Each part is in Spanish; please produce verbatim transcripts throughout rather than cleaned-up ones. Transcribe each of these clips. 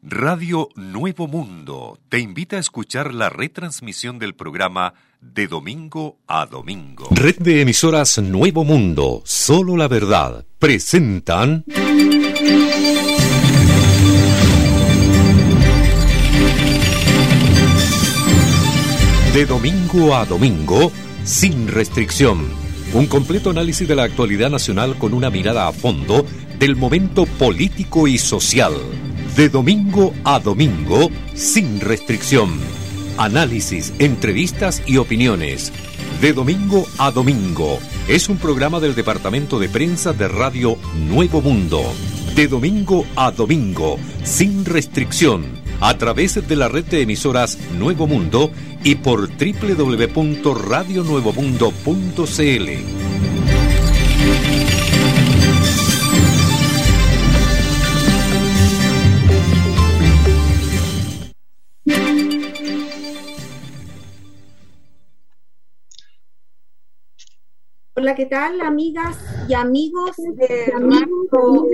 Radio Nuevo Mundo te invita a escuchar la retransmisión del programa De Domingo a Domingo. Red de emisoras Nuevo Mundo, solo la verdad, presentan... De Domingo a Domingo, sin restricción. Un completo análisis de la actualidad nacional con una mirada a fondo del momento político y social. De domingo a domingo, sin restricción. Análisis, entrevistas y opiniones. De domingo a domingo. Es un programa del Departamento de Prensa de Radio Nuevo Mundo. De domingo a domingo, sin restricción. A través de la red de emisoras Nuevo Mundo y por doble u doble u doble u punto radio nuevo mundo punto c l. Hola, ¿qué tal, amigas y amigos de Radio?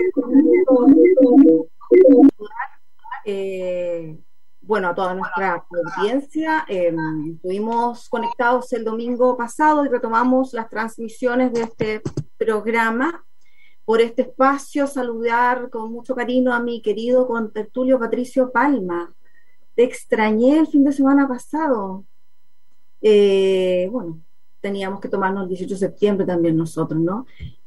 Eh, bueno, a toda nuestra audiencia, eh, estuvimos conectados el domingo pasado y retomamos las transmisiones de este programa. Por este espacio, saludar con mucho cariño a mi querido contertulio Patricio Palma. Te extrañé el fin de semana pasado. Eh, bueno, teníamos que tomarnos el dieciocho de septiembre también nosotros, ¿no?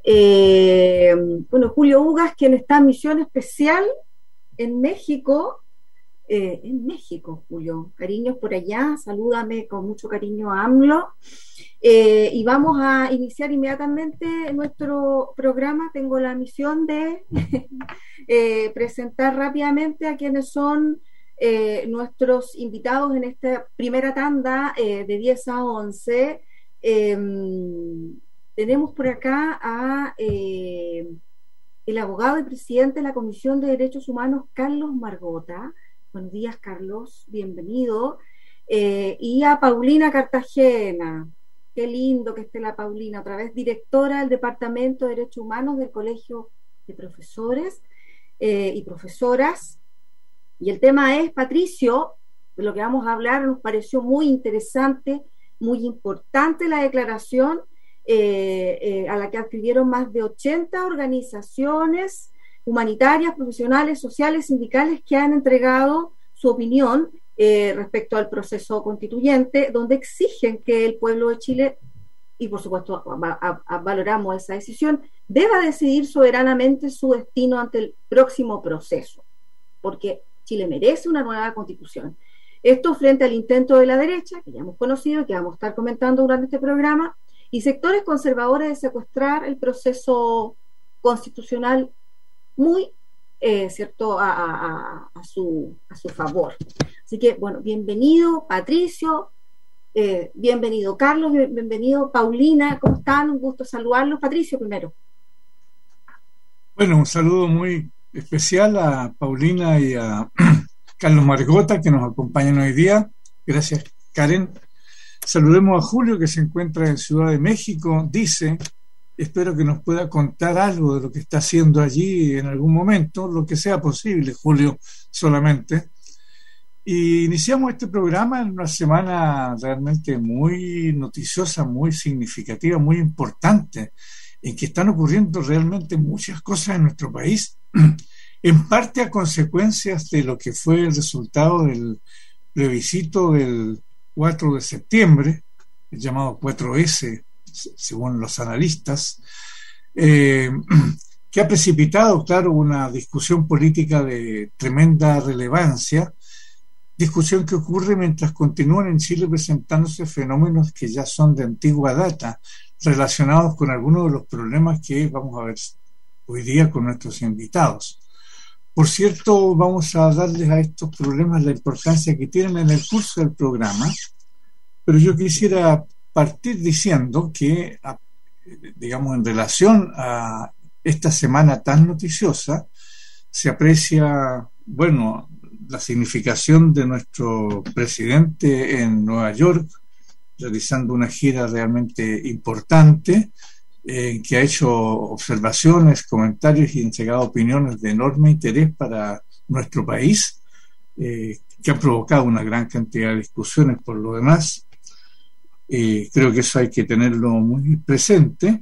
Eh, bueno, Julio Ugas, quien está en misión especial en México, eh, en México, Julio, cariños por allá, salúdame con mucho cariño a AMLO, eh, y vamos a iniciar inmediatamente nuestro programa. Tengo la misión de eh, presentar rápidamente a quienes son eh, nuestros invitados en esta primera tanda eh, de diez a once. Eh, tenemos por acá a eh, el abogado y presidente de la Comisión de Derechos Humanos, Carlos Margota. Buenos días, Carlos, bienvenido. Eh, y a Paulina Cartagena. Qué lindo que esté la Paulina, otra vez directora del Departamento de Derechos Humanos del Colegio de Profesores eh, y Profesoras. Y el tema es, Patricio, de lo que vamos a hablar, nos pareció muy interesante, muy importante la declaración eh, eh, a la que adquirieron más de ochenta organizaciones humanitarias, profesionales, sociales, sindicales que han entregado su opinión eh, respecto al proceso constituyente, donde exigen que el pueblo de Chile, y por supuesto a, a, a valoramos esa decisión, deba decidir soberanamente su destino ante el próximo proceso, porque Chile merece una nueva constitución. Esto frente al intento de la derecha, que ya hemos conocido y que vamos a estar comentando durante este programa, y sectores conservadores de secuestrar el proceso constitucional muy, eh, cierto, a, a, a, su, a su favor. Así que, bueno, bienvenido Patricio, eh, bienvenido Carlos, bienvenido Paulina, ¿cómo están? Un gusto saludarlos. Patricio primero. Bueno, un saludo muy especial a Paulina y a Carlos Margota, que nos acompañan hoy día. Gracias, Karen. Saludemos a Julio, que se encuentra en Ciudad de México. Dice, espero que nos pueda contar algo de lo que está haciendo allí en algún momento, lo que sea posible, Julio, solamente. Y iniciamos este programa en una semana realmente muy noticiosa, muy significativa, muy importante, en que están ocurriendo realmente muchas cosas en nuestro país, en parte a consecuencias de lo que fue el resultado del plebiscito del cuatro de septiembre, el llamado cuatro ese, según los analistas, eh, que ha precipitado, claro, una discusión política de tremenda relevancia, discusión que ocurre mientras continúan en Chile presentándose fenómenos que ya son de antigua data, relacionados con algunos de los problemas que vamos a ver hoy día con nuestros invitados. Por cierto, vamos a darles a estos problemas la importancia que tienen en el curso del programa, pero yo quisiera partir diciendo que, digamos, en relación a esta semana tan noticiosa, se aprecia, bueno, la significación de nuestro presidente en Nueva York, realizando una gira realmente importante, eh, que ha hecho observaciones, comentarios y entregado opiniones de enorme interés para nuestro país. eh, que ha provocado una gran cantidad de discusiones por lo demás. Eh, creo que eso hay que tenerlo muy presente.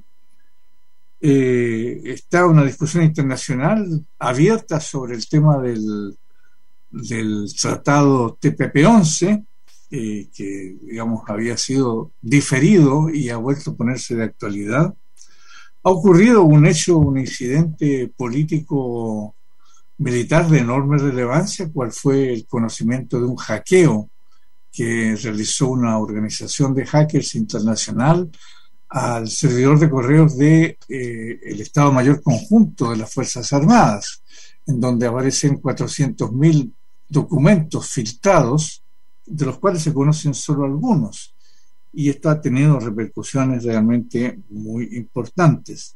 Eh, está una discusión internacional abierta sobre el tema del, del tratado T P P once, eh, que digamos había sido diferido y ha vuelto a ponerse de actualidad. Ha ocurrido un hecho, un incidente político militar de enorme relevancia, cual fue el conocimiento de un hackeo que realizó una organización de hackers internacional al servidor de correos de eh, el Estado Mayor Conjunto de las Fuerzas Armadas, en donde aparecen cuatrocientos mil documentos filtrados, de los cuales se conocen solo algunos, y esto ha tenido repercusiones realmente muy importantes.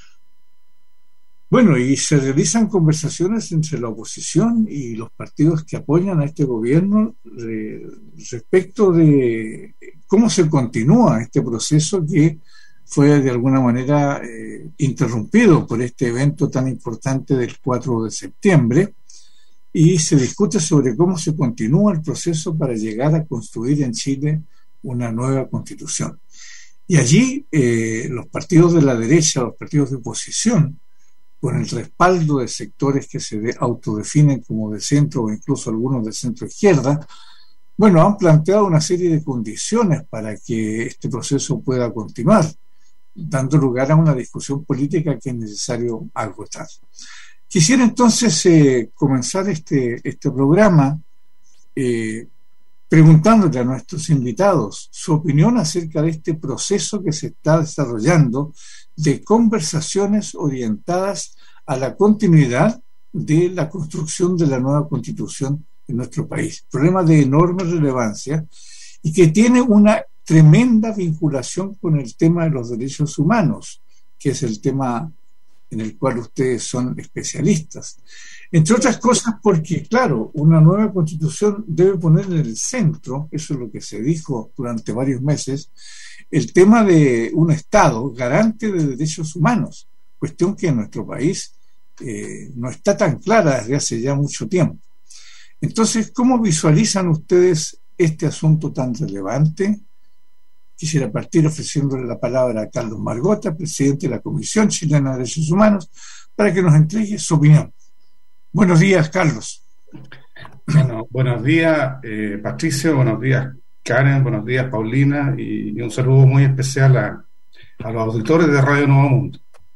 Bueno, y se realizan conversaciones entre la oposición y los partidos que apoyan a este gobierno eh, respecto de cómo se continúa este proceso que fue de alguna manera eh, interrumpido por este evento tan importante del cuatro de septiembre, y se discute sobre cómo se continúa el proceso para llegar a construir en Chile una nueva constitución. Y allí eh, los partidos de la derecha, los partidos de oposición, con el respaldo de sectores que se de, autodefinen como de centro o incluso algunos de centro izquierda, bueno, han planteado una serie de condiciones para que este proceso pueda continuar, dando lugar a una discusión política que es necesario agotar. Quisiera entonces eh, comenzar este, este programa eh, preguntándole a nuestros invitados su opinión acerca de este proceso que se está desarrollando de conversaciones orientadas a la continuidad de la construcción de la nueva Constitución en nuestro país. Problema de enorme relevancia y que tiene una tremenda vinculación con el tema de los derechos humanos, que es el tema en el cual ustedes son especialistas. Entre otras cosas porque, claro, una nueva Constitución debe poner en el centro, eso es lo que se dijo durante varios meses, el tema de un Estado garante de derechos humanos, cuestión que en nuestro país eh, no está tan clara desde hace ya mucho tiempo. Entonces, ¿cómo visualizan ustedes este asunto tan relevante? Quisiera partir ofreciéndole la palabra a Carlos Margota, presidente de la Comisión Chilena de Derechos Humanos, para que nos entregue su opinión. Buenos días, Carlos. Bueno, buenos días, eh, Patricio, buenos días, Karen, buenos días, Paulina, y, y un saludo muy especial a, a los auditores de Radio Nuevo Mundo.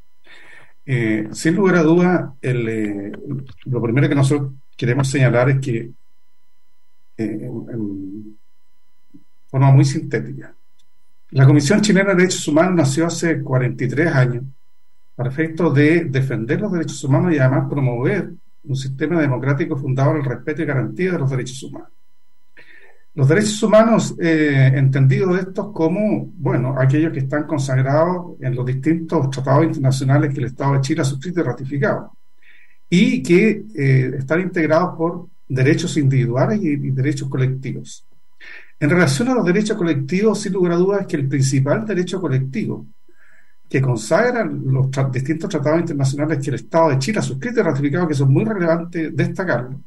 Eh, sin lugar a dudas, el, eh, lo primero que nosotros queremos señalar es que, eh, en forma muy sintética, la Comisión Chilena de Derechos Humanos nació hace cuarenta y tres años para efecto de defender los derechos humanos y además promover un sistema democrático fundado en el respeto y garantía de los derechos humanos. Los derechos humanos, eh, entendidos estos como, bueno, aquellos que están consagrados en los distintos tratados internacionales que el Estado de Chile ha suscrito y ratificado, y que eh, están integrados por derechos individuales y, y derechos colectivos. En relación a los derechos colectivos, sin lugar a dudas, es que el principal derecho colectivo que consagran los tra- distintos tratados internacionales que el Estado de Chile ha suscrito y ratificado, que son muy relevantes destacarlo,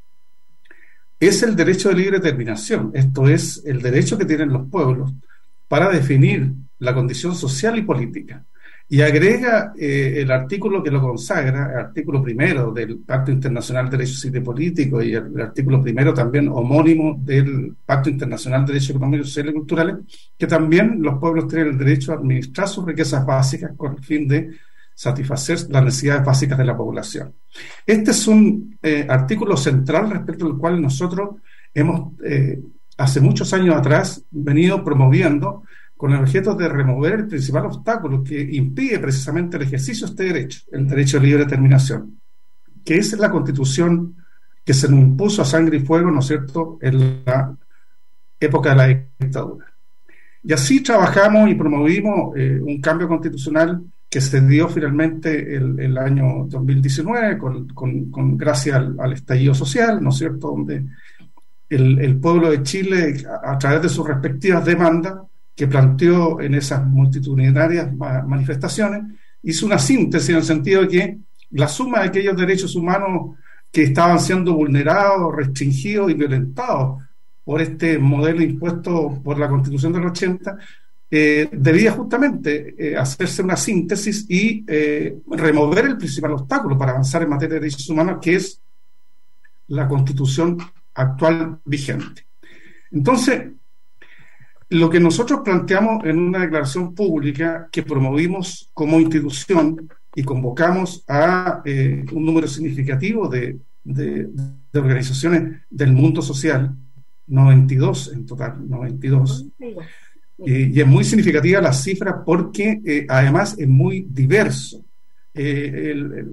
es el derecho de libre determinación. Esto es el derecho que tienen los pueblos para definir la condición social y política. Y agrega eh, el artículo que lo consagra, el artículo primero del Pacto Internacional de Derechos Civiles y Políticos y el, el artículo primero también homónimo del Pacto Internacional de Derechos Económicos, Sociales y Culturales, que también los pueblos tienen el derecho a administrar sus riquezas básicas con el fin de satisfacer las necesidades básicas de la población. Este es un eh, artículo central respecto al cual nosotros hemos, eh, hace muchos años atrás, venido promoviendo con el objeto de remover el principal obstáculo que impide precisamente el ejercicio de este derecho, el derecho de libre determinación, que es la Constitución que se nos impuso a sangre y fuego, ¿no es cierto?, en la época de la dictadura. Y así trabajamos y promovimos eh, un cambio constitucional que se dio finalmente el, el año dos mil diecinueve, con, con, con gracias al, al estallido social, ¿no es cierto?, donde el, el pueblo de Chile, a, a través de sus respectivas demandas, que planteó en esas multitudinarias manifestaciones, hizo una síntesis en el sentido de que la suma de aquellos derechos humanos que estaban siendo vulnerados, restringidos y violentados por este modelo impuesto por la Constitución del ochenta, eh, debía justamente eh, hacerse una síntesis y eh, remover el principal obstáculo para avanzar en materia de derechos humanos, que es la Constitución actual vigente. Entonces, lo que nosotros planteamos en una declaración pública que promovimos como institución y convocamos a eh, un número significativo de, de, de organizaciones del mundo social, noventa y dos en total, noventa y dos, eh, y es muy significativa la cifra porque eh, además es muy diverso eh, el, el,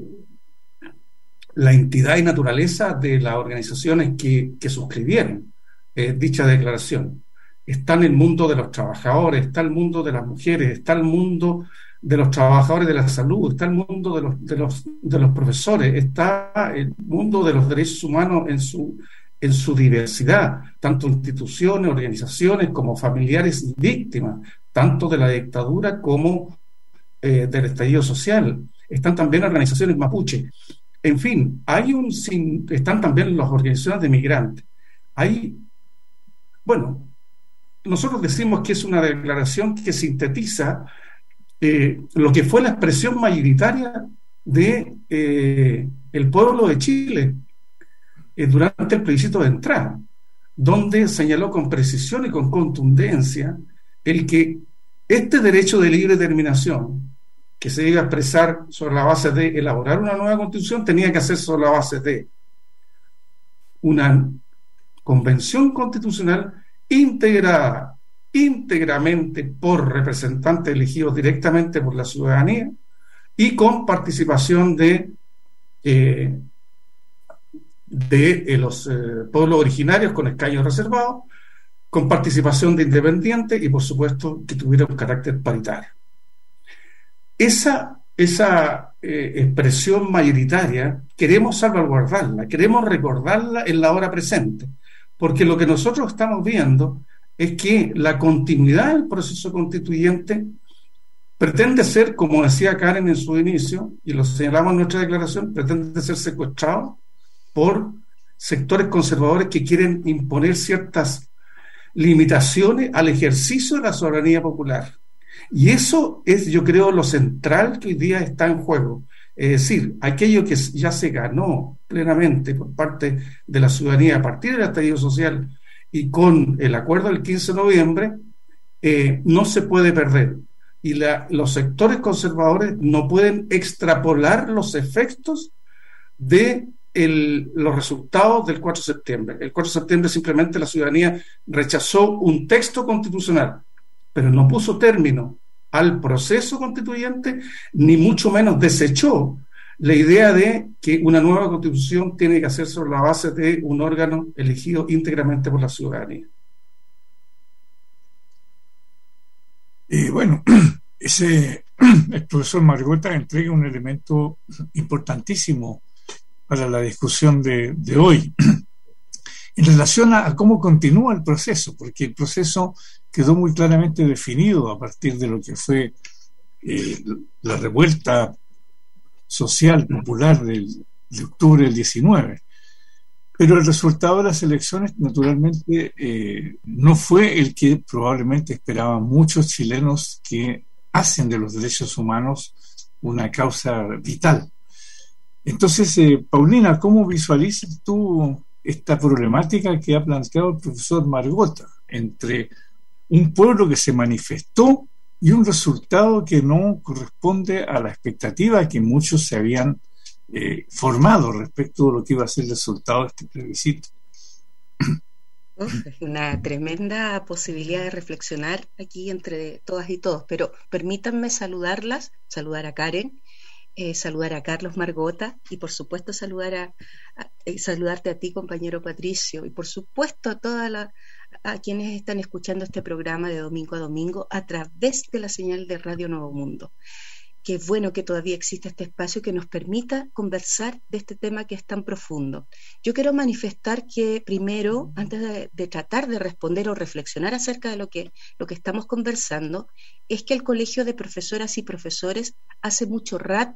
la entidad y naturaleza de las organizaciones que, que suscribieron eh, dicha declaración. Está en el mundo de los trabajadores, está el mundo de las mujeres, está el mundo de los trabajadores de la salud, está el mundo de los, de los, de los profesores, está el mundo de los derechos humanos en su, en su diversidad, tanto instituciones, organizaciones como familiares y víctimas, tanto de la dictadura como eh, del estallido social. Están también organizaciones mapuche. En fin, hay un están también las organizaciones de migrantes. Hay, bueno, nosotros decimos que es una declaración que sintetiza eh, lo que fue la expresión mayoritaria de eh, el pueblo de Chile eh, durante el plebiscito de entrada, donde señaló con precisión y con contundencia el que este derecho de libre determinación, que se iba a expresar sobre la base de elaborar una nueva constitución, tenía que hacerse sobre la base de una convención constitucional integrada íntegramente por representantes elegidos directamente por la ciudadanía y con participación de, eh, de eh, los eh, pueblos originarios con escaños reservados, con participación de independientes y por supuesto que tuviera un carácter paritario. Esa, esa eh, expresión mayoritaria queremos salvaguardarla, queremos recordarla en la hora presente, porque lo que nosotros estamos viendo es que la continuidad del proceso constituyente pretende ser, como decía Karen en su inicio, y lo señalamos en nuestra declaración, pretende ser secuestrado por sectores conservadores que quieren imponer ciertas limitaciones al ejercicio de la soberanía popular. Y eso es, yo creo, lo central que hoy día está en juego. Es decir, aquello que ya se ganó plenamente por parte de la ciudadanía a partir del estallido social y con el acuerdo del quince de noviembre, eh, no se puede perder. Y la, los sectores conservadores no pueden extrapolar los efectos de el, los resultados del cuatro de septiembre. El cuatro de septiembre simplemente la ciudadanía rechazó un texto constitucional, pero no puso término al proceso constituyente, ni mucho menos desechó la idea de que una nueva constitución tiene que hacerse sobre la base de un órgano elegido íntegramente por la ciudadanía. Y bueno, ese, el profesor Margota entrega un elemento importantísimo para la discusión de, de hoy, en relación a, a cómo continúa el proceso, porque el proceso quedó muy claramente definido a partir de lo que fue eh, la revuelta social popular del, de octubre del diecinueve. Pero el resultado de las elecciones, naturalmente, eh, no fue el que probablemente esperaban muchos chilenos que hacen de los derechos humanos una causa vital. Entonces, eh, Paulina, ¿cómo visualizas tú esta problemática que ha planteado el profesor Margota entre un pueblo que se manifestó y un resultado que no corresponde a la expectativa que muchos se habían eh, formado respecto de lo que iba a ser el resultado de este plebiscito? Uf, es una tremenda posibilidad de reflexionar aquí entre todas y todos, pero permítanme saludarlas, saludar a Karen, eh, saludar a Carlos Margota y por supuesto saludar a, a eh, saludarte a ti, compañero Patricio, y por supuesto a todas las a quienes están escuchando este programa de domingo a domingo a través de la señal de Radio Nuevo Mundo. Qué bueno que todavía existe este espacio que nos permita conversar de este tema que es tan profundo. Yo quiero manifestar que primero, antes de, de tratar de responder o reflexionar acerca de lo que, lo que estamos conversando, es que el Colegio de Profesoras y Profesores hace mucho rato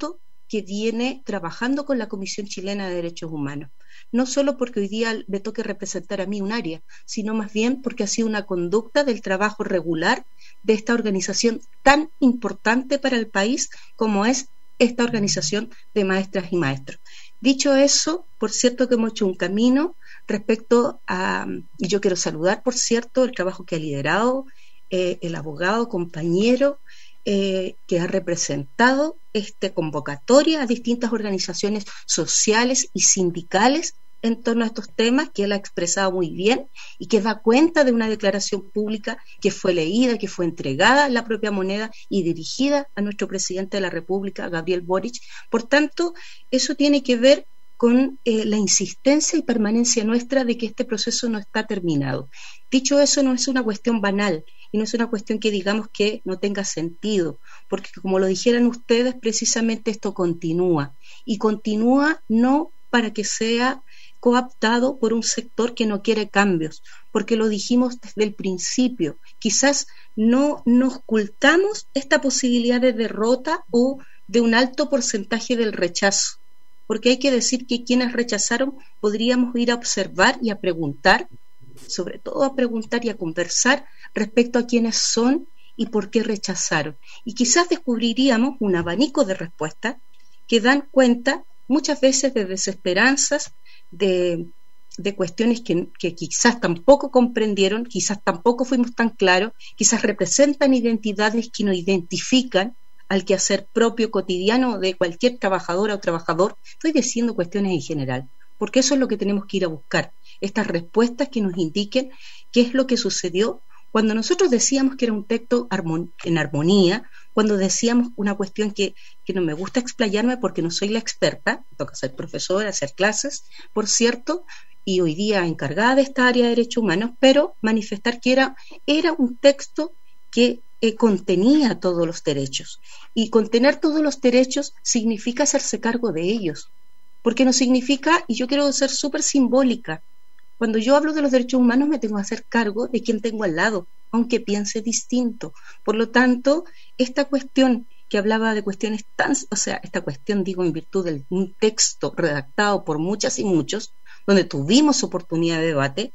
que viene trabajando con la Comisión Chilena de Derechos Humanos. No solo porque hoy día me toque representar a mí un área, sino más bien porque ha sido una conducta del trabajo regular de esta organización tan importante para el país como es esta organización de maestras y maestros. Dicho eso, por cierto que hemos hecho un camino respecto a, y yo quiero saludar, por cierto, el trabajo que ha liderado eh, el abogado, compañero, eh, que ha representado esta convocatoria a distintas organizaciones sociales y sindicales en torno a estos temas, que él ha expresado muy bien y que da cuenta de una declaración pública que fue leída, que fue entregada en la propia moneda y dirigida a nuestro presidente de la República, Gabriel Boric. Por tanto, eso tiene que ver con eh, la insistencia y permanencia nuestra de que este proceso no está terminado. Dicho eso, no es una cuestión banal y no es una cuestión que digamos que no tenga sentido, porque como lo dijeran ustedes, precisamente esto continúa y continúa no para que sea cooptado por un sector que no quiere cambios, porque lo dijimos desde el principio, quizás no nos ocultamos esta posibilidad de derrota o de un alto porcentaje del rechazo, porque hay que decir que quienes rechazaron podríamos ir a observar y a preguntar, sobre todo a preguntar y a conversar respecto a quiénes son y por qué rechazaron, y quizás descubriríamos un abanico de respuestas que dan cuenta muchas veces de desesperanzas, de, de cuestiones que, que quizás tampoco comprendieron, quizás tampoco fuimos tan claros, quizás representan identidades que nos identifican al quehacer propio cotidiano de cualquier trabajadora o trabajador. Estoy diciendo cuestiones en general, porque eso es lo que tenemos que ir a buscar, estas respuestas que nos indiquen qué es lo que sucedió cuando nosotros decíamos que era un texto armon- en armonía, cuando decíamos una cuestión que, que no me gusta explayarme porque no soy la experta, me toca ser profesora, hacer clases, por cierto, y hoy día encargada de esta área de derechos humanos, pero manifestar que era, era un texto que eh, contenía todos los derechos. Y contener todos los derechos significa hacerse cargo de ellos, porque no significa, y yo quiero ser súper simbólica, cuando yo hablo de los derechos humanos me tengo que hacer cargo de quien tengo al lado, aunque piense distinto. Por lo tanto, esta cuestión que hablaba de cuestiones tan, o sea, esta cuestión digo en virtud de un texto redactado por muchas y muchos, donde tuvimos oportunidad de debate,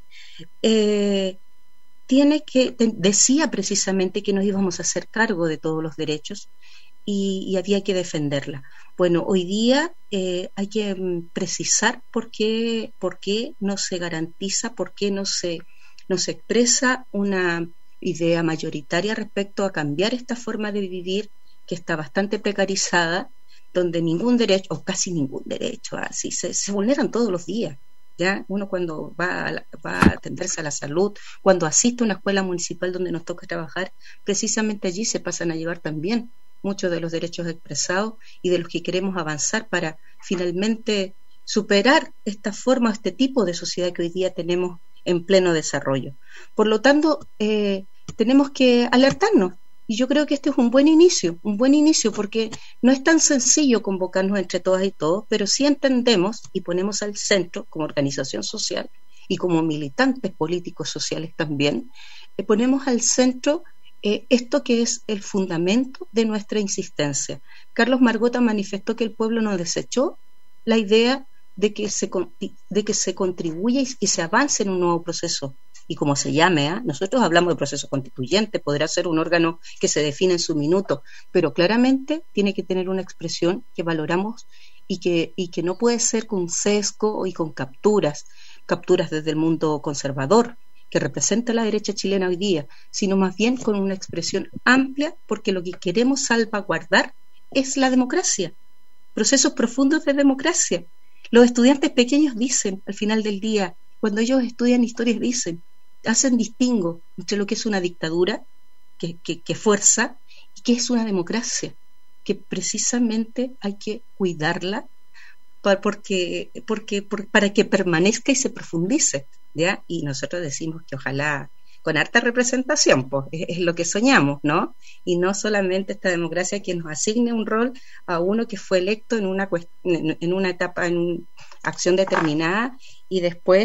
eh, tiene que, te, decía precisamente que nos íbamos a hacer cargo de todos los derechos y, y había que defenderla. Bueno, hoy día eh, hay que mm, precisar por qué, por qué no se garantiza, por qué no se, no se expresa una idea mayoritaria respecto a cambiar esta forma de vivir que está bastante precarizada, donde ningún derecho, o casi ningún derecho, así se, se vulneran todos los días. ¿Ya? Uno cuando va a, la, va a atenderse a la salud, cuando asiste a una escuela municipal donde nos toca trabajar, precisamente allí se pasan a llevar también muchos de los derechos expresados y de los que queremos avanzar para finalmente superar esta forma, este tipo de sociedad que hoy día tenemos en pleno desarrollo. Por lo tanto, eh, tenemos que alertarnos. Y yo creo que este es un buen inicio, un buen inicio porque no es tan sencillo convocarnos entre todas y todos, pero sí entendemos y ponemos al centro, como organización social y como militantes políticos sociales también, eh, ponemos al centro eh, esto que es el fundamento de nuestra insistencia. Carlos Margota manifestó que el pueblo no desechó la idea de que se, de que se contribuya y, y se avance en un nuevo proceso. Y como se llame, ¿eh? Nosotros hablamos de proceso constituyente, podrá ser un órgano que se define en su minuto, pero claramente tiene que tener una expresión que valoramos y que, y que no puede ser con sesgo y con capturas, capturas desde el mundo conservador, que representa la derecha chilena hoy día, sino más bien con una expresión amplia, porque lo que queremos salvaguardar es la democracia, procesos profundos de democracia. Los estudiantes pequeños dicen, al final del día, cuando ellos estudian historias, dicen, hacen distingo entre lo que es una dictadura que, que, que fuerza y que es una democracia, que precisamente hay que cuidarla para, porque, porque, por, para que permanezca y se profundice, ¿ya? Y nosotros decimos que ojalá con harta representación, pues es, es lo que soñamos, ¿no? Y no solamente esta democracia que nos asigne un rol a uno que fue electo en una, en, en una etapa, en una acción determinada y después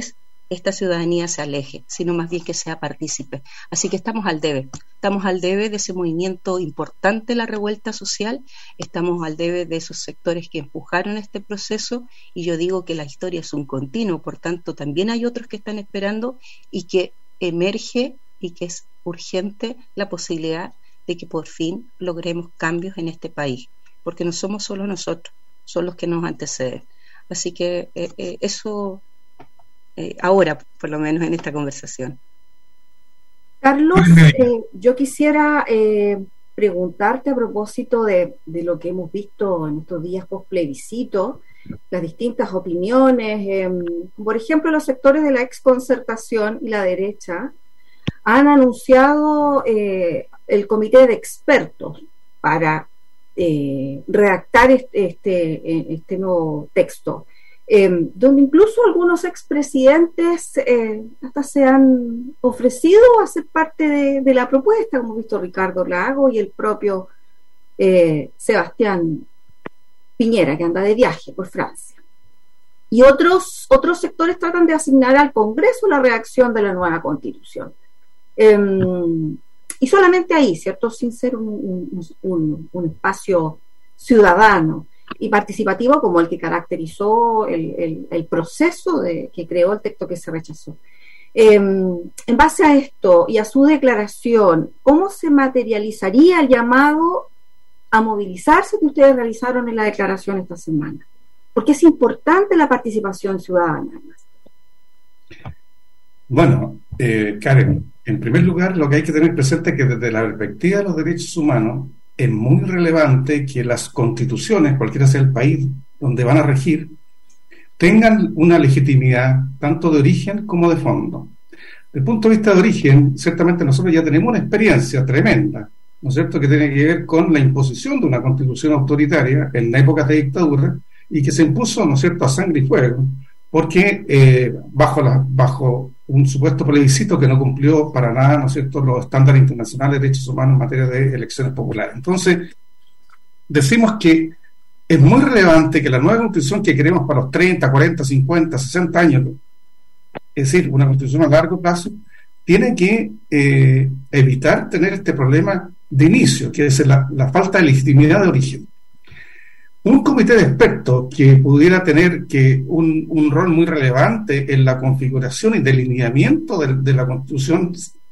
esta ciudadanía se aleje, sino más bien que sea partícipe. Así que estamos al debe, estamos al debe de ese movimiento importante, la revuelta social, estamos al debe de esos sectores que empujaron este proceso, y yo digo que la historia es un continuo, por tanto también hay otros que están esperando y que emerge y que es urgente la posibilidad de que por fin logremos cambios en este país, porque no somos solo nosotros, son los que nos anteceden. Así que eh, eh, eso... Eh, ahora, por lo menos en esta conversación. Carlos, eh, yo quisiera eh, preguntarte a propósito de, de lo que hemos visto en estos días post plebiscito, las distintas opiniones. Eh, por ejemplo, los sectores de la exconcertación y la derecha han anunciado eh, el comité de expertos para eh, redactar este, este, este nuevo texto. Eh, donde incluso algunos expresidentes eh, hasta se han ofrecido a ser parte de, de la propuesta, como hemos visto Ricardo Lago y el propio eh, Sebastián Piñera, que anda de viaje por Francia. Y otros, otros sectores tratan de asignar al Congreso la redacción de la nueva Constitución. Eh, y solamente ahí, ¿cierto? Sin ser un, un, un, un espacio ciudadano y participativo como el que caracterizó el, el, el proceso de, que creó el texto que se rechazó. Eh, en base a esto y a su declaración, ¿cómo se materializaría el llamado a movilizarse que ustedes realizaron en la declaración esta semana? Porque es importante la participación ciudadana. Bueno, eh, Karen, en primer lugar, lo que hay que tener presente es que desde la perspectiva de los derechos humanos, es muy relevante que las constituciones, cualquiera sea el país donde van a regir, tengan una legitimidad tanto de origen como de fondo. Desde el punto de vista de origen, ciertamente nosotros ya tenemos una experiencia tremenda, ¿no es cierto?, que tiene que ver con la imposición de una constitución autoritaria en épocas de dictadura y que se impuso, ¿no es cierto?, a sangre y fuego, porque eh, bajo, la, bajo un supuesto plebiscito que no cumplió para nada, ¿no es cierto?, los estándares internacionales de derechos humanos en materia de elecciones populares. Entonces, decimos que es muy relevante que la nueva constitución que queremos para los treinta, cuarenta, cincuenta, sesenta años, es decir, una constitución a largo plazo, tiene que eh, evitar tener este problema de inicio, que es la, la falta de legitimidad de origen. Un comité de expertos que pudiera tener que un, un rol muy relevante en la configuración y delineamiento de, de la Constitución,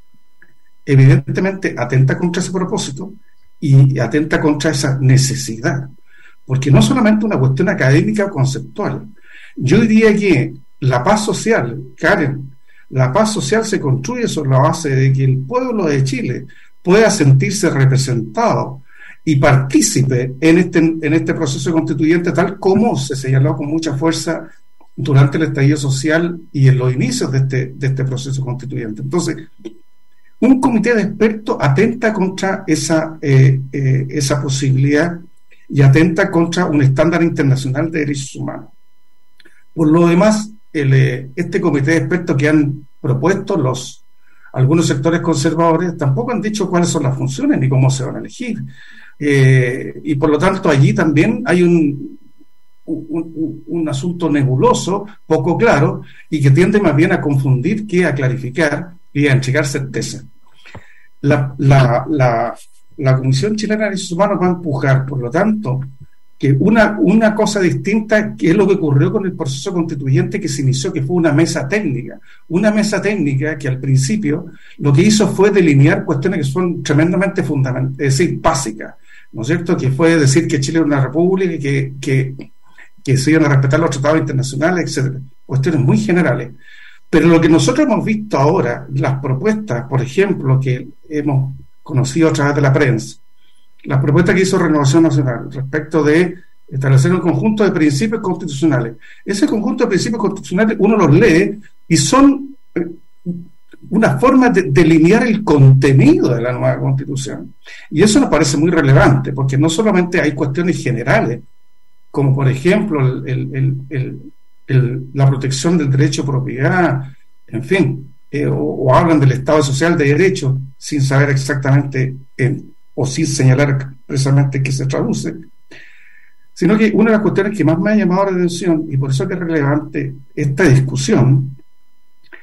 evidentemente atenta contra ese propósito y atenta contra esa necesidad, porque no solamente una cuestión académica o conceptual. Yo diría que la paz social, Karen, la paz social se construye sobre la base de que el pueblo de Chile pueda sentirse representado y partícipe en este, en este proceso constituyente, tal como se señaló con mucha fuerza durante el estallido social y en los inicios de este, de este proceso constituyente. Entonces, un comité de expertos atenta contra esa, eh, eh, esa posibilidad y atenta contra un estándar internacional de derechos humanos. Por lo demás, el, eh, este comité de expertos que han propuesto los algunos sectores conservadores tampoco han dicho cuáles son las funciones ni cómo se van a elegir. Eh, y por lo tanto allí también hay un, un, un asunto nebuloso, poco claro, y que tiende más bien a confundir que a clarificar y a entregar certeza. La, la, la, la Comisión Chilena de Derechos Humanos va a empujar, por lo tanto, que una, una cosa distinta, que es lo que ocurrió con el proceso constituyente que se inició, que fue una mesa técnica, una mesa técnica que al principio lo que hizo fue delinear cuestiones que son tremendamente fundamentales, es decir, básicas, ¿no es cierto?, que fue decir que Chile era una república y que, que, que se iban a respetar los tratados internacionales, etcétera, cuestiones muy generales. Pero lo que nosotros hemos visto ahora, las propuestas, por ejemplo, que hemos conocido a través de la prensa, las propuestas que hizo Renovación Nacional respecto de establecer un conjunto de principios constitucionales. Ese conjunto de principios constitucionales uno los lee y son una forma de delinear el contenido de la nueva Constitución. Y eso nos parece muy relevante, porque no solamente hay cuestiones generales, como por ejemplo el, el, el, el, el, la protección del derecho a propiedad, en fin, eh, o, o hablan del Estado social de derecho sin saber exactamente en o sin señalar precisamente qué se traduce, sino que una de las cuestiones que más me ha llamado la atención, y por eso que es relevante esta discusión,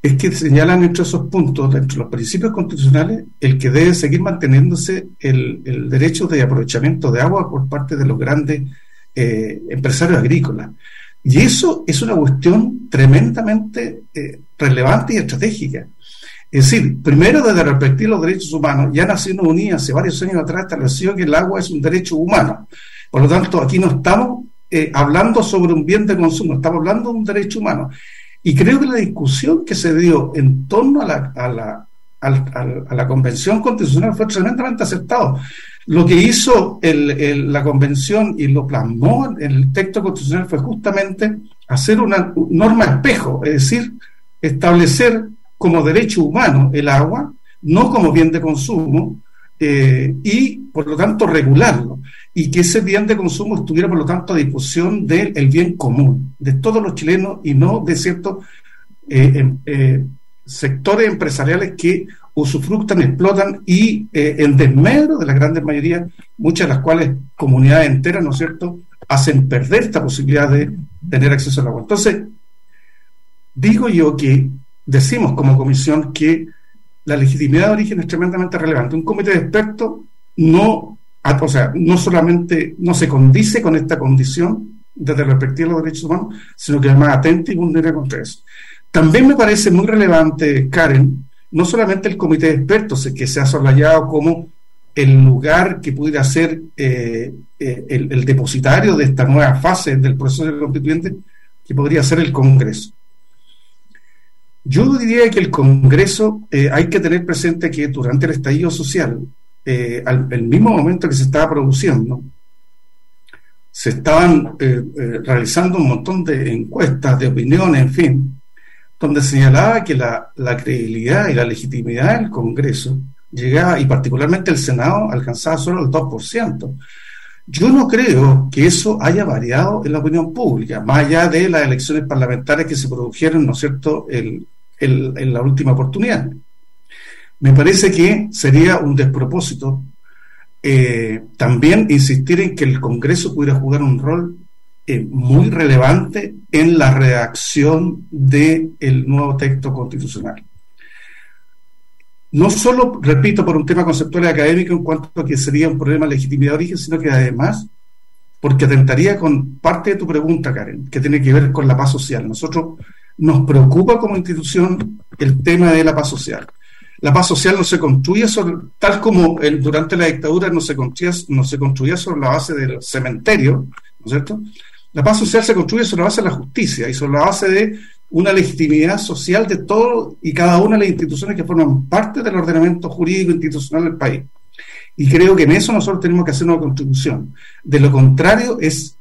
es que señalan entre esos puntos, entre los principios constitucionales, el que debe seguir manteniéndose el, el derecho de aprovechamiento de agua por parte de los grandes eh, empresarios agrícolas. Y eso es una cuestión tremendamente eh, relevante y estratégica. Es decir, primero, desde la perspectiva de los derechos humanos, ya Naciones Unidas hace varios años atrás estableció que el agua es un derecho humano. Por lo tanto, aquí no estamos eh, hablando sobre un bien de consumo, estamos hablando de un derecho humano. Y creo que la discusión que se dio en torno a la, a la, a la, a la Convención Constitucional fue tremendamente acertado. Lo que hizo el, el, la Convención y lo plasmó en el texto constitucional fue justamente hacer una norma espejo, es decir, establecer como derecho humano el agua, no como bien de consumo, eh, y por lo tanto regularlo, y que ese bien de consumo estuviera por lo tanto a disposición del bien común, de todos los chilenos, y no de ciertos eh, eh, sectores empresariales que usufructan, explotan y eh, en desmedro de la grandes mayoría, muchas de las cuales comunidades enteras, ¿no es cierto?, hacen perder esta posibilidad de tener acceso al agua. Entonces, digo yo que decimos como comisión que la legitimidad de origen es tremendamente relevante. Un comité de expertos no, o sea, no solamente no se condice con esta condición desde la perspectiva de los derechos humanos, sino que además atenta y vulnera contra eso. También me parece muy relevante, Karen, no solamente el comité de expertos que se ha soslayado como el lugar que pudiera ser eh, eh, el, el depositario de esta nueva fase del proceso constituyente, que podría ser el Congreso. Yo diría que el Congreso, eh, hay que tener presente que durante el estallido social, eh, al el mismo momento que se estaba produciendo, se estaban eh, eh, realizando un montón de encuestas, de opiniones, en fin, donde señalaba que la, la credibilidad y la legitimidad del Congreso llegaba, y particularmente el Senado, alcanzaba solo el dos por ciento. Yo no creo que eso haya variado en la opinión pública, más allá de las elecciones parlamentarias que se produjeron, ¿no es cierto?, el, el, en la última oportunidad. Me parece que sería un despropósito eh, también insistir en que el Congreso pudiera jugar un rol eh, muy relevante en la redacción del nuevo texto constitucional. No solo, repito, por un tema conceptual y académico en cuanto a que sería un problema de legitimidad de origen, sino que además, porque atentaría con parte de tu pregunta, Karen, que tiene que ver con la paz social. Nosotros nos preocupa como institución el tema de la paz social. La paz social no se construye sobre, tal como el, durante la dictadura no se construía, no se construía sobre la base del cementerio, ¿no es cierto? La paz social se construye sobre la base de la justicia y sobre la base de una legitimidad social de todo y cada una de las instituciones que forman parte del ordenamiento jurídico institucional del país. Y creo que en eso nosotros tenemos que hacer una contribución. De lo contrario es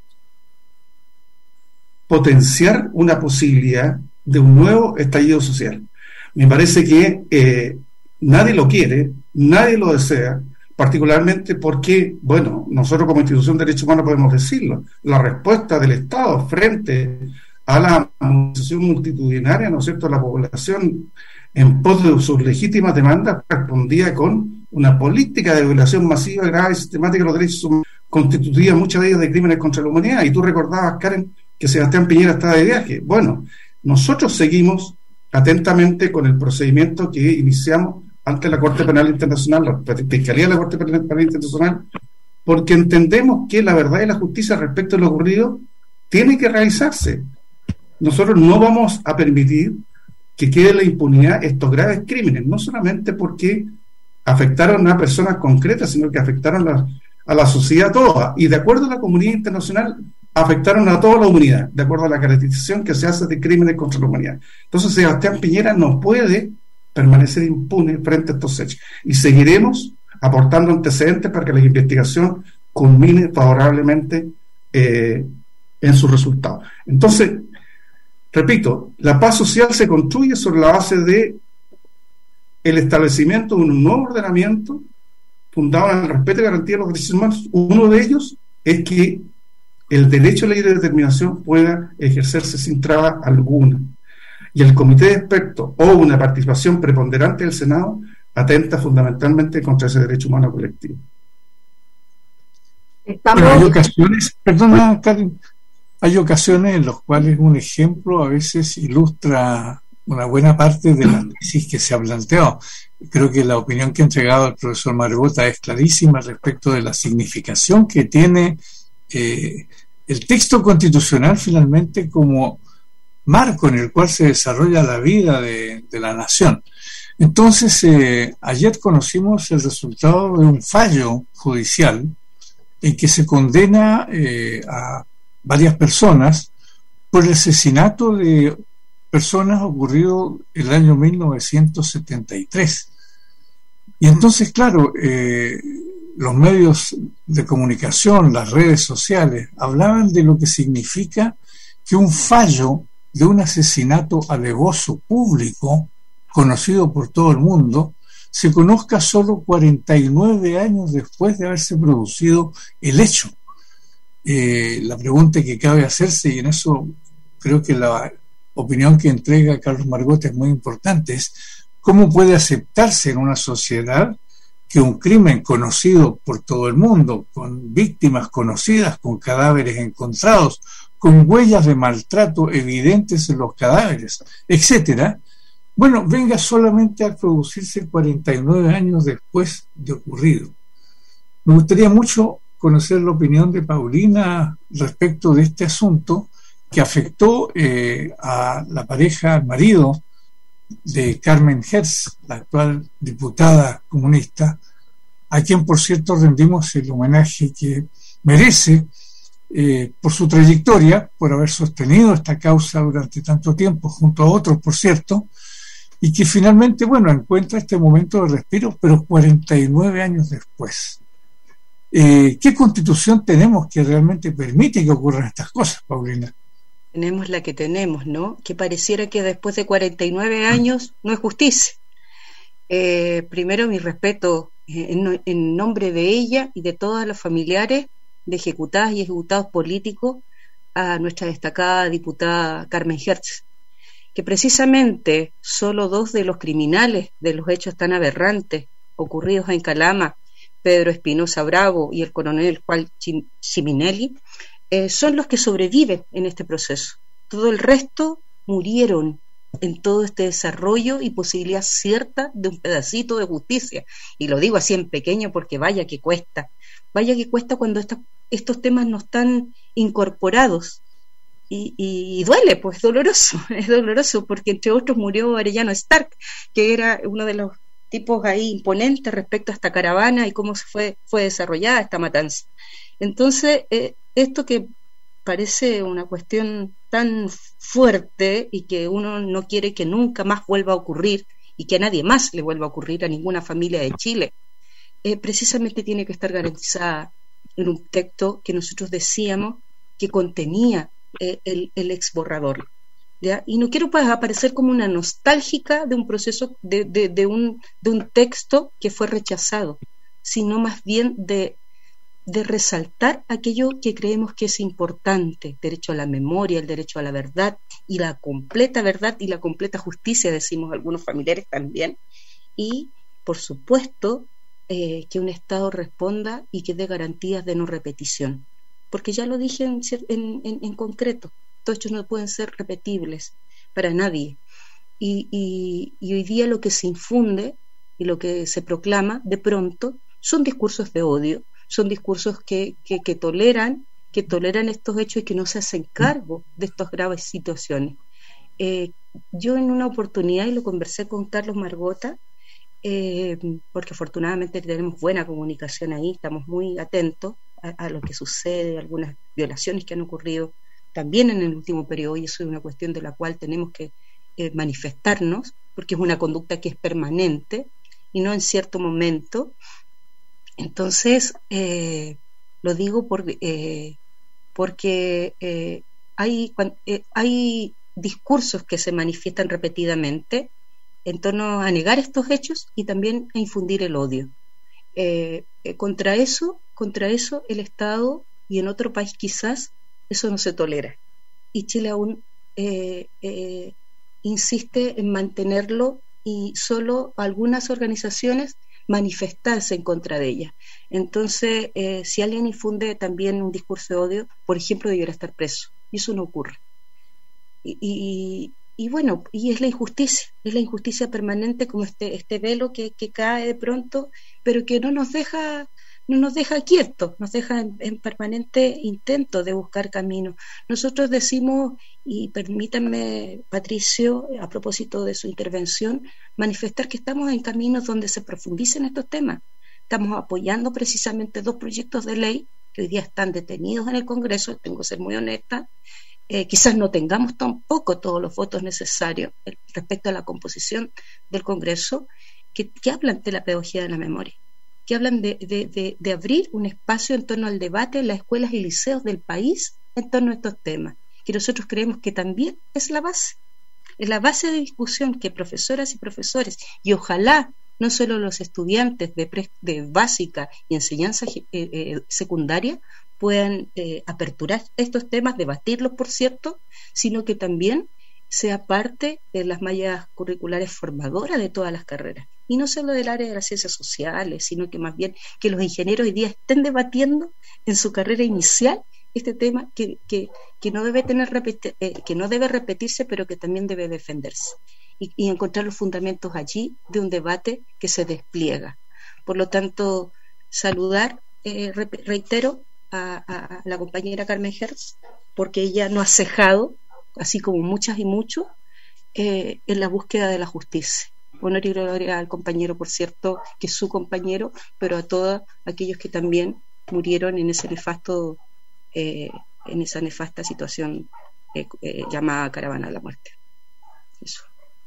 potenciar una posibilidad de un nuevo estallido social. Me parece que eh, nadie lo quiere, nadie lo desea, particularmente porque, bueno, nosotros como institución de derechos humanos podemos decirlo, la respuesta del Estado frente a la movilización multitudinaria, ¿no es cierto?, la población en pos de sus legítimas demandas respondía con una política de violación masiva, grave y sistemática de los derechos humanos, constituida muchas de ellas de crímenes contra la humanidad. Y tú recordabas, Karen, que Sebastián Piñera estaba de viaje. Bueno, nosotros seguimos atentamente con el procedimiento que iniciamos ante la Corte Penal Internacional, la Fiscalía de la Corte Penal Internacional, porque entendemos que la verdad y la justicia respecto a lo ocurrido tiene que realizarse. Nosotros no vamos a permitir que quede la impunidad estos graves crímenes, no solamente porque afectaron a personas concretas, sino que afectaron a, a la sociedad toda, y de acuerdo a la comunidad internacional, afectaron a toda la humanidad, de acuerdo a la caracterización que se hace de crímenes contra la humanidad. Entonces Sebastián Piñera no puede permanecer impune frente a estos hechos, y seguiremos aportando antecedentes para que la investigación culmine favorablemente eh, en sus resultados. Entonces, repito, la paz social se construye sobre la base de el establecimiento de un nuevo ordenamiento fundado en el respeto y garantía de los derechos humanos. Uno de ellos es que el derecho a la libre determinación pueda ejercerse sin traba alguna. Y el comité de expertos o una participación preponderante del Senado atenta fundamentalmente contra ese derecho humano colectivo. Estamos... Pero hay ocasiones, perdona, Karen, hay ocasiones en las cuales un ejemplo a veces ilustra una buena parte de la tesis que se ha planteado. Creo que la opinión que ha entregado el profesor Margota es clarísima respecto de la significación que tiene eh, el texto constitucional finalmente como marco en el cual se desarrolla la vida de, de la nación. Entonces, eh, ayer conocimos el resultado de un fallo judicial en que se condena eh, a varias personas por el asesinato de personas ocurrido el año mil novecientos setenta y tres. Y entonces, claro, eh, los medios de comunicación, las redes sociales, hablaban de lo que significa que un fallo de un asesinato alevoso público, conocido por todo el mundo, se conozca solo cuarenta y nueve años después de haberse producido el hecho. Eh, la pregunta que cabe hacerse, y en eso creo que la opinión que entrega Carlos Margota es muy importante, es cómo puede aceptarse en una sociedad que un crimen conocido por todo el mundo, con víctimas conocidas, con cadáveres encontrados, con huellas de maltrato evidentes en los cadáveres, etcétera, bueno, venga solamente a producirse cuarenta y nueve años después de ocurrido. Me gustaría mucho conocer la opinión de Paulina respecto de este asunto que afectó eh, a la pareja, al marido de Carmen Hertz, la actual diputada comunista, a quien, por cierto, rendimos el homenaje que merece eh, por su trayectoria, por haber sostenido esta causa durante tanto tiempo, junto a otros, por cierto, y que finalmente, bueno, encuentra este momento de respiro, pero cuarenta y nueve años después. Eh, ¿Qué constitución tenemos que realmente permite que ocurran estas cosas, Paulina? Tenemos la que tenemos, ¿no? Que pareciera que después de cuarenta y nueve años no es justicia. Eh, primero, mi respeto eh, en, en nombre de ella y de todos los familiares de ejecutadas y ejecutados políticos a nuestra destacada diputada Carmen Hertz, que precisamente solo dos de los criminales de los hechos tan aberrantes ocurridos en Calama, Pedro Espinosa Bravo y el coronel Juan Ciminelli, eh, son los que sobreviven en este proceso. Todo el resto murieron en todo este desarrollo y posibilidad cierta de un pedacito de justicia. Y lo digo así en pequeño porque vaya que cuesta. Vaya que cuesta cuando esta, estos temas no están incorporados. Y, y, y duele, pues, es doloroso, es doloroso, porque entre otros murió Arellano Stark, que era uno de los tipos ahí imponentes respecto a esta caravana y cómo se fue, fue desarrollada esta matanza. Entonces, eh, esto que parece una cuestión tan fuerte y que uno no quiere que nunca más vuelva a ocurrir y que a nadie más le vuelva a ocurrir, a ninguna familia de Chile, eh, precisamente tiene que estar garantizada en un texto que nosotros decíamos que contenía eh, el, el ex borrador. ¿Ya? Y no quiero pues, aparecer como una nostálgica de un proceso, de, de, de, un, de un texto que fue rechazado, sino más bien de, de resaltar aquello que creemos que es importante: derecho a la memoria, el derecho a la verdad y la completa verdad y la completa justicia, decimos algunos familiares también, y por supuesto eh, que un Estado responda y que dé garantías de no repetición, porque ya lo dije en, en, en, en concreto. Estos hechos no pueden ser repetibles para nadie. Y, y, y hoy día lo que se infunde y lo que se proclama de pronto son discursos de odio, son discursos que, que, que toleran, que toleran estos hechos y que no se hacen cargo de estas graves situaciones. Eh, yo en una oportunidad, y lo conversé con Carlos Margota, eh, porque afortunadamente tenemos buena comunicación ahí, estamos muy atentos a, a lo que sucede, algunas violaciones que han ocurrido también en el último periodo, y eso es una cuestión de la cual tenemos que eh, manifestarnos, porque es una conducta que es permanente y no en cierto momento. Entonces, eh, lo digo por, eh, porque eh, hay, eh, hay discursos que se manifiestan repetidamente en torno a negar estos hechos y también a infundir el odio. Eh, eh, contra eso, contra eso el Estado, y en otro país quizás, eso no se tolera, y Chile aún eh, eh, insiste en mantenerlo, y solo algunas organizaciones manifestarse en contra de ella. Entonces, eh, si alguien infunde también un discurso de odio, por ejemplo, debiera estar preso, y eso no ocurre. Y, y, y bueno, y es la injusticia, es la injusticia permanente, como este, este velo que, que cae de pronto, pero que no nos deja, no nos deja quietos, nos deja en, en permanente intento de buscar caminos. Nosotros decimos, y permítanme, Patricio, a propósito de su intervención, manifestar que estamos en caminos donde se profundicen estos temas. Estamos apoyando precisamente dos proyectos de ley que hoy día están detenidos en el Congreso, tengo que ser muy honesta. Eh, quizás no tengamos tampoco todos los votos necesarios respecto a la composición del Congreso, que, que hablan de la pedagogía de la memoria, que hablan de, de, de, de abrir un espacio en torno al debate en las escuelas y liceos del país en torno a estos temas, que nosotros creemos que también es la base, es la base de discusión que profesoras y profesores, y ojalá no solo los estudiantes de, pre, de básica y enseñanza eh, eh, secundaria, puedan eh, aperturar estos temas, debatirlos, por cierto, sino que también sea parte de las mallas curriculares formadoras de todas las carreras, y no solo del área de las ciencias sociales, sino que más bien que los ingenieros hoy día estén debatiendo en su carrera inicial este tema que, que, que, no, debe tener repeti- eh, que no debe repetirse, pero que también debe defenderse, y, y encontrar los fundamentos allí de un debate que se despliega. Por lo tanto, saludar, eh, re- reitero, A, a la compañera Carmen Hertz, porque ella no ha cejado, así como muchas y muchos, eh, en la búsqueda de la justicia. Honor y gloria al compañero, por cierto, que es su compañero, pero a todos aquellos que también murieron en ese nefasto, eh, en esa nefasta situación eh, eh, llamada Caravana de la Muerte. Eso.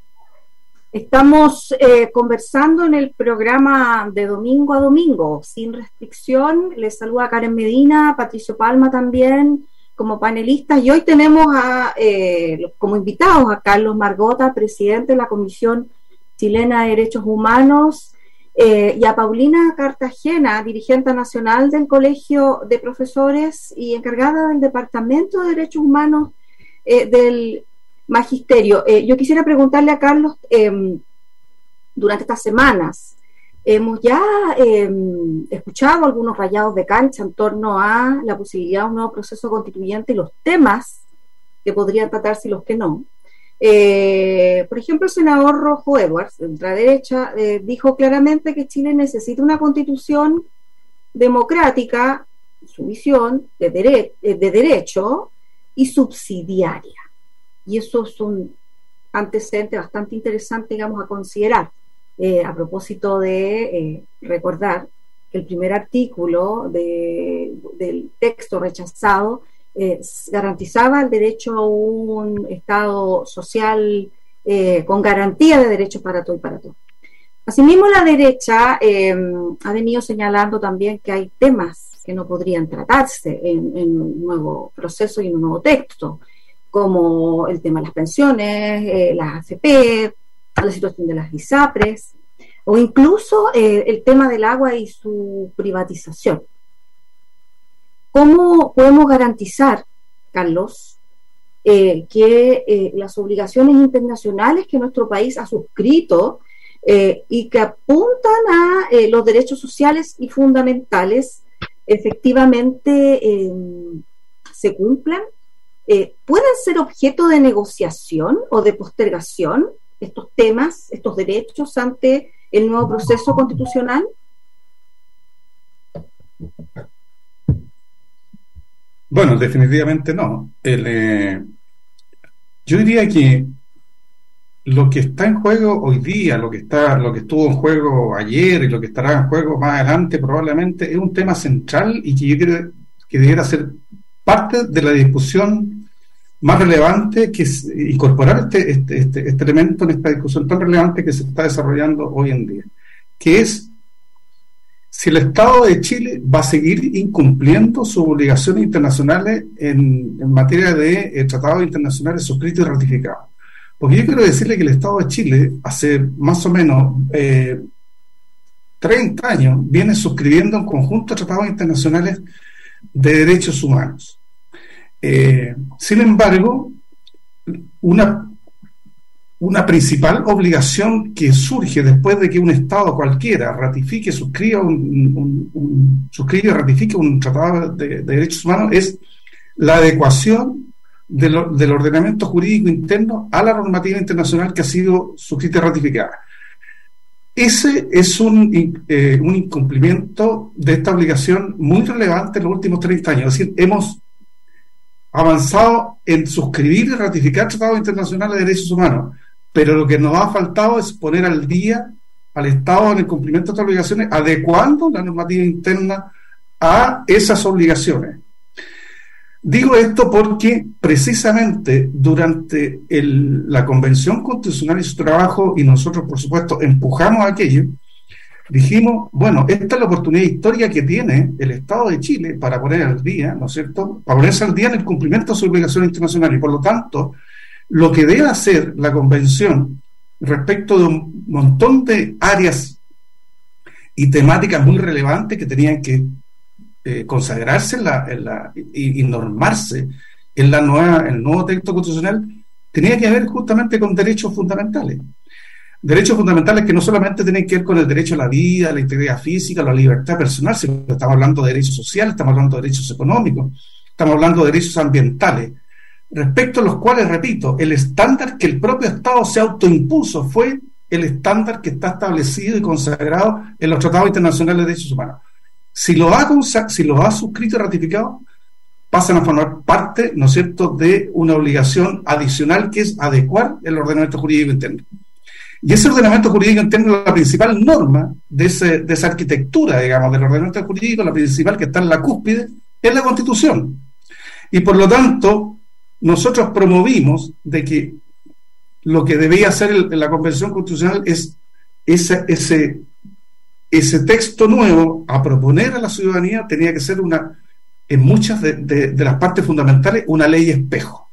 Estamos eh, conversando en el programa de domingo a domingo, sin restricción. Les saluda Karen Medina, Patricio Palma también, como panelistas. Y hoy tenemos a, eh, como invitados a Carlos Margota, presidente de la Comisión Chilena de Derechos Humanos, eh, y a Paulina Cartagena, dirigente nacional del Colegio de Profesores y encargada del Departamento de Derechos Humanos eh, del Magisterio. Eh, yo quisiera preguntarle a Carlos, eh, durante estas semanas, hemos ya eh, escuchado algunos rayados de cancha en torno a la posibilidad de un nuevo proceso constituyente y los temas que podrían tratarse y los que no. Eh, por ejemplo, el senador Rojo Edwards, de ultraderecha, eh, dijo claramente que Chile necesita una constitución democrática, su visión, de, dere- de derecho y subsidiaria. Y eso es un antecedente bastante interesante, digamos, a considerar, eh, a propósito de eh, recordar que el primer artículo de, del texto rechazado eh, garantizaba el derecho a un Estado social eh, con garantía de derechos para todo y para todos. Asimismo, la derecha eh, ha venido señalando también que hay temas que no podrían tratarse en, en un nuevo proceso y en un nuevo texto, como el tema de las pensiones, eh, las A F P, la situación de las ISAPRES, o incluso eh, el tema del agua y su privatización. ¿Cómo podemos garantizar, Carlos, eh, que eh, las obligaciones internacionales que nuestro país ha suscrito eh, y que apuntan a eh, los derechos sociales y fundamentales efectivamente eh, se cumplan? Eh, ¿Pueden ser objeto de negociación o de postergación estos temas, estos derechos ante el nuevo proceso constitucional? Bueno, definitivamente no. El, eh, yo diría que lo que está en juego hoy día, lo que está, lo que estuvo en juego ayer y lo que estará en juego más adelante probablemente es un tema central y que yo creo que debiera ser parte de la discusión más relevante, que es incorporar este, este, este, este elemento en esta discusión tan relevante que se está desarrollando hoy en día, que es si el Estado de Chile va a seguir incumpliendo sus obligaciones internacionales en, en materia de eh, tratados internacionales suscritos y ratificados. Porque yo quiero decirle que el Estado de Chile hace más o menos eh, treinta años viene suscribiendo un conjunto de tratados internacionales de derechos humanos. Eh, sin embargo, una, una principal obligación que surge después de que un Estado cualquiera ratifique, suscriba un, un, un, suscriba y ratifique un tratado de, de derechos humanos es la adecuación de lo, del ordenamiento jurídico interno a la normativa internacional que ha sido suscrita y ratificada. Ese es un, eh, un incumplimiento de esta obligación muy relevante en los últimos treinta años. Es decir, hemos avanzado en suscribir y ratificar tratados internacionales de derechos humanos, pero lo que nos ha faltado es poner al día al Estado en el cumplimiento de estas obligaciones, adecuando la normativa interna a esas obligaciones. Digo esto porque precisamente durante el, la Convención Constitucional y su trabajo, y nosotros por supuesto empujamos aquello, dijimos, bueno, esta es la oportunidad histórica que tiene el Estado de Chile para poner al día, ¿no es cierto?, para ponerse al día en el cumplimiento de sus obligaciones internacionales, y por lo tanto, lo que debe hacer la Convención respecto de un montón de áreas y temáticas muy relevantes que tenían que eh, consagrarse en la, en la, y, y normarse en la nueva, el nuevo texto constitucional, tenía que ver justamente con derechos fundamentales. Derechos fundamentales que no solamente tienen que ver con el derecho a la vida, a la integridad física, a la libertad personal, sino que estamos hablando de derechos sociales, estamos hablando de derechos económicos, estamos hablando de derechos ambientales, respecto a los cuales, repito, el estándar que el propio Estado se autoimpuso fue el estándar que está establecido y consagrado en los tratados internacionales de derechos humanos. Si lo ha, si lo ha suscrito y ratificado, pasan a formar parte, ¿no es cierto?, de una obligación adicional que es adecuar el ordenamiento jurídico interno. Y ese ordenamiento jurídico interno, la principal norma de, ese, de esa arquitectura, digamos, del ordenamiento jurídico, la principal que está en la cúspide, es la Constitución. Y por lo tanto, nosotros promovimos de que lo que debía hacer el, la Convención Constitucional es ese, ese, ese texto nuevo a proponer a la ciudadanía tenía que ser una, en muchas de, de, de las partes fundamentales, una ley espejo,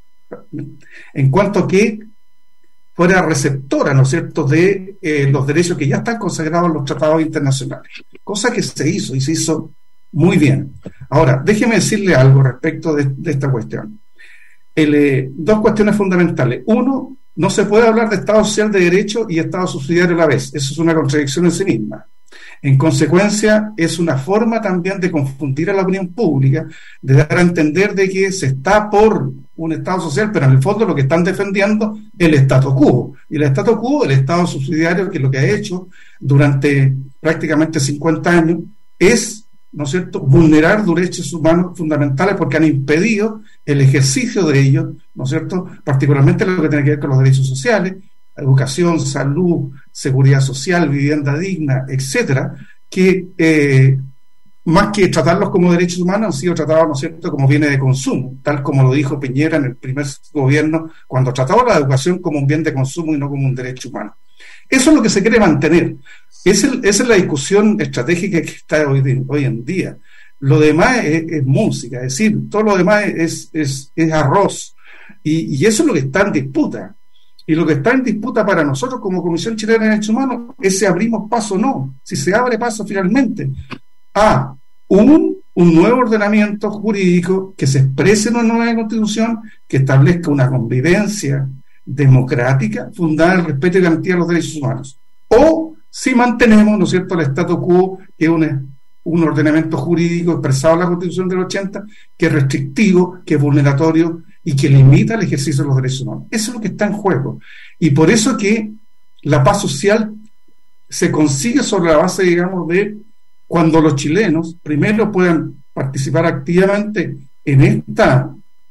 en cuanto a que fuera receptora, ¿no es cierto?, de eh, los derechos que ya están consagrados en los tratados internacionales, cosa que se hizo y se hizo muy bien. Ahora, déjeme decirle algo respecto de, de esta cuestión. El, eh, dos cuestiones fundamentales. Uno, no se puede hablar de Estado social de derecho y Estado subsidiario a la vez. Eso es una contradicción en sí misma. En consecuencia, es una forma también de confundir a la opinión pública, de dar a entender de que se está por un Estado social, pero en el fondo lo que están defendiendo es el statu quo. Y el statu quo, el Estado subsidiario, que lo que ha hecho durante prácticamente cincuenta años, es, ¿no es cierto?, vulnerar derechos humanos fundamentales porque han impedido el ejercicio de ellos, ¿no es cierto?, particularmente lo que tiene que ver con los derechos sociales, educación, salud, seguridad social, vivienda digna, etcétera, que eh, más que tratarlos como derechos humanos han sido tratados, ¿no es cierto?, como bienes de consumo, tal como lo dijo Piñera en el primer gobierno, cuando trataba la educación como un bien de consumo y no como un derecho humano. Eso es lo que se quiere mantener. Es el, esa es la discusión estratégica que está hoy, hoy en día. Lo demás es, es música, es decir, todo lo demás es, es, es arroz. Y, y eso es lo que está en disputa. Y lo que está en disputa para nosotros como Comisión Chilena de Derechos Humanos es si abrimos paso o no, si se abre paso finalmente a un, un nuevo ordenamiento jurídico que se exprese en una nueva Constitución, que establezca una convivencia democrática fundada en el respeto y garantía de los derechos humanos. O si mantenemos, ¿no es cierto?, el statu quo, que es un, un ordenamiento jurídico expresado en la Constitución del ochenta, que es restrictivo, que es vulneratorio y que limita el ejercicio de los derechos humanos. Eso es lo que está en juego. Y por eso que la paz social se consigue sobre la base, digamos, de cuando los chilenos primero puedan participar activamente en esta,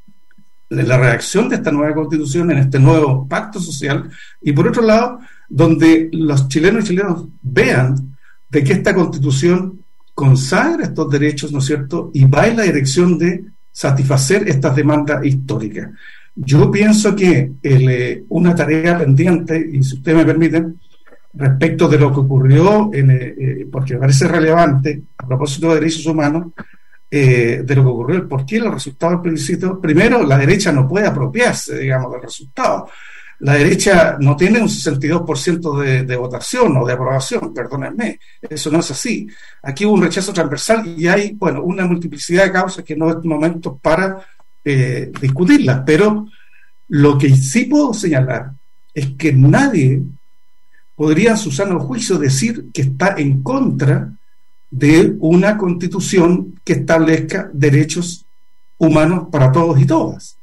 en la redacción de esta nueva Constitución, en este nuevo pacto social, y por otro lado, donde los chilenos y chilenos vean de que esta Constitución consagra estos derechos, ¿no es cierto?, y va en la dirección de satisfacer estas demandas históricas. Yo pienso que el, eh, una tarea pendiente, y si ustedes me permiten, respecto de lo que ocurrió, en, eh, porque me parece relevante, a propósito de derechos humanos, eh, de lo que ocurrió, el por qué los resultados del plebiscito. Primero, la derecha no puede apropiarse, digamos, del resultado. La derecha no tiene un sesenta y dos por ciento de, de votación o de aprobación, perdónenme, eso no es así. Aquí hubo un rechazo transversal y hay, bueno, una multiplicidad de causas que no es momento para eh, discutirlas, pero lo que sí puedo señalar es que nadie podría en su sano juicio decir que está en contra de una Constitución que establezca derechos humanos para todos y todas.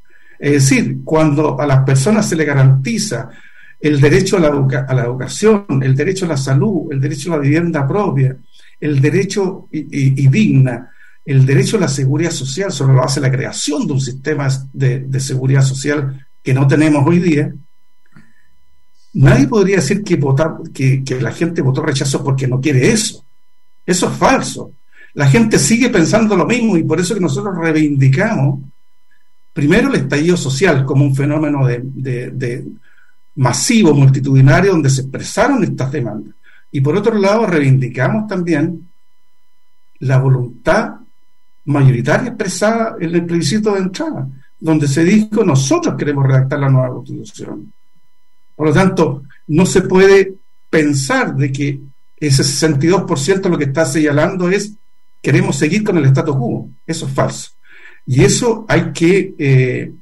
Es decir, cuando a las personas se les garantiza el derecho a la, educa- a la educación, el derecho a la salud, el derecho a la vivienda propia, el derecho y, y, y digna, el derecho a la seguridad social, sobre la base de la creación de un sistema de, de seguridad social que no tenemos hoy día, nadie podría decir que, votar, que, que la gente votó rechazo porque no quiere eso. Eso es falso. La gente sigue pensando lo mismo, y por eso que nosotros reivindicamos primero el estallido social como un fenómeno de, de, de masivo, multitudinario, donde se expresaron estas demandas. Y por otro lado, reivindicamos también la voluntad mayoritaria expresada en el plebiscito de entrada, donde se dijo: nosotros queremos redactar la nueva Constitución. Por lo tanto, no se puede pensar de que ese sesenta y dos por ciento lo que está señalando es: queremos seguir con el statu quo. Eso es falso. Y eso hay que eh,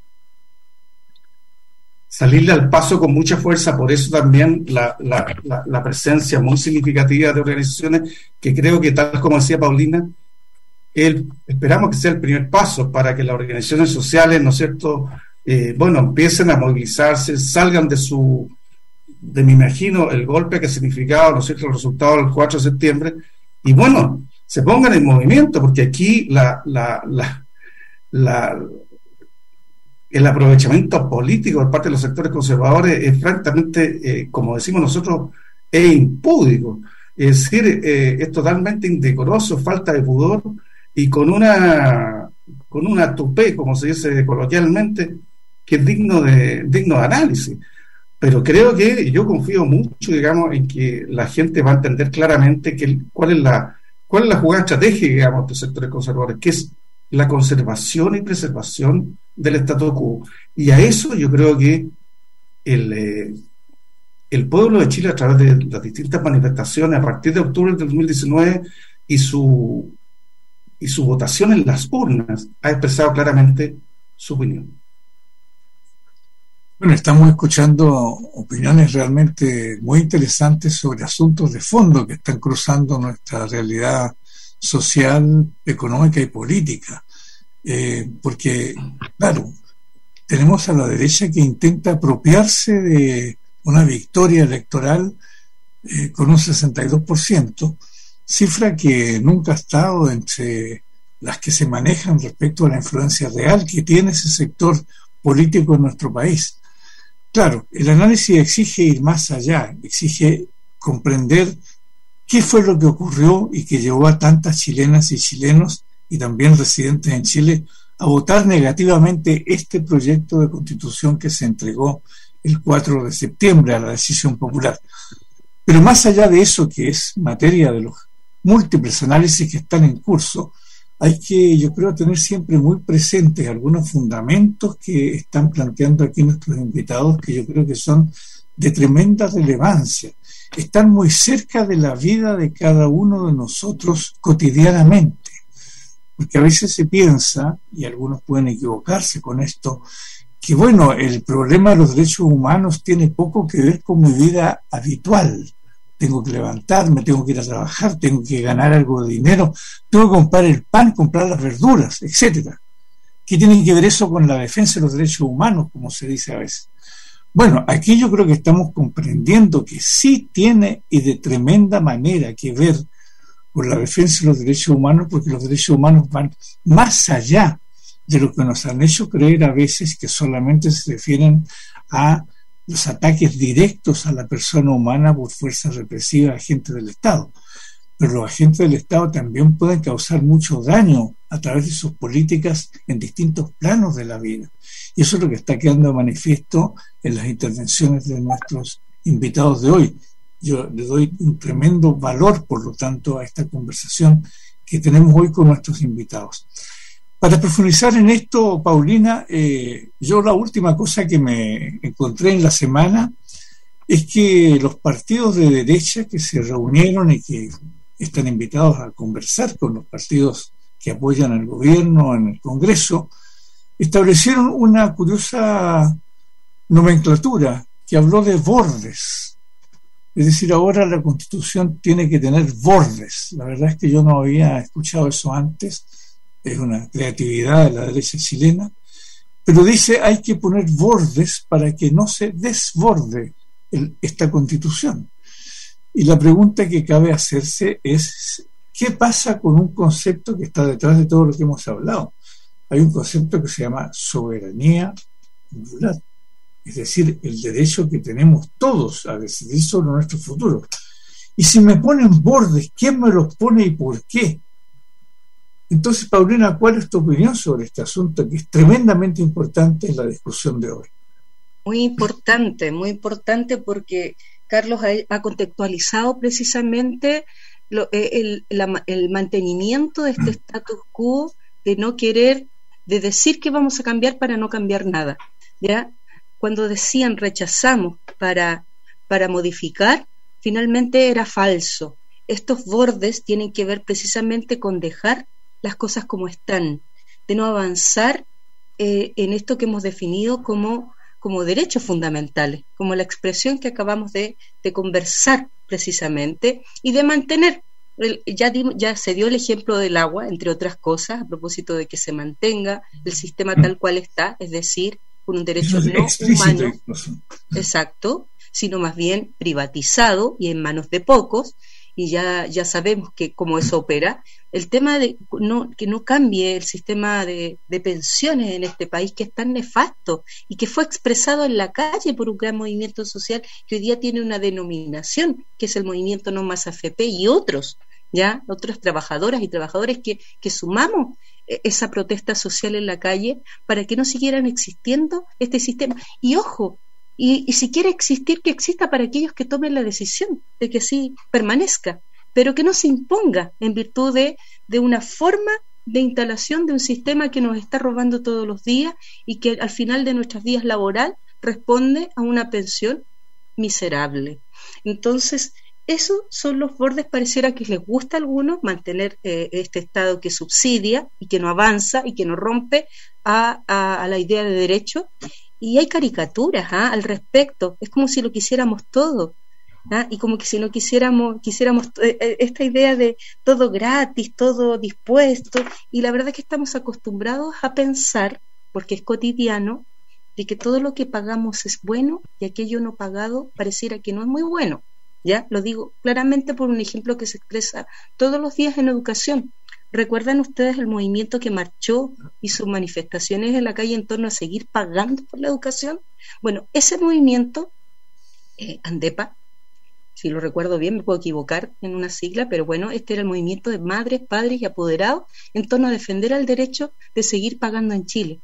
salirle al paso con mucha fuerza. Por eso también la, la, la, la presencia muy significativa de organizaciones que creo que, tal como decía Paulina, el, esperamos que sea el primer paso para que las organizaciones sociales, ¿no es cierto?, eh, bueno, empiecen a movilizarse, salgan de su, de me imagino, el golpe que ha significado, ¿no es cierto?, el resultado del cuatro de septiembre, y bueno, se pongan en movimiento, porque aquí la, la, la, la el aprovechamiento político por parte de los sectores conservadores es francamente, eh, como decimos nosotros, es impúdico. Es decir, eh, es totalmente indecoroso, falta de pudor, y con una con una tupé, como se dice coloquialmente, que es digno de digno de análisis. Pero creo que yo confío mucho, digamos, en que la gente va a entender claramente que cuál es la cuál es la jugada estratégica, digamos, de los sectores conservadores, que es la conservación y preservación del statu quo. Y a eso yo creo que el, eh, el pueblo de Chile, a través de las distintas manifestaciones a partir de octubre del dos mil diecinueve y su y su votación en las urnas, ha expresado claramente su opinión. Bueno, estamos escuchando opiniones realmente muy interesantes sobre asuntos de fondo que están cruzando nuestra realidad social, económica y política. Eh, porque, claro, tenemos a la derecha que intenta apropiarse de una victoria electoral eh, con un sesenta y dos por ciento, cifra que nunca ha estado entre las que se manejan respecto a la influencia real que tiene ese sector político en nuestro país. Claro, el análisis exige ir más allá, exige comprender qué fue lo que ocurrió y que llevó a tantas chilenas y chilenos y también residentes en Chile a votar negativamente este proyecto de constitución que se entregó el cuatro de septiembre a la decisión popular. Pero más allá de eso, que es materia de los múltiples análisis que están en curso, hay que, yo creo, tener siempre muy presentes algunos fundamentos que están planteando aquí nuestros invitados, que yo creo que son de tremenda relevancia. Están muy cerca de la vida de cada uno de nosotros cotidianamente. Porque a veces se piensa, y algunos pueden equivocarse con esto, que bueno, el problema de los derechos humanos tiene poco que ver con mi vida habitual. Tengo que levantarme, tengo que ir a trabajar, tengo que ganar algo de dinero, tengo que comprar el pan, comprar las verduras, etcétera. ¿Qué tiene que ver eso con la defensa de los derechos humanos, como se dice a veces? Bueno, aquí yo creo que estamos comprendiendo que sí tiene, y de tremenda manera, que ver con la defensa de los derechos humanos, porque los derechos humanos van más allá de lo que nos han hecho creer a veces, que solamente se refieren a los ataques directos a la persona humana por fuerzas represivas, agentes del Estado. Pero los agentes del Estado también pueden causar mucho daño a través de sus políticas en distintos planos de la vida. Y eso es lo que está quedando manifiesto en las intervenciones de nuestros invitados de hoy. Yo le doy un tremendo valor, por lo tanto, a esta conversación que tenemos hoy con nuestros invitados. Para profundizar en esto, Paulina, eh, yo la última cosa que me encontré en la semana es que los partidos de derecha que se reunieron y que están invitados a conversar con los partidos que apoyan al gobierno en el Congreso, establecieron una curiosa nomenclatura que habló de bordes. Es decir, ahora la Constitución tiene que tener bordes. La verdad es que yo no había escuchado eso antes. Es una creatividad de la derecha chilena, pero dice hay que poner bordes para que no se desborde el, esta Constitución. Y la pregunta que cabe hacerse es, ¿qué pasa con un concepto que está detrás de todo lo que hemos hablado? Hay un concepto que se llama soberanía popular, es decir, el derecho que tenemos todos a decidir sobre nuestro futuro. Y si me ponen bordes, ¿quién me los pone y por qué? Entonces, Paulina, ¿cuál es tu opinión sobre este asunto que es tremendamente importante en la discusión de hoy? Muy importante, muy importante porque Carlos ha, ha contextualizado precisamente lo, el, la, el mantenimiento de este status quo de no querer, de decir que vamos a cambiar para no cambiar nada, ¿ya? Cuando decían rechazamos para, para modificar, finalmente era falso. Estos bordes tienen que ver precisamente con dejar las cosas como están, de no avanzar eh, en esto que hemos definido como, como derechos fundamentales, como la expresión que acabamos de, de conversar precisamente, y de mantener. El, ya, di, ya se dio el ejemplo del agua, entre otras cosas, a propósito de que se mantenga el sistema tal cual está, es decir, con un derecho no humano, exacto, sino más bien privatizado y en manos de pocos, y ya, ya sabemos que cómo eso opera. El tema de no, que no cambie el sistema de, de pensiones en este país, que es tan nefasto y que fue expresado en la calle por un gran movimiento social que hoy día tiene una denominación, que es el movimiento No Más A F P, y otros, ya, otras trabajadoras y trabajadores que, que sumamos esa protesta social en la calle para que no siguieran existiendo este sistema. Y ojo, y, y si quiere existir, que exista para aquellos que tomen la decisión de que sí permanezca, pero que no se imponga en virtud de, de una forma de instalación de un sistema que nos está robando todos los días y que al final de nuestros días laboral responde a una pensión miserable. Entonces, esos son los bordes, pareciera que les gusta a algunos mantener eh, este Estado que subsidia y que no avanza y que no rompe a, a, a la idea de derecho. Y hay caricaturas ¿ah? al respecto, es como si lo quisiéramos todo. ¿Ah? Y como que si no quisiéramos, quisiéramos eh, esta idea de todo gratis, todo dispuesto, y la verdad es que estamos acostumbrados a pensar, porque es cotidiano, de que todo lo que pagamos es bueno y aquello no pagado pareciera que no es muy bueno. Ya lo digo claramente por un ejemplo que se expresa todos los días en educación. ¿Recuerdan ustedes el movimiento que marchó y sus manifestaciones en la calle en torno a seguir pagando por la educación? Bueno, ese movimiento, eh, ANDEPA, si lo recuerdo bien, me puedo equivocar en una sigla, pero bueno, este era el movimiento de madres, padres y apoderados en torno a defender el derecho de seguir pagando en Chile.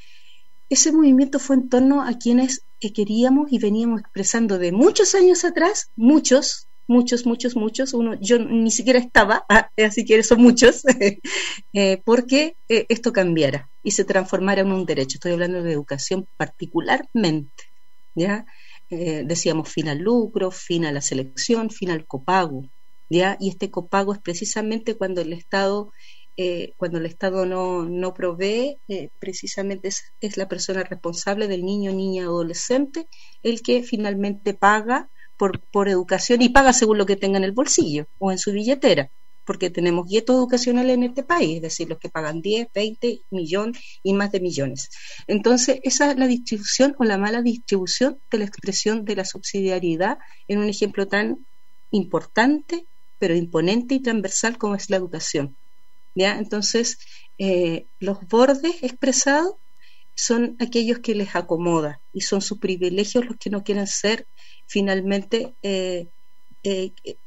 Ese movimiento fue en torno a quienes que queríamos y veníamos expresando de muchos años atrás, muchos, muchos, muchos, muchos, uno, yo ni siquiera estaba, ah, así que son muchos, eh, porque eh, esto cambiara y se transformara en un derecho. Estoy hablando de educación particularmente, ¿ya? Eh, decíamos fin al lucro, fin a la selección, fin al copago, ¿ya? Y este copago es precisamente cuando el Estado Eh, cuando el Estado no, no provee, eh, precisamente es, es la persona responsable del niño, niña, adolescente, el que finalmente paga por, por educación, y paga según lo que tenga en el bolsillo o en su billetera, porque tenemos guetos educacionales en este país, es decir, los que pagan diez, veinte, millón y más de millones. Entonces, esa es la distribución o la mala distribución de la expresión de la subsidiariedad en un ejemplo tan importante, pero imponente y transversal como es la educación. ¿Ya? Entonces, eh, los bordes expresados son aquellos que les acomoda y son sus privilegios los que no quieren ser finalmente eh, eh,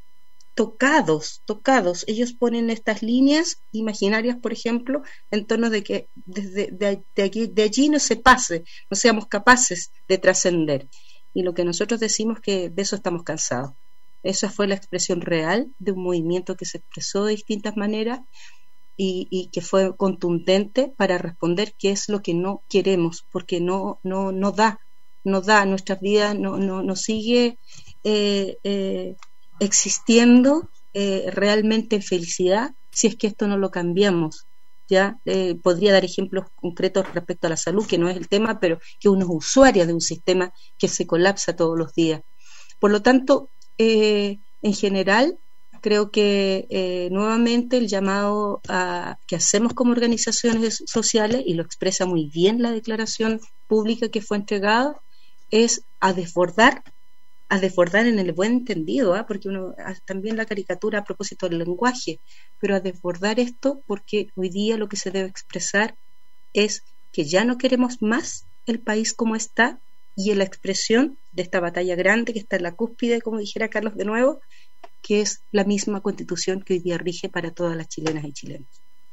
tocados, tocados. Ellos ponen estas líneas imaginarias, por ejemplo, en torno de que desde de, de, aquí, de allí no se pase, no seamos capaces de trascender. Y lo que nosotros decimos que de eso estamos cansados. Esa fue la expresión real de un movimiento que se expresó de distintas maneras Y, y que fue contundente para responder qué es lo que no queremos, porque no no no da, no da, nuestras vidas no, no, no sigue eh, eh, existiendo eh, realmente en felicidad si es que esto no lo cambiamos. Ya eh, podría dar ejemplos concretos respecto a la salud, que no es el tema, pero que uno es usuario de un sistema que se colapsa todos los días. Por lo tanto, eh, en general, Creo que eh, nuevamente el llamado a, que hacemos como organizaciones sociales, y lo expresa muy bien la declaración pública que fue entregada, es a desbordar, a desbordar en el buen entendido, ¿eh? Porque uno también la caricatura a propósito del lenguaje, pero a desbordar esto porque hoy día lo que se debe expresar es que ya no queremos más el país como está, y en la expresión de esta batalla grande que está en la cúspide, como dijera Carlos de nuevo, que es la misma Constitución que hoy día rige para todas las chilenas y chilenos.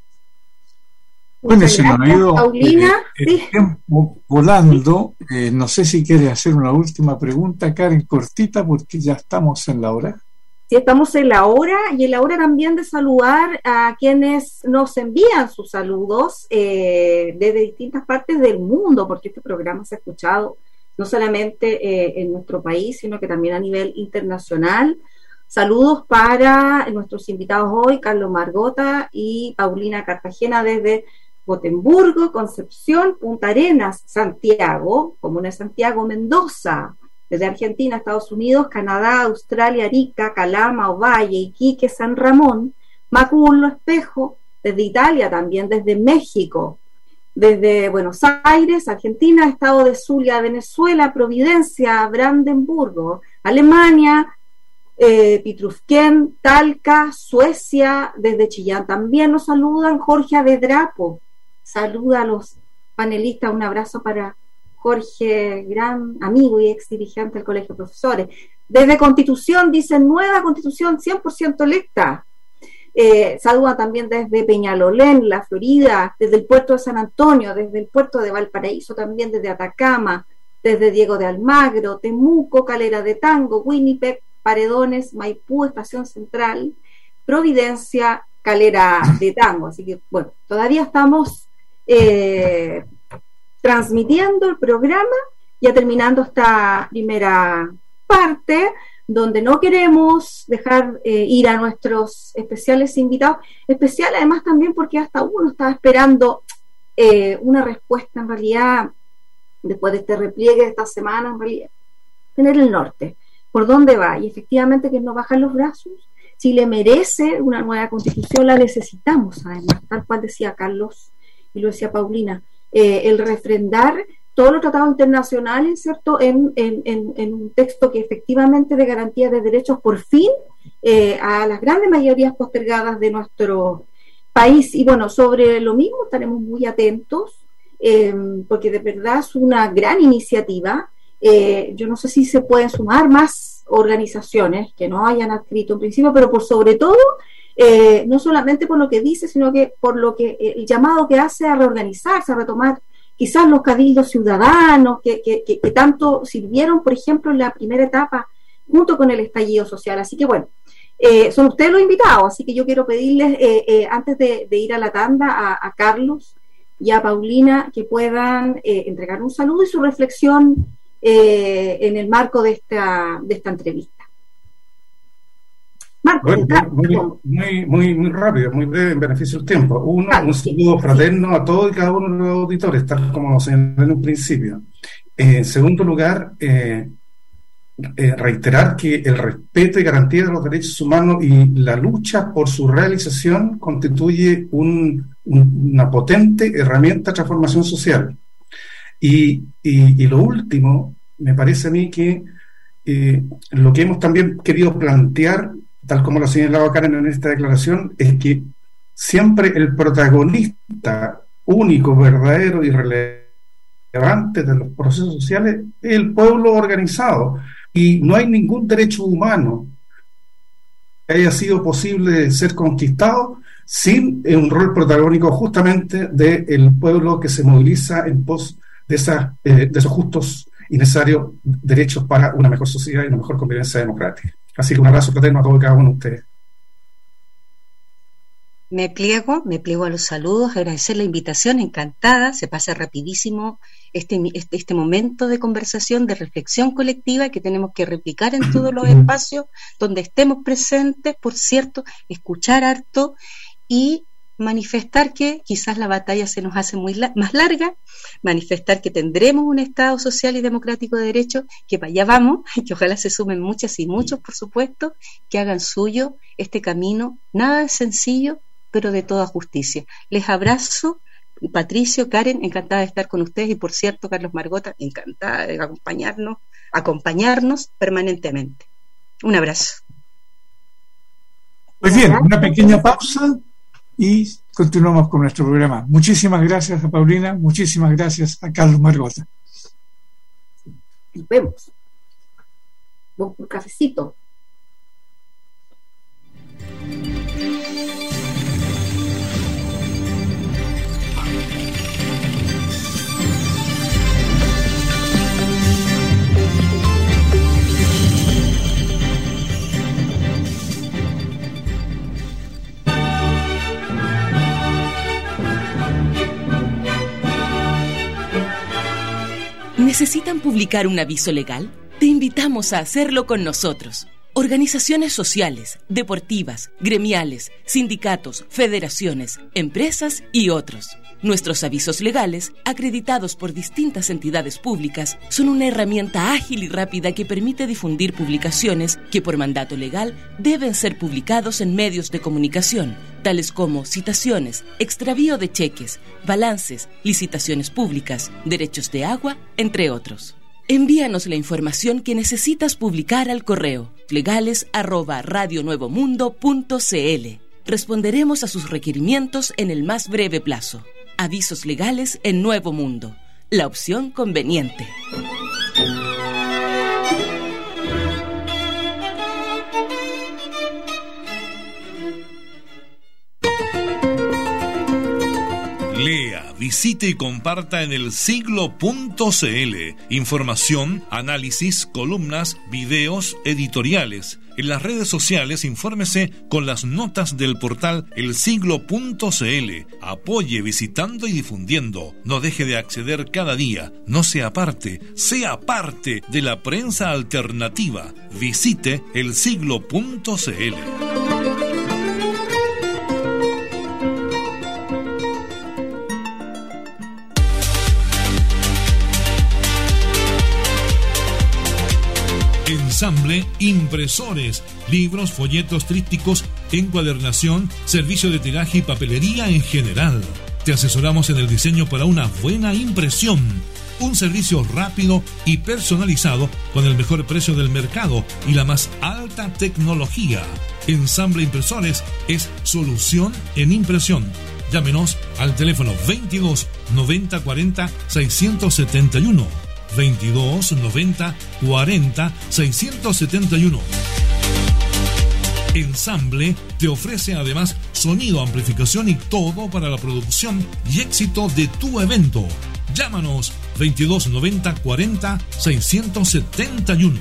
Bueno, se nos ha ido Paulina, eh, sí. el tiempo volando. Eh, no sé si quiere hacer una última pregunta, Karen, cortita, porque ya estamos en la hora. Sí, estamos en la hora, y en la hora también de saludar a quienes nos envían sus saludos eh, desde distintas partes del mundo, porque este programa se ha escuchado no solamente eh, en nuestro país, sino que también a nivel internacional. Saludos para nuestros invitados hoy, Carlos Margota y Paulina Cartagena desde Gotemburgo, Concepción, Punta Arenas, Santiago, Comuna de Santiago, Mendoza, desde Argentina, Estados Unidos, Canadá, Australia, Arica, Calama, Ovalle, Iquique, San Ramón, Macul, Lo Espejo, desde Italia, también desde México, desde Buenos Aires, Argentina, Estado de Zulia, Venezuela, Providencia, Brandenburgo, Alemania, eh, Pitrufquén, Talca, Suecia, desde Chillán también nos saludan. Jorge Avedrapo saluda a los panelistas, un abrazo para Jorge, gran amigo y ex dirigente del Colegio de Profesores. Desde Constitución dicen nueva Constitución cien por ciento electa. Eh, saluda también desde Peñalolén, La Florida, desde el puerto de San Antonio, desde el puerto de Valparaíso, también desde Atacama, desde Diego de Almagro, Temuco, Calera de Tango, Winnipeg, Paredones, Maipú, Estación Central, Providencia, Calera de Tango. Así que, bueno, todavía estamos eh, transmitiendo el programa, ya terminando esta primera parte, donde no queremos dejar eh, ir a nuestros especiales invitados, especial además también porque hasta uno estaba esperando eh, una respuesta en realidad, después de este repliegue de esta semana, en realidad, tener el norte, por dónde va, y efectivamente que no bajan los brazos. Si le merece una nueva constitución, la necesitamos además, tal cual decía Carlos y lo decía Paulina, eh, el refrendar todos los tratados internacionales, ¿cierto?, en, en, en, en un texto que efectivamente de garantía de derechos, por fin, eh, a las grandes mayorías postergadas de nuestro país. Y bueno, sobre lo mismo estaremos muy atentos, eh, porque de verdad es una gran iniciativa. Eh, yo no sé si se pueden sumar más organizaciones que no hayan adscrito en principio, pero por sobre todo, eh, no solamente por lo que dice, sino que por lo que el llamado que hace a reorganizarse, a retomar quizás los cabildos ciudadanos que, que, que, que tanto sirvieron, por ejemplo, en la primera etapa junto con el estallido social. Así que bueno, eh, son ustedes los invitados, así que yo quiero pedirles eh, eh, antes de, de ir a la tanda a, a Carlos y a Paulina que puedan eh, entregar un saludo y su reflexión eh, en el marco de esta, de esta entrevista. Marco, bueno, muy, muy, muy, muy rápido, muy breve en beneficio del tiempo. Uno, claro, un saludo sí, fraterno sí. a todos y cada uno de los auditores, tal como señalé en un principio. Eh, en segundo lugar, eh, eh, reiterar que el respeto y garantía de los derechos humanos y la lucha por su realización constituye un, un, una potente herramienta de transformación social. Y, y, y lo último, me parece a mí que eh, lo que hemos también querido plantear, tal como lo señalaba Karen en esta declaración, es que siempre el protagonista único, verdadero y relevante de los procesos sociales es el pueblo organizado, y no hay ningún derecho humano que haya sido posible ser conquistado sin un rol protagónico justamente del pueblo que se moviliza en pos de, esa, eh, de esos justos y necesarios derechos para una mejor sociedad y una mejor convivencia democrática. Así que un abrazo fraterno a todos y cada uno de ustedes. Me pliego, me pliego a los saludos, agradecer la invitación, encantada, se pasa rapidísimo este, este, este momento de conversación, de reflexión colectiva que tenemos que replicar en todos los espacios donde estemos presentes, por cierto, escuchar harto y manifestar que quizás la batalla se nos hace muy la- más larga, manifestar que tendremos un Estado social y democrático de derecho, que para allá vamos, y que ojalá se sumen muchas y muchos, por supuesto, que hagan suyo este camino, nada sencillo, pero de toda justicia. Les abrazo, Patricio, Karen, encantada de estar con ustedes, y por cierto, Carlos Margota, encantada de acompañarnos, acompañarnos permanentemente. Un abrazo. Pues bien, una pequeña pausa y continuamos con nuestro programa. Muchísimas gracias a Paulina, muchísimas gracias a Carlos Margota. Nos vemos. Vamos por un cafecito. ¿Necesitan publicar un aviso legal? Te invitamos a hacerlo con nosotros. Organizaciones sociales, deportivas, gremiales, sindicatos, federaciones, empresas y otros. Nuestros avisos legales, acreditados por distintas entidades públicas, son una herramienta ágil y rápida que permite difundir publicaciones que por mandato legal deben ser publicados en medios de comunicación, tales como citaciones, extravío de cheques, balances, licitaciones públicas, derechos de agua, entre otros. Envíanos la información que necesitas publicar al correo legales arroba radionuevomundo punto cl. Responderemos a sus requerimientos en el más breve plazo. Avisos legales en Nuevo Mundo, la opción conveniente. Lea, visite y comparta en el siglo punto cl. Información, análisis, columnas, videos, editoriales. En las redes sociales, infórmese con las notas del portal el siglo punto cl. Apoye visitando y difundiendo. No deje de acceder cada día. No sea parte, sea parte de la prensa alternativa. Visite el siglo punto cl. Ensamble Impresores, libros, folletos, trípticos, encuadernación, servicio de tiraje y papelería en general. Te asesoramos en el diseño para una buena impresión. Un servicio rápido y personalizado con el mejor precio del mercado y la más alta tecnología. Ensamble Impresores es solución en impresión. Llámenos al teléfono veintidós noventa cuarenta seiscientos setenta y uno. veintidós noventa cuarenta seiscientos setenta y uno. Ensamble te ofrece además sonido, amplificación y todo para la producción y éxito de tu evento. Llámanos veintidós noventa cuarenta seiscientos setenta y uno.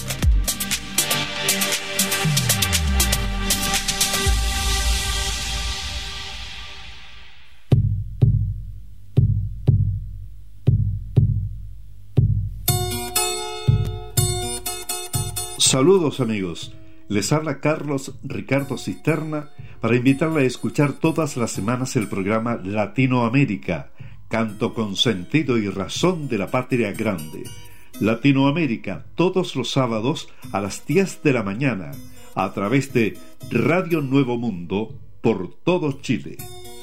Saludos amigos, les habla Carlos Ricardo Cisterna para invitarle a escuchar todas las semanas el programa Latinoamérica, canto con sentido y razón de la patria grande. Latinoamérica, todos los sábados a las diez de la mañana, a través de Radio Nuevo Mundo, por todo Chile.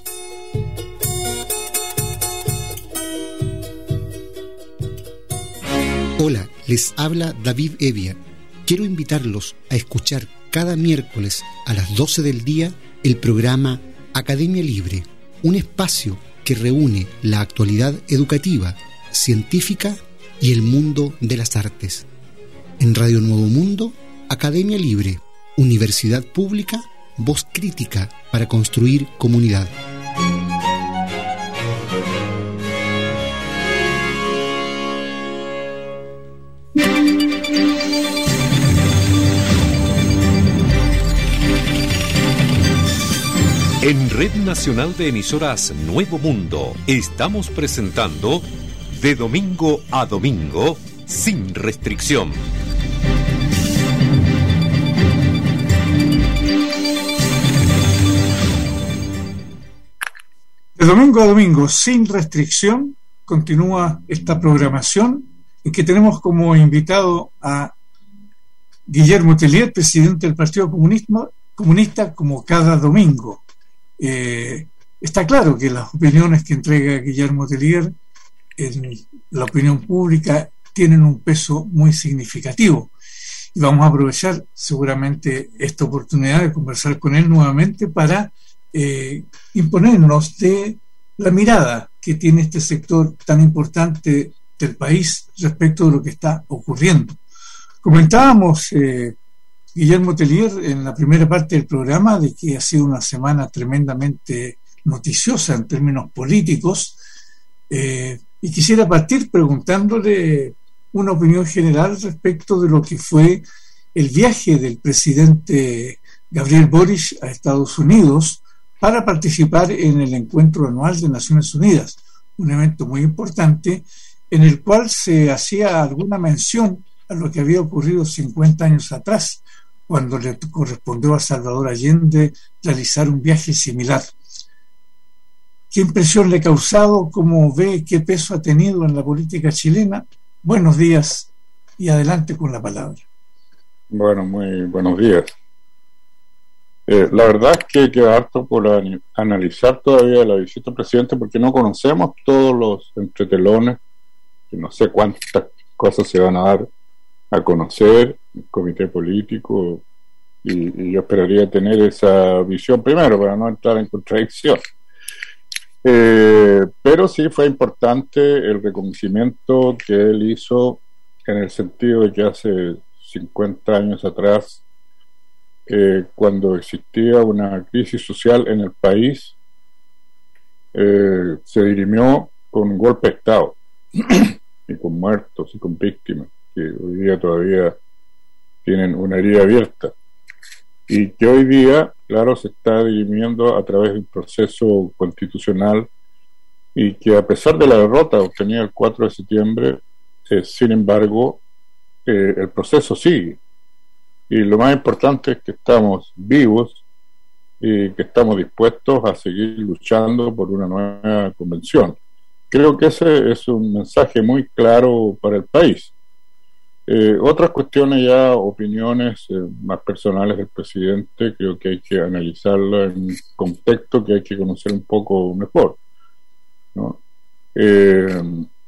Hola, les habla David Evia. Quiero invitarlos a escuchar cada miércoles a las doce del día el programa Academia Libre, un espacio que reúne la actualidad educativa, científica y el mundo de las artes. En Radio Nuevo Mundo, Academia Libre, Universidad Pública, voz crítica para construir comunidad. En Red Nacional de Emisoras Nuevo Mundo estamos presentando De Domingo a Domingo, sin restricción. De domingo a domingo, sin restricción, continúa esta programación en que tenemos como invitado a Guillermo Tellier, presidente del Partido Comunista, comunista como cada domingo. Eh, está claro que las opiniones que entrega Guillermo Tellier en la opinión pública tienen un peso muy significativo. Y vamos a aprovechar seguramente esta oportunidad de conversar con él nuevamente para eh, imponernos de la mirada que tiene este sector tan importante del país respecto de lo que está ocurriendo. Comentábamos, eh, Guillermo Tellier, en la primera parte del programa, de que ha sido una semana tremendamente noticiosa en términos políticos, eh, y quisiera partir preguntándole una opinión general respecto de lo que fue el viaje del presidente Gabriel Boric a Estados Unidos para participar en el encuentro anual de Naciones Unidas, un evento muy importante en el cual se hacía alguna mención a lo que había ocurrido cincuenta años atrás, cuando le correspondió a Salvador Allende realizar un viaje similar. ¿Qué impresión le ha causado? ¿Cómo ve? ¿Qué peso ha tenido en la política chilena? Buenos días y adelante con la palabra. Bueno, muy buenos días. Eh, la verdad es que queda harto por an- analizar todavía la visita del presidente, porque no conocemos todos los entretelones, que no sé cuántas cosas se van a dar a conocer, el comité político, y, y yo esperaría tener esa visión primero para no entrar en contradicción. Eh, pero sí fue importante el reconocimiento que él hizo, en el sentido de que hace cincuenta años atrás, eh, cuando existía una crisis social en el país, eh, se dirimió con un golpe de Estado y con muertos y con víctimas que hoy día todavía tienen una herida abierta, y que hoy día, claro, se está dirimiendo a través de un proceso constitucional, y que a pesar de la derrota obtenida el cuatro de septiembre, eh, sin embargo, eh, el proceso sigue. Y lo más importante es que estamos vivos y que estamos dispuestos a seguir luchando por una nueva convención. Creo que ese es un mensaje muy claro para el país. Eh, otras cuestiones ya, opiniones eh, más personales del presidente, creo que hay que analizarla en un contexto que hay que conocer un poco mejor, ¿no? Eh,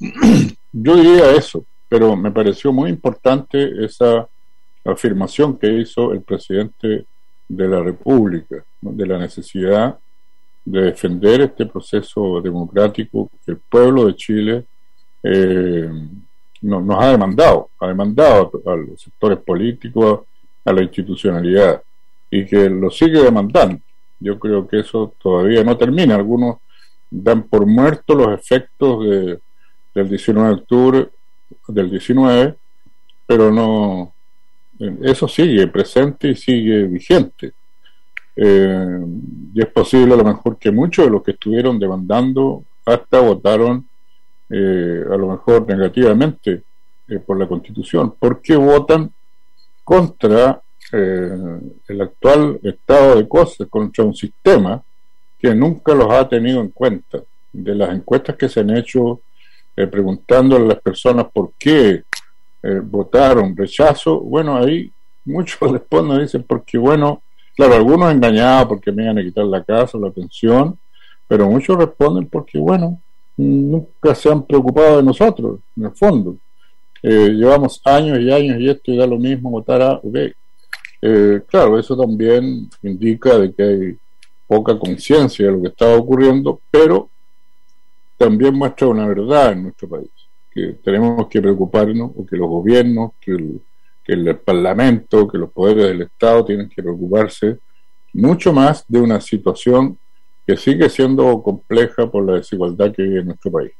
yo diría eso, pero me pareció muy importante esa afirmación que hizo el presidente de la República, ¿no?, de la necesidad de defender este proceso democrático que el pueblo de Chile eh, no, nos ha demandado, ha demandado a los sectores políticos, a la institucionalidad, y que lo sigue demandando. Yo creo que eso todavía no termina. Algunos dan por muertos los efectos de, del diecinueve de octubre del diecinueve, pero no, eso sigue presente y sigue vigente. Eh, y es posible a lo mejor que muchos de los que estuvieron demandando hasta votaron eh, a lo mejor negativamente eh, por la Constitución, porque votan contra eh, el actual estado de cosas, contra un sistema que nunca los ha tenido en cuenta. De las encuestas que se han hecho eh, preguntándole a las personas por qué eh, votaron rechazo, bueno, ahí muchos responden, dicen porque, bueno, claro, algunos engañados porque me iban a quitar la casa o la pensión, pero muchos responden porque, bueno, nunca se han preocupado de nosotros, en el fondo. Eh, llevamos años y años y esto y da lo mismo votar a... Okay. Eh, claro, eso también indica de que hay poca conciencia de lo que está ocurriendo, pero también muestra una verdad en nuestro país, que tenemos que preocuparnos, o que los gobiernos, que el, que el Parlamento, que los poderes del Estado tienen que preocuparse mucho más de una situación que sigue siendo compleja por la desigualdad que vive en nuestro país.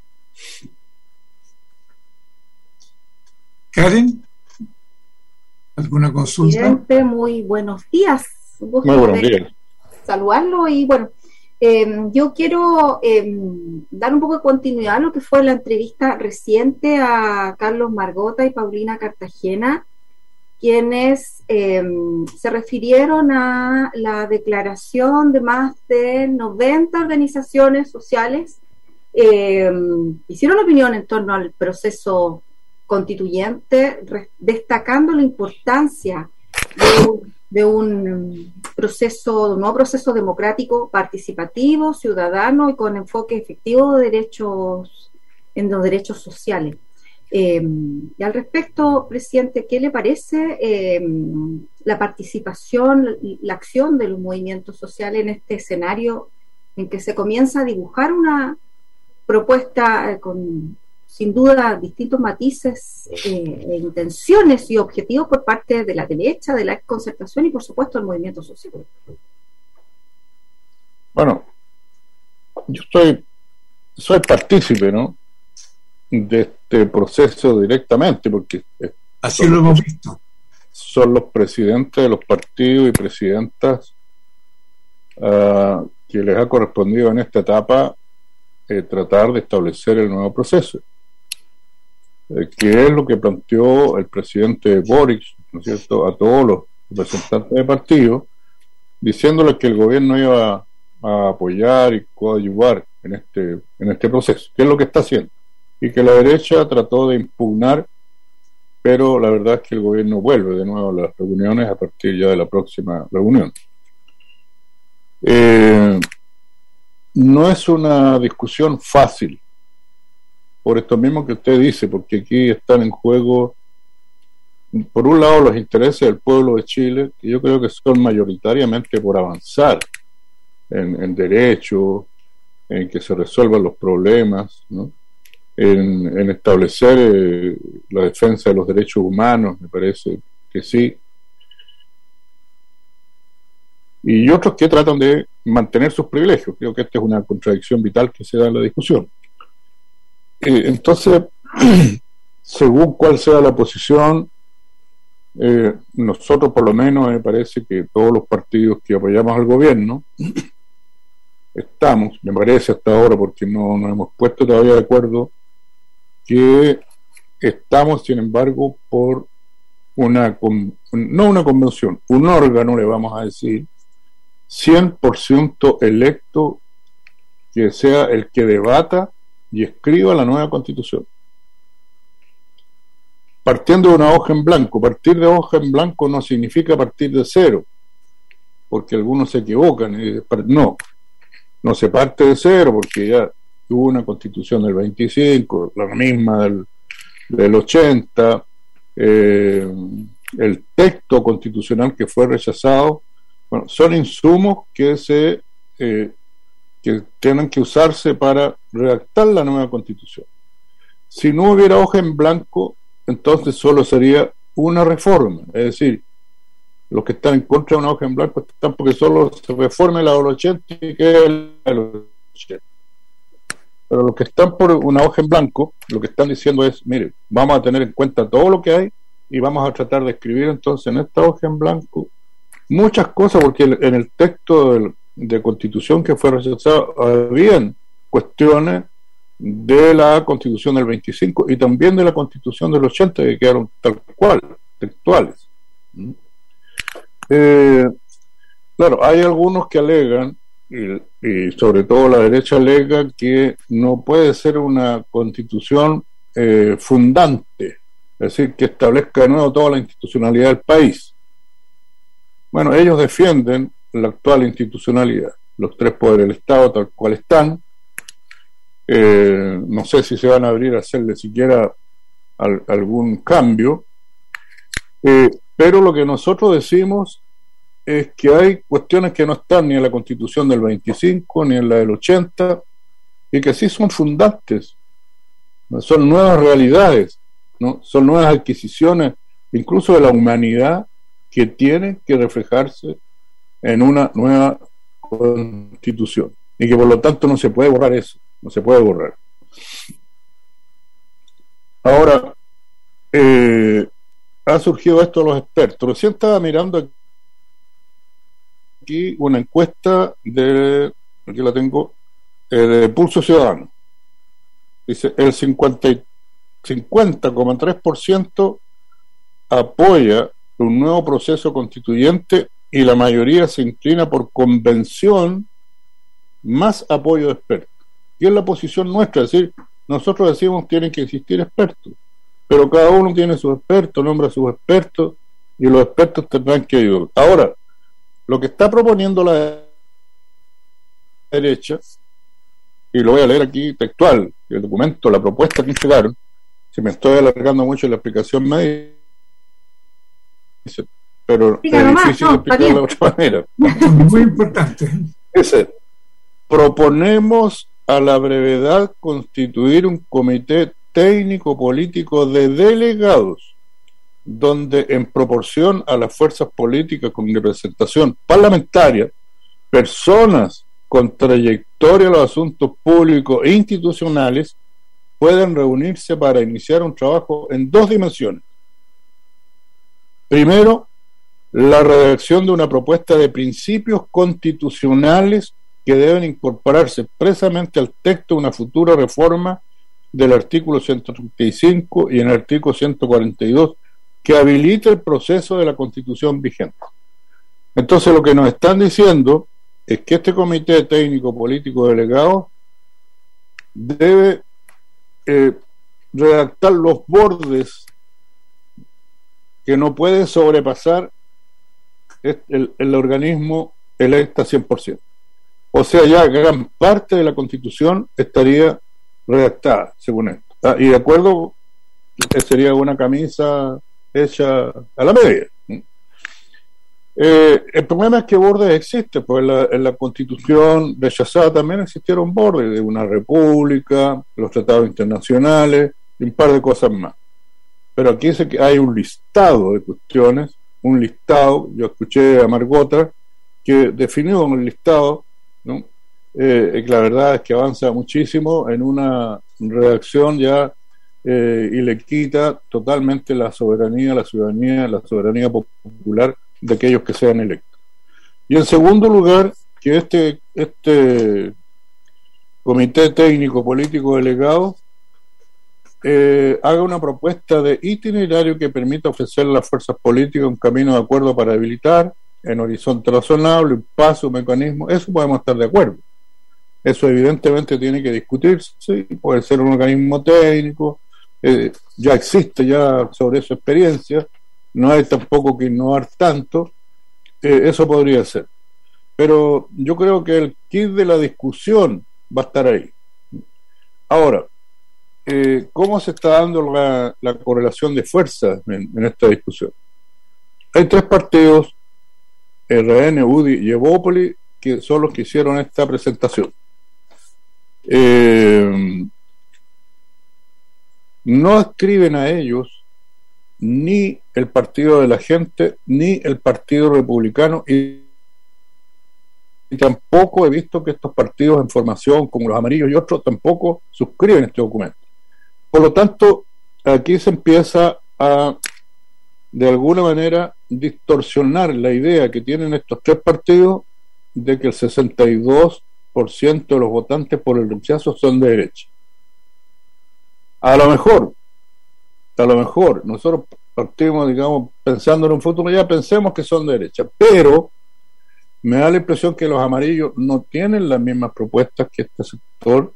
Karen, ¿alguna consulta? Presidente, muy buenos días. Muy buenos días. Saludarlo y bueno, eh, yo quiero eh, dar un poco de continuidad a lo que fue la entrevista reciente a Carlos Margota y Paulina Cartagena, quienes eh, se refirieron a la declaración de más de noventa organizaciones sociales, eh, hicieron opinión en torno al proceso constituyente, destacando la importancia de un, de un proceso, de un nuevo proceso democrático, participativo, ciudadano y con enfoque efectivo de derechos, en los derechos sociales. Eh, y al respecto, presidente, ¿qué le parece eh, la participación, la acción de los movimientos sociales en este escenario en que se comienza a dibujar una propuesta con, sin duda, distintos matices, eh, e intenciones y objetivos por parte de la derecha, de la concertación y, por supuesto, del movimiento social? Bueno, yo estoy, soy partícipe, ¿no?, de este proceso directamente, porque así lo hemos visto. Son los presidentes de los partidos y presidentas uh, que les ha correspondido en esta etapa eh, tratar de establecer el nuevo proceso, eh, que es lo que planteó el presidente Boric, ¿no es cierto?, a todos los representantes de partidos, diciéndoles que el gobierno iba a, a apoyar y coadyuvar en este, en este proceso, que es lo que está haciendo, y que la derecha trató de impugnar, pero la verdad es que el gobierno vuelve de nuevo a las reuniones a partir ya de la próxima reunión. Eh, no es una discusión fácil, por esto mismo que usted dice, porque aquí están en juego, por un lado, los intereses del pueblo de Chile, que yo creo que son mayoritariamente por avanzar en, en derecho, en que se resuelvan los problemas, ¿no?, En, en establecer eh, la defensa de los derechos humanos, me parece que sí, y otros que tratan de mantener sus privilegios. Creo que esta es una contradicción vital que se da en la discusión. Eh, entonces, según cuál sea la posición, eh, nosotros por lo menos me parece que todos los partidos que apoyamos al gobierno estamos, me parece hasta ahora, porque no nos hemos puesto todavía de acuerdo, que estamos, sin embargo, por una, no una convención, un órgano, le vamos a decir, cien por ciento electo, que sea el que debata y escriba la nueva Constitución. Partiendo de una hoja en blanco. Partir de hoja en blanco no significa partir de cero, porque algunos se equivocan y no, no se parte de cero, porque ya hubo una Constitución del veinticinco, la misma del, del ochenta, eh, el texto constitucional que fue rechazado. Bueno, son insumos que se eh, que tienen que usarse para redactar la nueva Constitución. Si no hubiera hoja en blanco, entonces solo sería una reforma, es decir, los que están en contra de una hoja en blanco están porque solo se reforme la del ochenta y que es el ochenta. Pero los que están por una hoja en blanco, lo que están diciendo es, mire, vamos a tener en cuenta todo lo que hay y vamos a tratar de escribir entonces en esta hoja en blanco muchas cosas, porque en el texto de, de Constitución que fue rechazado habían cuestiones de la Constitución del veinticinco y también de la Constitución del ochenta que quedaron tal cual, textuales. Eh, claro, hay algunos que alegan, Y, y sobre todo la derecha alega que no puede ser una constitución eh, fundante, es decir, que establezca de nuevo toda la institucionalidad del país. Bueno, ellos defienden la actual institucionalidad, los tres poderes del Estado tal cual están. Eh, no sé si se van a abrir a hacerle siquiera al, algún cambio, eh, pero lo que nosotros decimos es que hay cuestiones que no están ni en la Constitución del veinticinco ni en la del ochenta y que sí son fundantes, ¿no? Son nuevas realidades, ¿no? Son nuevas adquisiciones incluso de la humanidad que tienen que reflejarse en una nueva Constitución y que por lo tanto no se puede borrar eso, no se puede borrar. Ahora eh, ha surgido esto de los expertos. Recién estaba mirando aquí aquí una encuesta de, aquí la tengo, eh, de Pulso Ciudadano. Dice, el cincuenta coma tres por ciento apoya un nuevo proceso constituyente y la mayoría se inclina por convención más apoyo de expertos. Y es la posición nuestra, es decir, nosotros decimos que tienen que existir expertos, pero cada uno tiene sus expertos, nombra a sus expertos y los expertos tendrán que ayudar. Ahora, lo que está proponiendo la derecha, y lo voy a leer aquí textual, el documento, la propuesta que entregaron, si me estoy alargando mucho en la explicación me dice, pero Diga es nomás, difícil no, explicarlo de otra manera. Muy importante. Dice, proponemos a la brevedad constituir un comité técnico político de delegados, donde en proporción a las fuerzas políticas con representación parlamentaria, personas con trayectoria en los asuntos públicos e institucionales pueden reunirse para iniciar un trabajo en dos dimensiones. Primero, la redacción de una propuesta de principios constitucionales que deben incorporarse expresamente al texto de una futura reforma del artículo ciento treinta y cinco y en el artículo ciento cuarenta y dos que habilita el proceso de la Constitución vigente. Entonces lo que nos están diciendo es que este comité técnico político delegado debe eh, redactar los bordes que no puede sobrepasar el, el organismo electa cien por ciento. O sea, ya gran parte de la Constitución estaría redactada, según esto. ¿Ah? Y de acuerdo, sería una camisa hecha a la medida. Eh, el problema es que bordes existen, pues en la, en la Constitución rechazada también existieron bordes de una república, los tratados internacionales y un par de cosas más. Pero aquí dice que hay un listado de cuestiones, un listado, yo escuché a Margota que definió un listado, ¿no? Eh, la verdad es que avanza muchísimo en una redacción ya eh, y le quita totalmente la soberanía, la ciudadanía, la soberanía popular de aquellos que sean electos. Y en segundo lugar, que este, este comité técnico político delegado eh, haga una propuesta de itinerario que permita ofrecer a las fuerzas políticas un camino de acuerdo para habilitar en horizonte razonable, un paso, un mecanismo. Eso podemos estar de acuerdo. Eso evidentemente tiene que discutirse, ¿sí? Puede ser un organismo técnico, eh, ya existe ya sobre su experiencia, no hay tampoco que innovar tanto, eh, eso podría ser. Pero yo creo que el kit de la discusión va a estar ahí. Ahora, eh, ¿cómo se está dando la, la correlación de fuerzas en, en esta discusión? Hay tres partidos, R N, U D I y Evópolis, que son los que hicieron esta presentación. Eh, no escriben a ellos ni el Partido de la Gente ni el Partido Republicano, y, y tampoco he visto que estos partidos en formación como los amarillos y otros tampoco suscriben este documento. Por lo tanto, aquí se empieza a de alguna manera distorsionar la idea que tienen estos tres partidos de que el sesenta y dos por ciento de los votantes por el rechazo son de derecha. A lo mejor, a lo mejor, nosotros partimos, digamos, pensando en un futuro, ya pensemos que son de derecha, pero me da la impresión que los amarillos no tienen las mismas propuestas que este sector,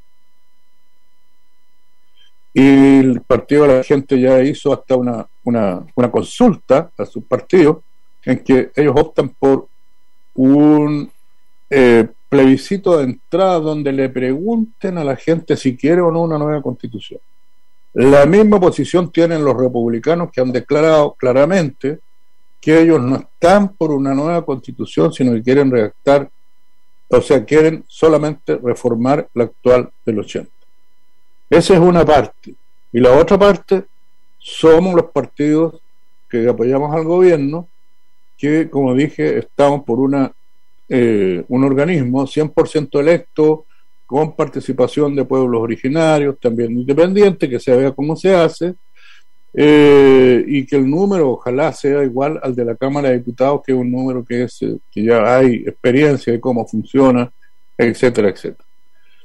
y el Partido de la Gente ya hizo hasta una, una, una consulta a su partido en que ellos optan por un eh, plebiscito de entrada donde le pregunten a la gente si quiere o no una nueva constitución. La misma posición tienen los republicanos, que han declarado claramente que ellos no están por una nueva constitución, sino que quieren redactar, o sea, quieren solamente reformar la actual del ochenta. Esa es una parte. Y la otra parte somos los partidos que apoyamos al gobierno, que, como dije, estamos por una eh, un organismo cien por ciento electo, con participación de pueblos originarios, también independiente, que se vea cómo se hace, eh, y que el número ojalá sea igual al de la Cámara de Diputados, que es un número que, es, que ya hay experiencia de cómo funciona, etcétera, etcétera.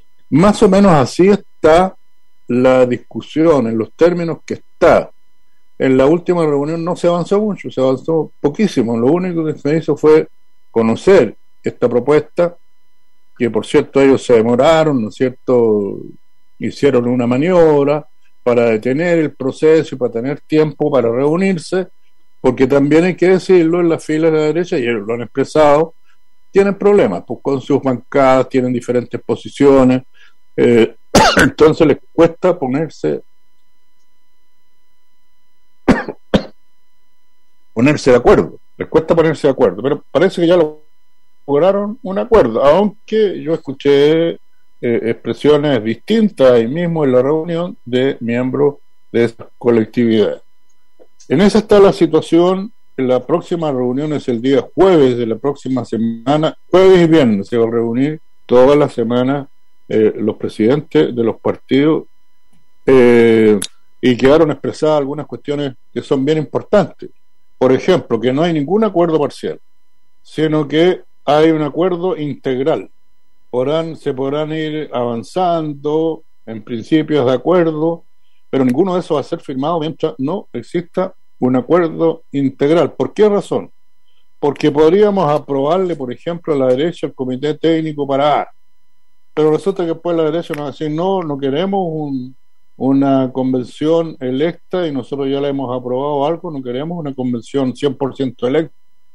Más o menos así está la discusión en los términos que está. en la última reunión no se avanzó mucho, se avanzó poquísimo. Lo único que se hizo fue conocer esta propuesta, que por cierto ellos se demoraron, ¿no es cierto? Hicieron una maniobra para detener el proceso y para tener tiempo para reunirse, porque también hay que decirlo, en las filas de la derecha, y ellos lo han expresado, tienen problemas, pues con sus bancadas, tienen diferentes posiciones, eh, entonces les cuesta ponerse ponerse de acuerdo, les cuesta ponerse de acuerdo, pero parece que ya lograron un acuerdo, aunque yo escuché eh, expresiones distintas ahí mismo en la reunión de miembros de esa colectividad. En esa está la situación. La próxima reunión es el día jueves de la próxima semana, jueves y viernes se va a reunir toda la semana eh, los presidentes de los partidos eh, y quedaron expresadas algunas cuestiones que son bien importantes. Por ejemplo, que no hay ningún acuerdo parcial, sino que hay un acuerdo integral. Podrán, se podrán ir avanzando en principios de acuerdo, pero ninguno de esos va a ser firmado mientras no exista un acuerdo integral. ¿Por qué razón? Porque podríamos aprobarle, por ejemplo, a la derecha el comité técnico para A, pero resulta que después la derecha nos va a decir, no, no queremos un, una convención electa y nosotros ya le hemos aprobado algo, no queremos una convención cien por ciento electa,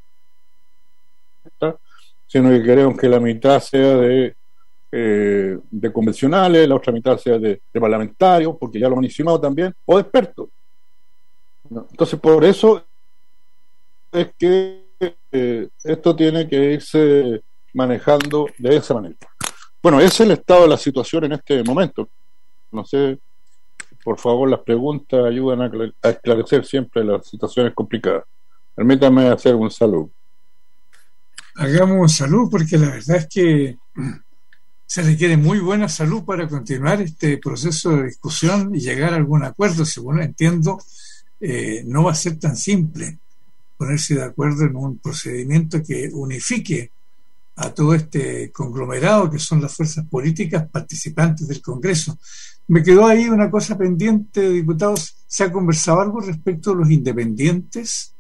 sino que queremos que la mitad sea de, eh, de convencionales, la otra mitad sea de, de parlamentarios, porque ya lo han insinuado también, o de expertos. Entonces, por eso es que eh, esto tiene que irse manejando de esa manera. Bueno, ese es el estado de la situación en este momento. No sé, por favor, las preguntas ayudan a, a esclarecer siempre las situaciones complicadas. Permítame hacer un saludo. Hagamos un saludo, porque la verdad es que se requiere muy buena salud para continuar este proceso de discusión y llegar a algún acuerdo. Según entiendo, Eh, no va a ser tan simple ponerse de acuerdo en un procedimiento que unifique a todo este conglomerado que son las fuerzas políticas participantes del Congreso. Me quedó ahí una cosa pendiente, diputados. ¿Se ha conversado algo respecto a los independientes?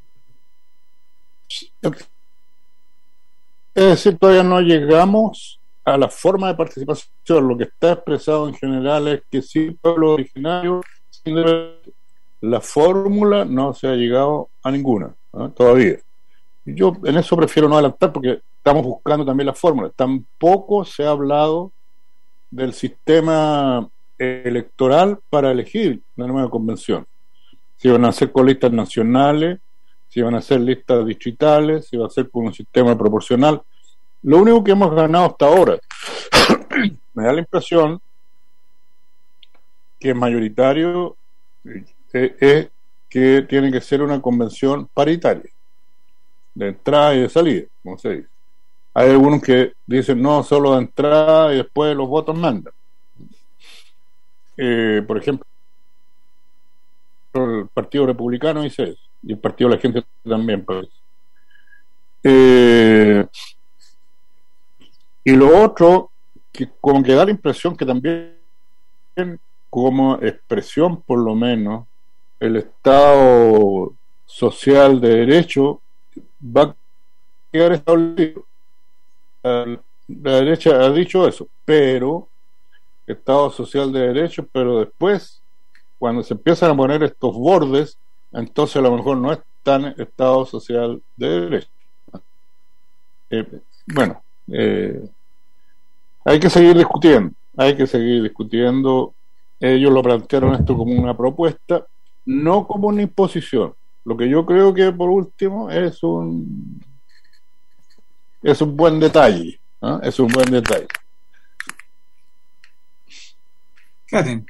Es decir, todavía no llegamos a la forma de participación. Lo que está expresado en general es que sí, el pueblo originario, la fórmula no se ha llegado a ninguna, ¿no? Todavía. Yo en eso prefiero no adelantar porque estamos buscando también la fórmula. Tampoco se ha hablado del sistema electoral para elegir la nueva convención. Si van a ser con listas nacionales, si van a ser listas distritales, si va a ser con un sistema proporcional. Lo único que hemos ganado hasta ahora, me da la impresión que es mayoritario, es que tiene que ser una convención paritaria, de entrada y de salida, como se dice. Hay algunos que dicen no, solo de entrada y después los votos mandan. Eh, por ejemplo, el Partido Republicano dice eso, y el Partido de la Gente también parece. Eh, y lo otro, que como que da la impresión que también, como expresión por lo menos, el Estado social de derecho va a quedar establecido. La derecha ha dicho eso, pero Estado social de derecho, pero después, cuando se empiezan a poner estos bordes, entonces a lo mejor no es tan Estado social de derecho. Eh, bueno, eh, hay que seguir discutiendo, hay que seguir discutiendo. Ellos lo plantearon esto como una propuesta, no como una imposición. Lo que yo creo que por último es un es un buen detalle, ¿no? Es un buen detalle. Karen.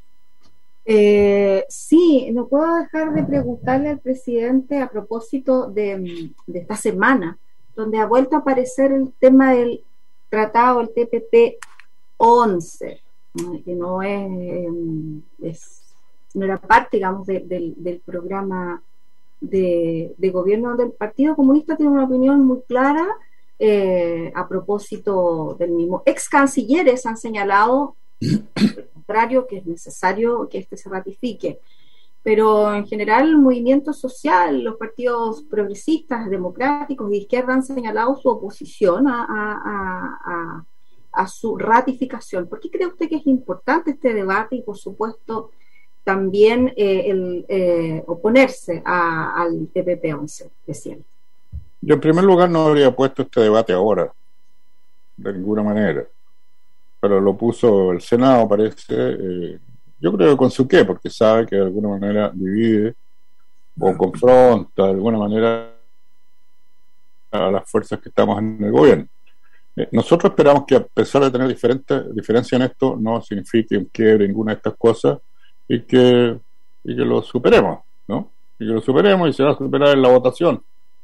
Eh, sí, no puedo dejar de preguntarle al presidente a propósito de, de esta semana, donde ha vuelto a aparecer el tema del tratado, el T P P once, que no es, es no era parte, digamos, de, de, del programa de, de gobierno del Partido Comunista. Tiene una opinión muy clara eh, a propósito del mismo. Ex cancilleres han señalado al contrario, que es necesario que este se ratifique. pero en general el movimiento social, los partidos progresistas, democráticos y de izquierda han señalado su oposición a, a, a, a su ratificación. ¿Por qué cree usted que es importante este debate y, por supuesto, también eh, el eh, oponerse a, al T P P once, presidente? Yo en primer lugar no habría puesto este debate ahora, de ninguna manera, pero lo puso el Senado, parece, eh, yo creo que con su qué, porque sabe que de alguna manera divide o confronta de alguna manera a las fuerzas que estamos en el gobierno. Eh, nosotros esperamos que, a pesar de tener diferentes diferencias en esto, no signifique un quiebre ninguna de estas cosas y que, y que lo superemos, ¿no? Y que lo superemos y se va a superar en la votación.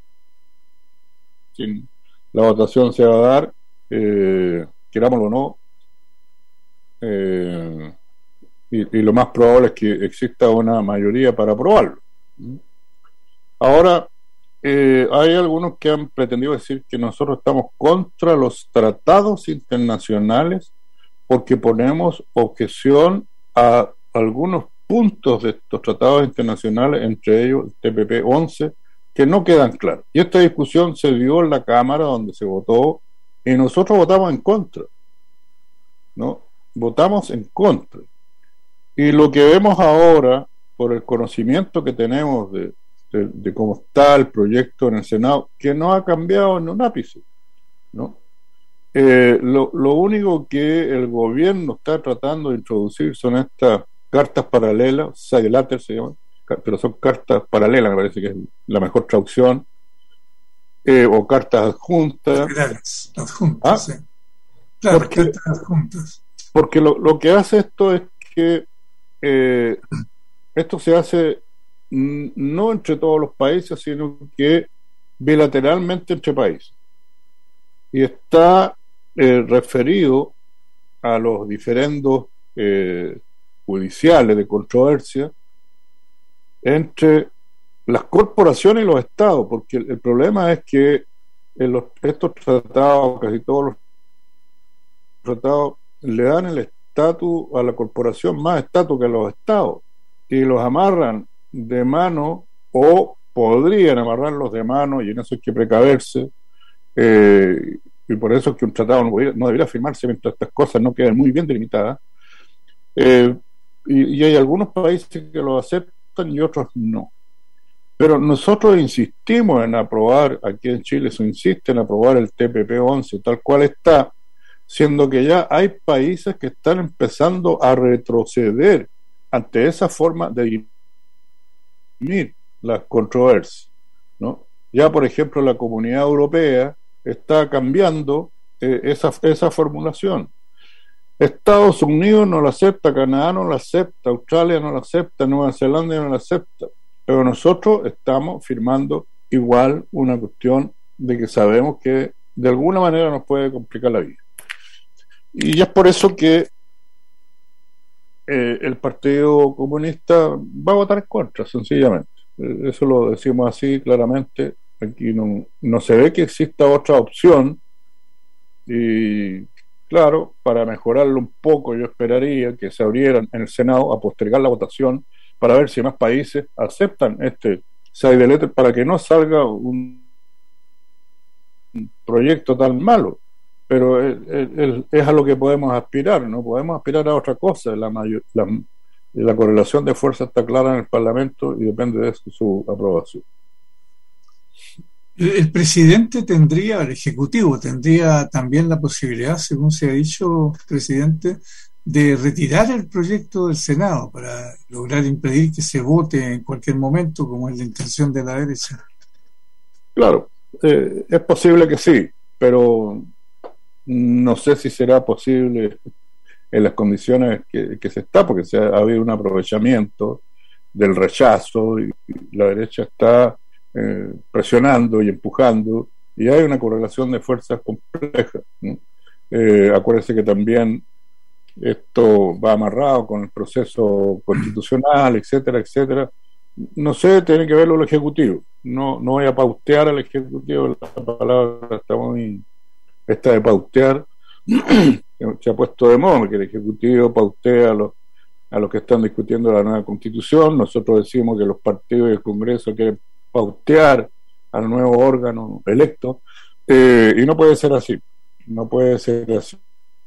Si la votación se va a dar, eh, querámoslo o no, eh, y, y lo más probable es que exista una mayoría para aprobarlo. Ahora, eh, hay algunos que han pretendido decir que nosotros estamos contra los tratados internacionales porque ponemos objeción a algunos puntos de estos tratados internacionales, entre ellos el T P P once, que no quedan claros. Y esta discusión se dio en la Cámara donde se votó y nosotros votamos en contra, ¿no? Votamos en contra. Y lo que vemos ahora, por el conocimiento que tenemos de, de, de cómo está el proyecto en el Senado, que no ha cambiado en un ápice, ¿no? Eh, lo, lo único que el gobierno está tratando de introducir son estas cartas paralelas, side letter se llaman, pero son cartas paralelas, me parece que es la mejor traducción, eh, o cartas adjuntas. Adjuntas, ¿Ah? sí. Claro, porque, cartas adjuntas. Porque lo, lo que hace esto es que eh, esto se hace n- no entre todos los países, sino que bilateralmente entre países. Y está eh, referido a los diferendos eh, judiciales de controversia entre las corporaciones y los estados, porque el, el problema es que en los, estos tratados, casi todos los tratados, le dan el estatus a la corporación más estatus que a los estados, y los amarran de mano, o podrían amarrarlos de mano, y en eso hay que precaverse, eh, y por eso es que un tratado no, podría, no debería firmarse mientras estas cosas no queden muy bien delimitadas, eh, y, y hay algunos países que lo aceptan y otros no. Pero nosotros insistimos en aprobar, aquí en Chile se insiste en aprobar el T P P once tal cual está, siendo que ya hay países que están empezando a retroceder ante esa forma de dirimir las controversias, ¿no? Ya, por ejemplo, la Comunidad Europea está cambiando eh, esa, esa formulación. Estados Unidos no la acepta, Canadá no la acepta, Australia no la acepta, Nueva Zelanda no la acepta, pero nosotros estamos firmando igual una cuestión de que sabemos que de alguna manera nos puede complicar la vida. Y ya es por eso que eh, el Partido Comunista va a votar en contra, sencillamente. Eh, eso lo decimos así claramente. Aquí no, no se ve que exista otra opción, y claro, para mejorarlo un poco yo esperaría que se abrieran en el Senado a postergar la votación para ver si más países aceptan este side letter para que no salga un proyecto tan malo. Pero es, es, es a lo que podemos aspirar, no podemos aspirar a otra cosa. La, mayor, la, la correlación de fuerza está clara en el Parlamento y depende de su, su aprobación. El presidente tendría, el Ejecutivo tendría también la posibilidad, según se ha dicho, presidente, de retirar el proyecto del Senado para lograr impedir que se vote en cualquier momento, como es la intención de la derecha. Claro, eh, es posible que sí, pero no sé si será posible en las condiciones que, que se está, porque se ha, ha habido un aprovechamiento del rechazo y, y la derecha está eh, presionando y empujando, y hay una correlación de fuerzas compleja, ¿no? Eh, acuérdense que también esto va amarrado con el proceso constitucional, etcétera, etcétera. No sé, tiene que verlo el Ejecutivo. No, no voy a pautear al Ejecutivo, la palabra está muy... esta de pautear se ha puesto de moda, que el Ejecutivo pautea a los, a los que están discutiendo la nueva constitución. Nosotros decimos que los partidos del Congreso quieren pautear al nuevo órgano electo, eh, y no puede ser así, no puede ser así.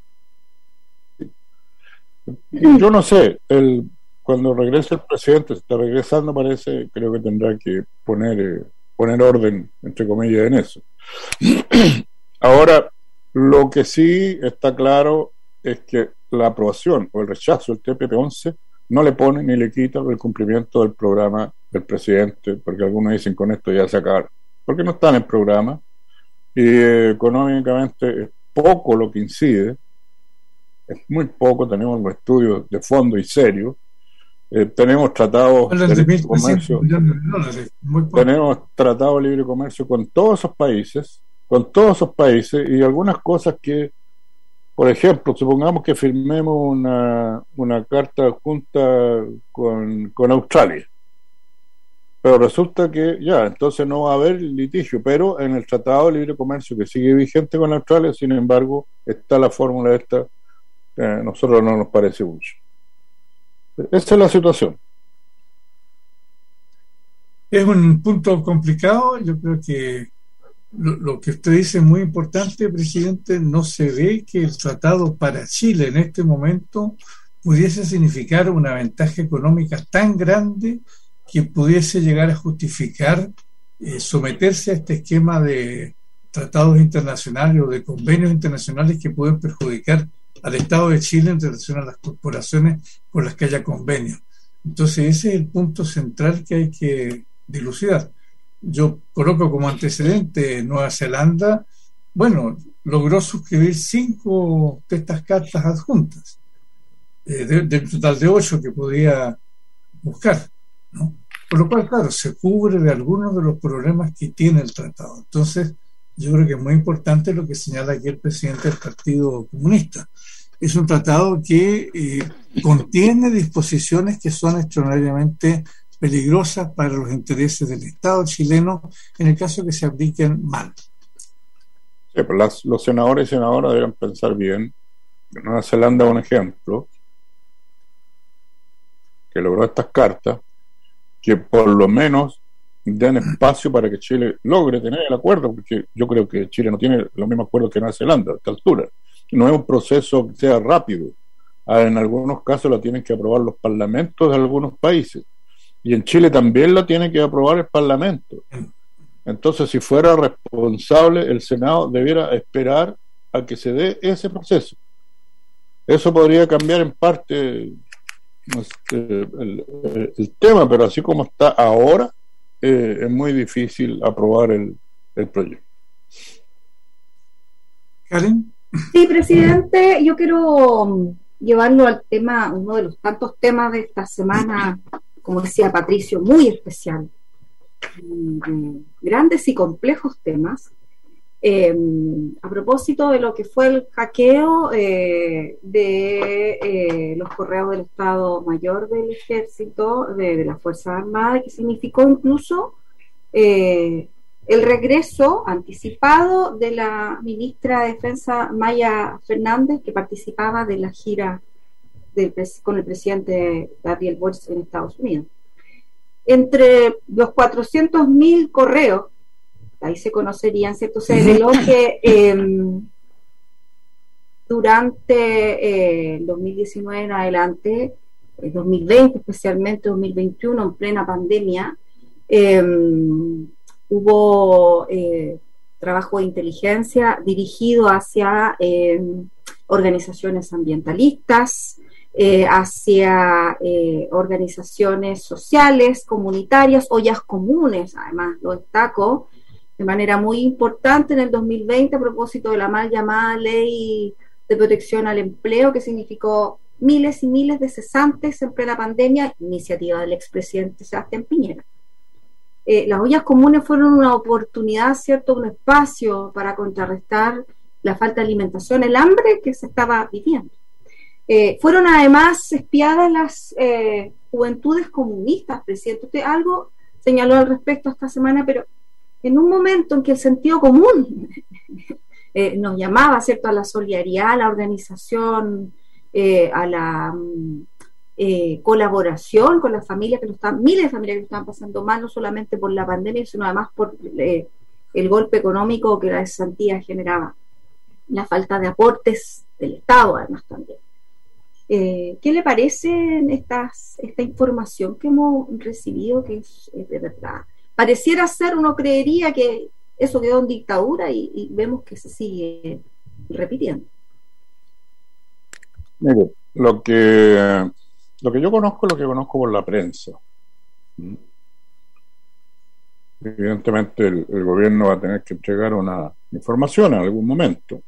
Yo no sé, el, cuando regrese el presidente, se está regresando parece, creo que tendrá que poner, eh, poner orden, entre comillas, en eso. Ahora, lo que sí está claro es que la aprobación o el rechazo del T P P once no le pone ni le quita el cumplimiento del programa del presidente, porque algunos dicen con esto ya se acabaron, porque no está en el programa y eh, económicamente es poco lo que incide, es muy poco. Tenemos los estudios de fondo y serios, eh, tenemos tratados de libre comercio, tenemos tratados de libre comercio con todos esos países, con todos esos países y algunas cosas que, por ejemplo, supongamos que firmemos una, una carta junta con, con Australia, pero resulta que ya, entonces no va a haber litigio, pero en el Tratado de Libre Comercio que sigue vigente con Australia, sin embargo, está la fórmula esta, que a nosotros no nos parece mucho. Esa es la situación. Es un punto complicado. Yo creo que Lo, lo que usted dice es muy importante, presidente. No se ve que el tratado para Chile en este momento pudiese significar una ventaja económica tan grande que pudiese llegar a justificar eh, someterse a este esquema de tratados internacionales o de convenios internacionales que pueden perjudicar al Estado de Chile en relación a las corporaciones con las que haya convenios. Entonces ese es el punto central que hay que dilucidar. Yo coloco como antecedente Nueva Zelanda, bueno, logró suscribir cinco de estas cartas adjuntas, eh, del de total de ocho que podía buscar, ¿no? Por lo cual, claro, se cubre de algunos de los problemas que tiene el tratado. Entonces, yo creo que es muy importante lo que señala aquí el presidente del Partido Comunista. Es un tratado que eh, contiene disposiciones que son extraordinariamente peligrosas para los intereses del Estado chileno en el caso que se apliquen mal. Sí, pues las, los senadores y senadoras deben pensar bien. Nueva Zelanda es un ejemplo que logró estas cartas que por lo menos den espacio para que Chile logre tener el acuerdo, porque yo creo que Chile no tiene los mismos acuerdos que Nueva Zelanda a esta altura. No es un proceso que sea rápido. En algunos casos lo tienen que aprobar los parlamentos de algunos países. Y en Chile también la tiene que aprobar el Parlamento. Entonces, si fuera responsable, el Senado debiera esperar a que se dé ese proceso. Eso podría cambiar en parte este, el, el, el tema, pero así como está ahora, eh, es muy difícil aprobar el, el proyecto. Karen. Sí, presidente, yo quiero llevarlo al tema, uno de los tantos temas de esta semana, como decía Patricio, muy especial, grandes y complejos temas, eh, a propósito de lo que fue el hackeo eh, de eh, los correos del Estado Mayor del Ejército, de, de las Fuerzas Armadas, que significó incluso eh, el regreso anticipado de la ministra de Defensa Maya Fernández, que participaba de la gira del, con el presidente Gabriel Boric en Estados Unidos. Entre los cuatrocientos mil correos, ahí se conocerían, ¿cierto? Se reveló que eh, durante eh, el dos mil diecinueve en adelante, el dos mil veinte especialmente, dos mil veintiuno, en plena pandemia, eh, hubo eh, trabajo de inteligencia dirigido hacia eh, organizaciones ambientalistas, eh, hacia eh, organizaciones sociales, comunitarias, ollas comunes. Además, lo destaco de manera muy importante en el dos mil veinte a propósito de la mal llamada Ley de Protección al Empleo, que significó miles y miles de cesantes en plena pandemia, iniciativa del expresidente Sebastián Piñera. Eh, las ollas comunes fueron una oportunidad, ¿cierto?, un espacio para contrarrestar la falta de alimentación, el hambre que se estaba viviendo. Eh, fueron además espiadas las eh, juventudes comunistas, presidente. Usted algo señaló al respecto esta semana, pero en un momento en que el sentido común eh, nos llamaba, ¿cierto?, a la solidaridad, a la organización, eh, a la eh, colaboración con las familias que lo están, miles de familias que lo están pasando mal, no solamente por la pandemia, sino además por eh, el golpe económico que la cesantía generaba, la falta de aportes del Estado además también. Eh, ¿Qué le parece estas, esta información que hemos recibido, que es, es de verdad? Pareciera ser, uno creería que eso quedó en dictadura y, y vemos que se sigue repitiendo. Mire, lo que, lo que yo conozco es lo que conozco por la prensa. Evidentemente el, el gobierno va a tener que entregar una información en algún momento.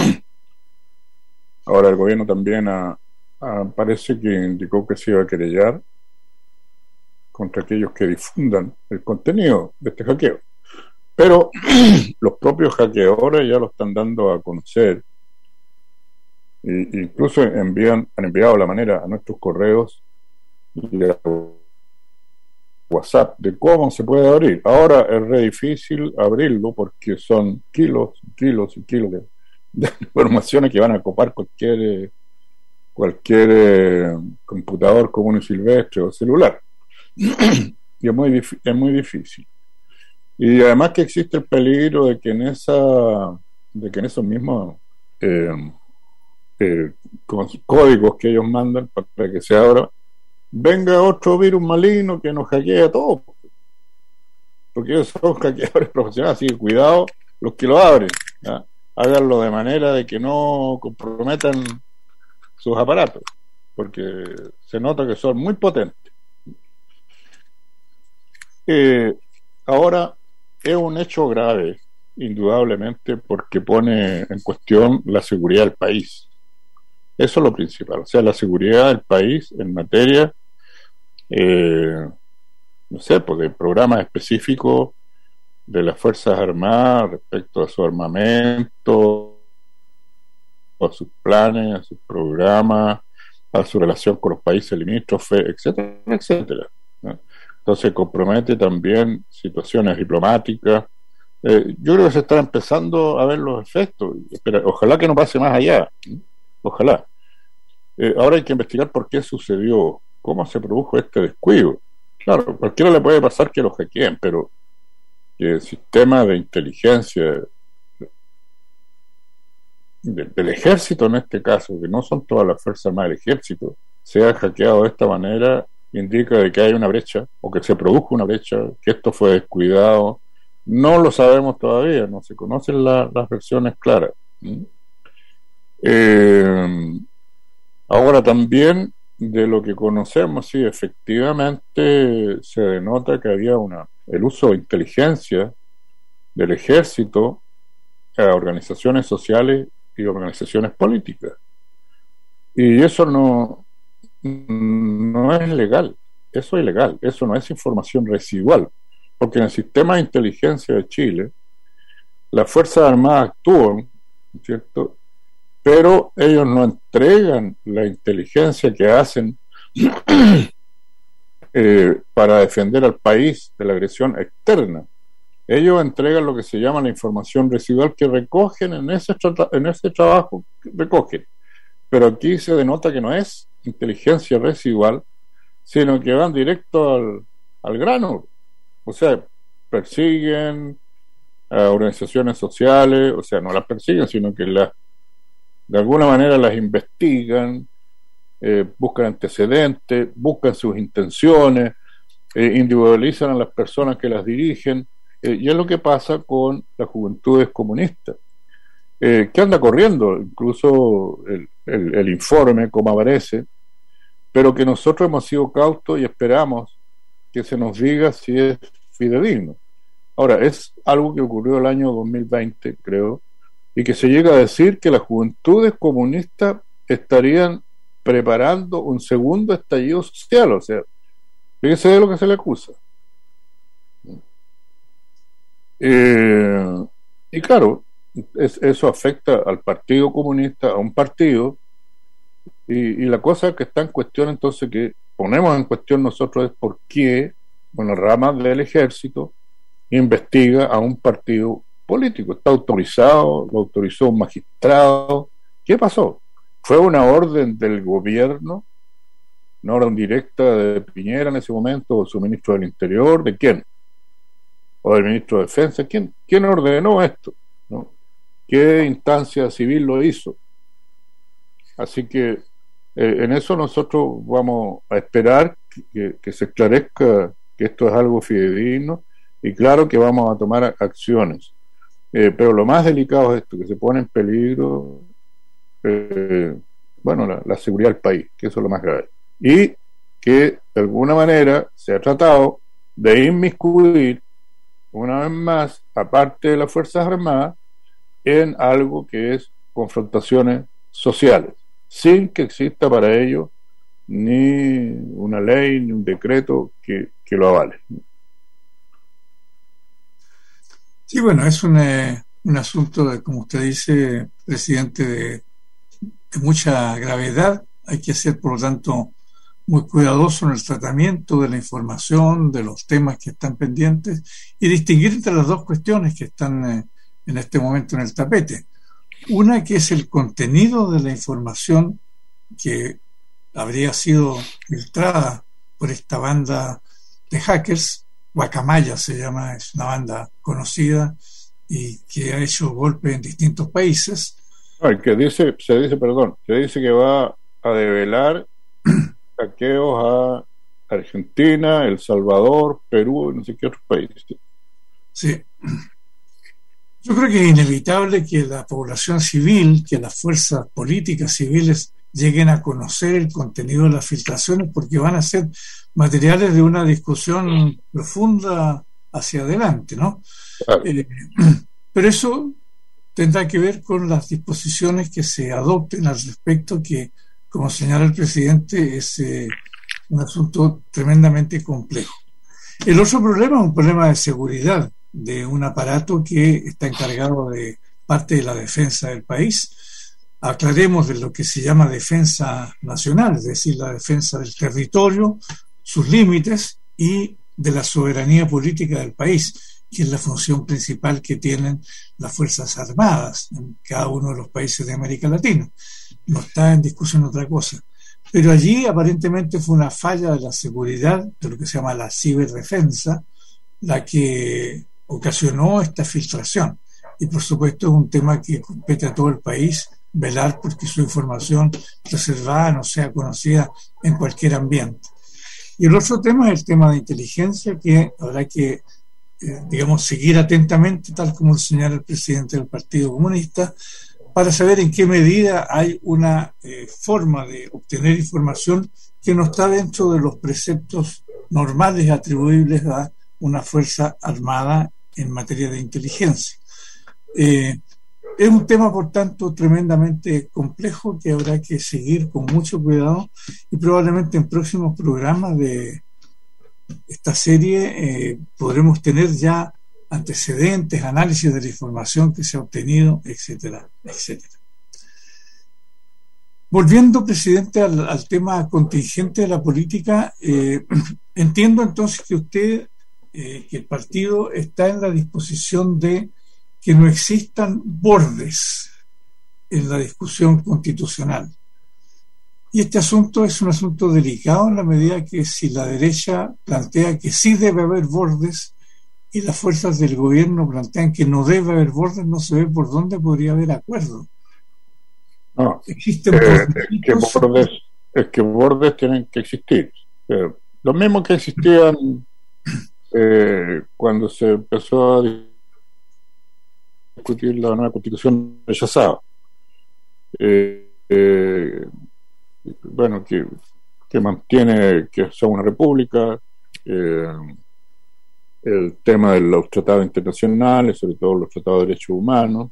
Ahora el gobierno también ha, ha, parece que indicó que se iba a querellar contra aquellos que difundan el contenido de este hackeo. Pero los propios hackeadores ya lo están dando a conocer. E incluso envían, han enviado la manera a nuestros correos y a WhatsApp de cómo se puede abrir. Ahora es re difícil abrirlo porque son kilos, kilos y kilos de, de informaciones que van a copar cualquier cualquier eh, computador común y silvestre o celular. Y es muy, es muy difícil. Y además que existe el peligro de que en esa de que en esos mismos eh, eh, códigos que ellos mandan para que se abra venga otro virus maligno que nos hackea todo, porque ellos son hackeadores profesionales, así que cuidado los que lo abren, ¿ya? Háganlo de manera de que no comprometan sus aparatos, porque se nota que son muy potentes. Eh, ahora es un hecho grave, indudablemente, porque pone en cuestión la seguridad del país. Eso es lo principal, o sea, la seguridad del país en materia Eh, no sé, pues de programas específicos de las Fuerzas Armadas respecto a su armamento, a sus planes, a sus programas, a su relación con los países limítrofes, etcétera, etcétera, ¿no? Entonces compromete también situaciones diplomáticas. Eh, yo creo que se están empezando a ver los efectos. Espera, ojalá que no pase más allá, ¿no? Ojalá. Eh, ahora hay que investigar por qué sucedió, cómo se produjo este descuido. Claro, cualquiera le puede pasar que lo hackeen, pero que el sistema de inteligencia de, del ejército, en este caso, que no son todas las fuerzas armadas del ejército, sea hackeado de esta manera, indica de que hay una brecha, o que se produjo una brecha, que esto fue descuidado. No lo sabemos todavía, no se conocen la, las versiones claras. ¿Mm? Eh, ahora también, de lo que conocemos, sí, efectivamente se denota que había una el uso de inteligencia del ejército a organizaciones sociales y organizaciones políticas, y eso no no es legal, eso es ilegal, eso no es información residual, porque en el sistema de inteligencia de Chile las Fuerzas Armadas actúan, ¿cierto?, pero ellos no entregan la inteligencia que hacen eh, para defender al país de la agresión externa. Ellos entregan lo que se llama la información residual que recogen en ese, tra en ese trabajo, recogen. Pero aquí se denota que no es inteligencia residual, sino que van directo al, al grano. O sea, persiguen a organizaciones sociales, o sea, no las persiguen, sino que las de alguna manera las investigan, eh, buscan antecedentes, buscan sus intenciones, eh, individualizan a las personas que las dirigen, eh, y es lo que pasa con las juventudes comunistas, eh, que anda corriendo incluso el, el, el informe, como aparece, pero que nosotros hemos sido cautos y esperamos que se nos diga si es fidedigno. Ahora, es algo que ocurrió el año dos mil veinte, creo, y que se llega a decir que las juventudes comunistas estarían preparando un segundo estallido social. O sea, fíjese de lo que se le acusa. Eh, y claro, es, eso afecta al Partido Comunista, a un partido, y, y la cosa que está en cuestión, entonces, que ponemos en cuestión nosotros, es por qué una rama del ejército investiga a un partido político. Está autorizado, lo autorizó un magistrado. ¿Qué pasó? ¿Fue una orden del gobierno ¿Una orden directa de Piñera en ese momento, o su ministro del Interior? ¿De quién? ¿O del ministro de Defensa? ¿Quién, quién ordenó esto? ¿No? ¿Qué instancia civil lo hizo? Así que eh, en eso nosotros vamos a esperar que, que se esclarezca que esto es algo fidedigno, y claro que vamos a tomar acciones. Eh, pero lo más delicado es esto, que se pone en peligro eh, bueno, la, la seguridad del país, que eso es lo más grave. Y que de alguna manera se ha tratado de inmiscuir una vez más, aparte de las Fuerzas Armadas, en algo que es confrontaciones sociales, sin que exista para ello ni una ley ni un decreto que, que lo avale. Sí, bueno, es un, eh, un asunto, de, como usted dice, presidente, de, de mucha gravedad. Hay que ser, por lo tanto, muy cuidadoso en el tratamiento de la información, de los temas que están pendientes, y distinguir entre las dos cuestiones que están eh, en este momento en el tapete. Una, que es el contenido de la información que habría sido filtrada por esta banda de hackers. Guacamaya se llama, es una banda conocida y que ha hecho golpes en distintos países. No, que dice, se dice, perdón, se dice que va a develar saqueos a Argentina, El Salvador, Perú y no sé qué otros países. Sí. Yo creo que es inevitable que la población civil, que las fuerzas políticas civiles lleguen a conocer el contenido de las filtraciones, porque van a ser materiales de una discusión profunda hacia adelante, ¿no? Claro. Eh, pero eso tendrá que ver con las disposiciones que se adopten al respecto, que, como señala el presidente, es eh, un asunto tremendamente complejo. El otro problema es un problema de seguridad de un aparato que está encargado de parte de la defensa del país. Aclaremos de lo que se llama defensa nacional, es decir, la defensa del territorio, sus límites y de la soberanía política del país, que es la función principal que tienen las Fuerzas Armadas en cada uno de los países de América Latina. No está en discusión otra cosa. Pero allí aparentemente fue una falla de la seguridad, de lo que se llama la ciberdefensa, la que ocasionó esta filtración. Y por supuesto es un tema que compete a todo el país velar porque su información reservada no sea conocida en cualquier ambiente. Y el otro tema es el tema de inteligencia, que habrá que, eh, digamos, seguir atentamente, tal como lo señala el presidente del Partido Comunista, para saber en qué medida hay una eh, forma de obtener información que no está dentro de los preceptos normales atribuibles a una fuerza armada en materia de inteligencia. Eh, es un tema, por tanto, tremendamente complejo que habrá que seguir con mucho cuidado, y probablemente en próximos programas de esta serie eh, podremos tener ya antecedentes, análisis de la información que se ha obtenido, etcétera, etcétera. Volviendo, presidente, al, al tema contingente de la política, eh, entiendo entonces que usted, eh, que el partido está en la disposición de que no existan bordes en la discusión constitucional. Y este asunto es un asunto delicado en la medida que si la derecha plantea que sí debe haber bordes y las fuerzas del gobierno plantean que no debe haber bordes, no se ve por dónde podría haber acuerdo. No, Existen eh, es, que bordes, es que bordes tienen que existir. Eh, lo mismo que existían eh, cuando se empezó a discutir la nueva constitución rechazada. Eh, eh, bueno, que, que mantiene que sea una república, eh, el tema de los tratados internacionales, sobre todo los tratados de derechos humanos,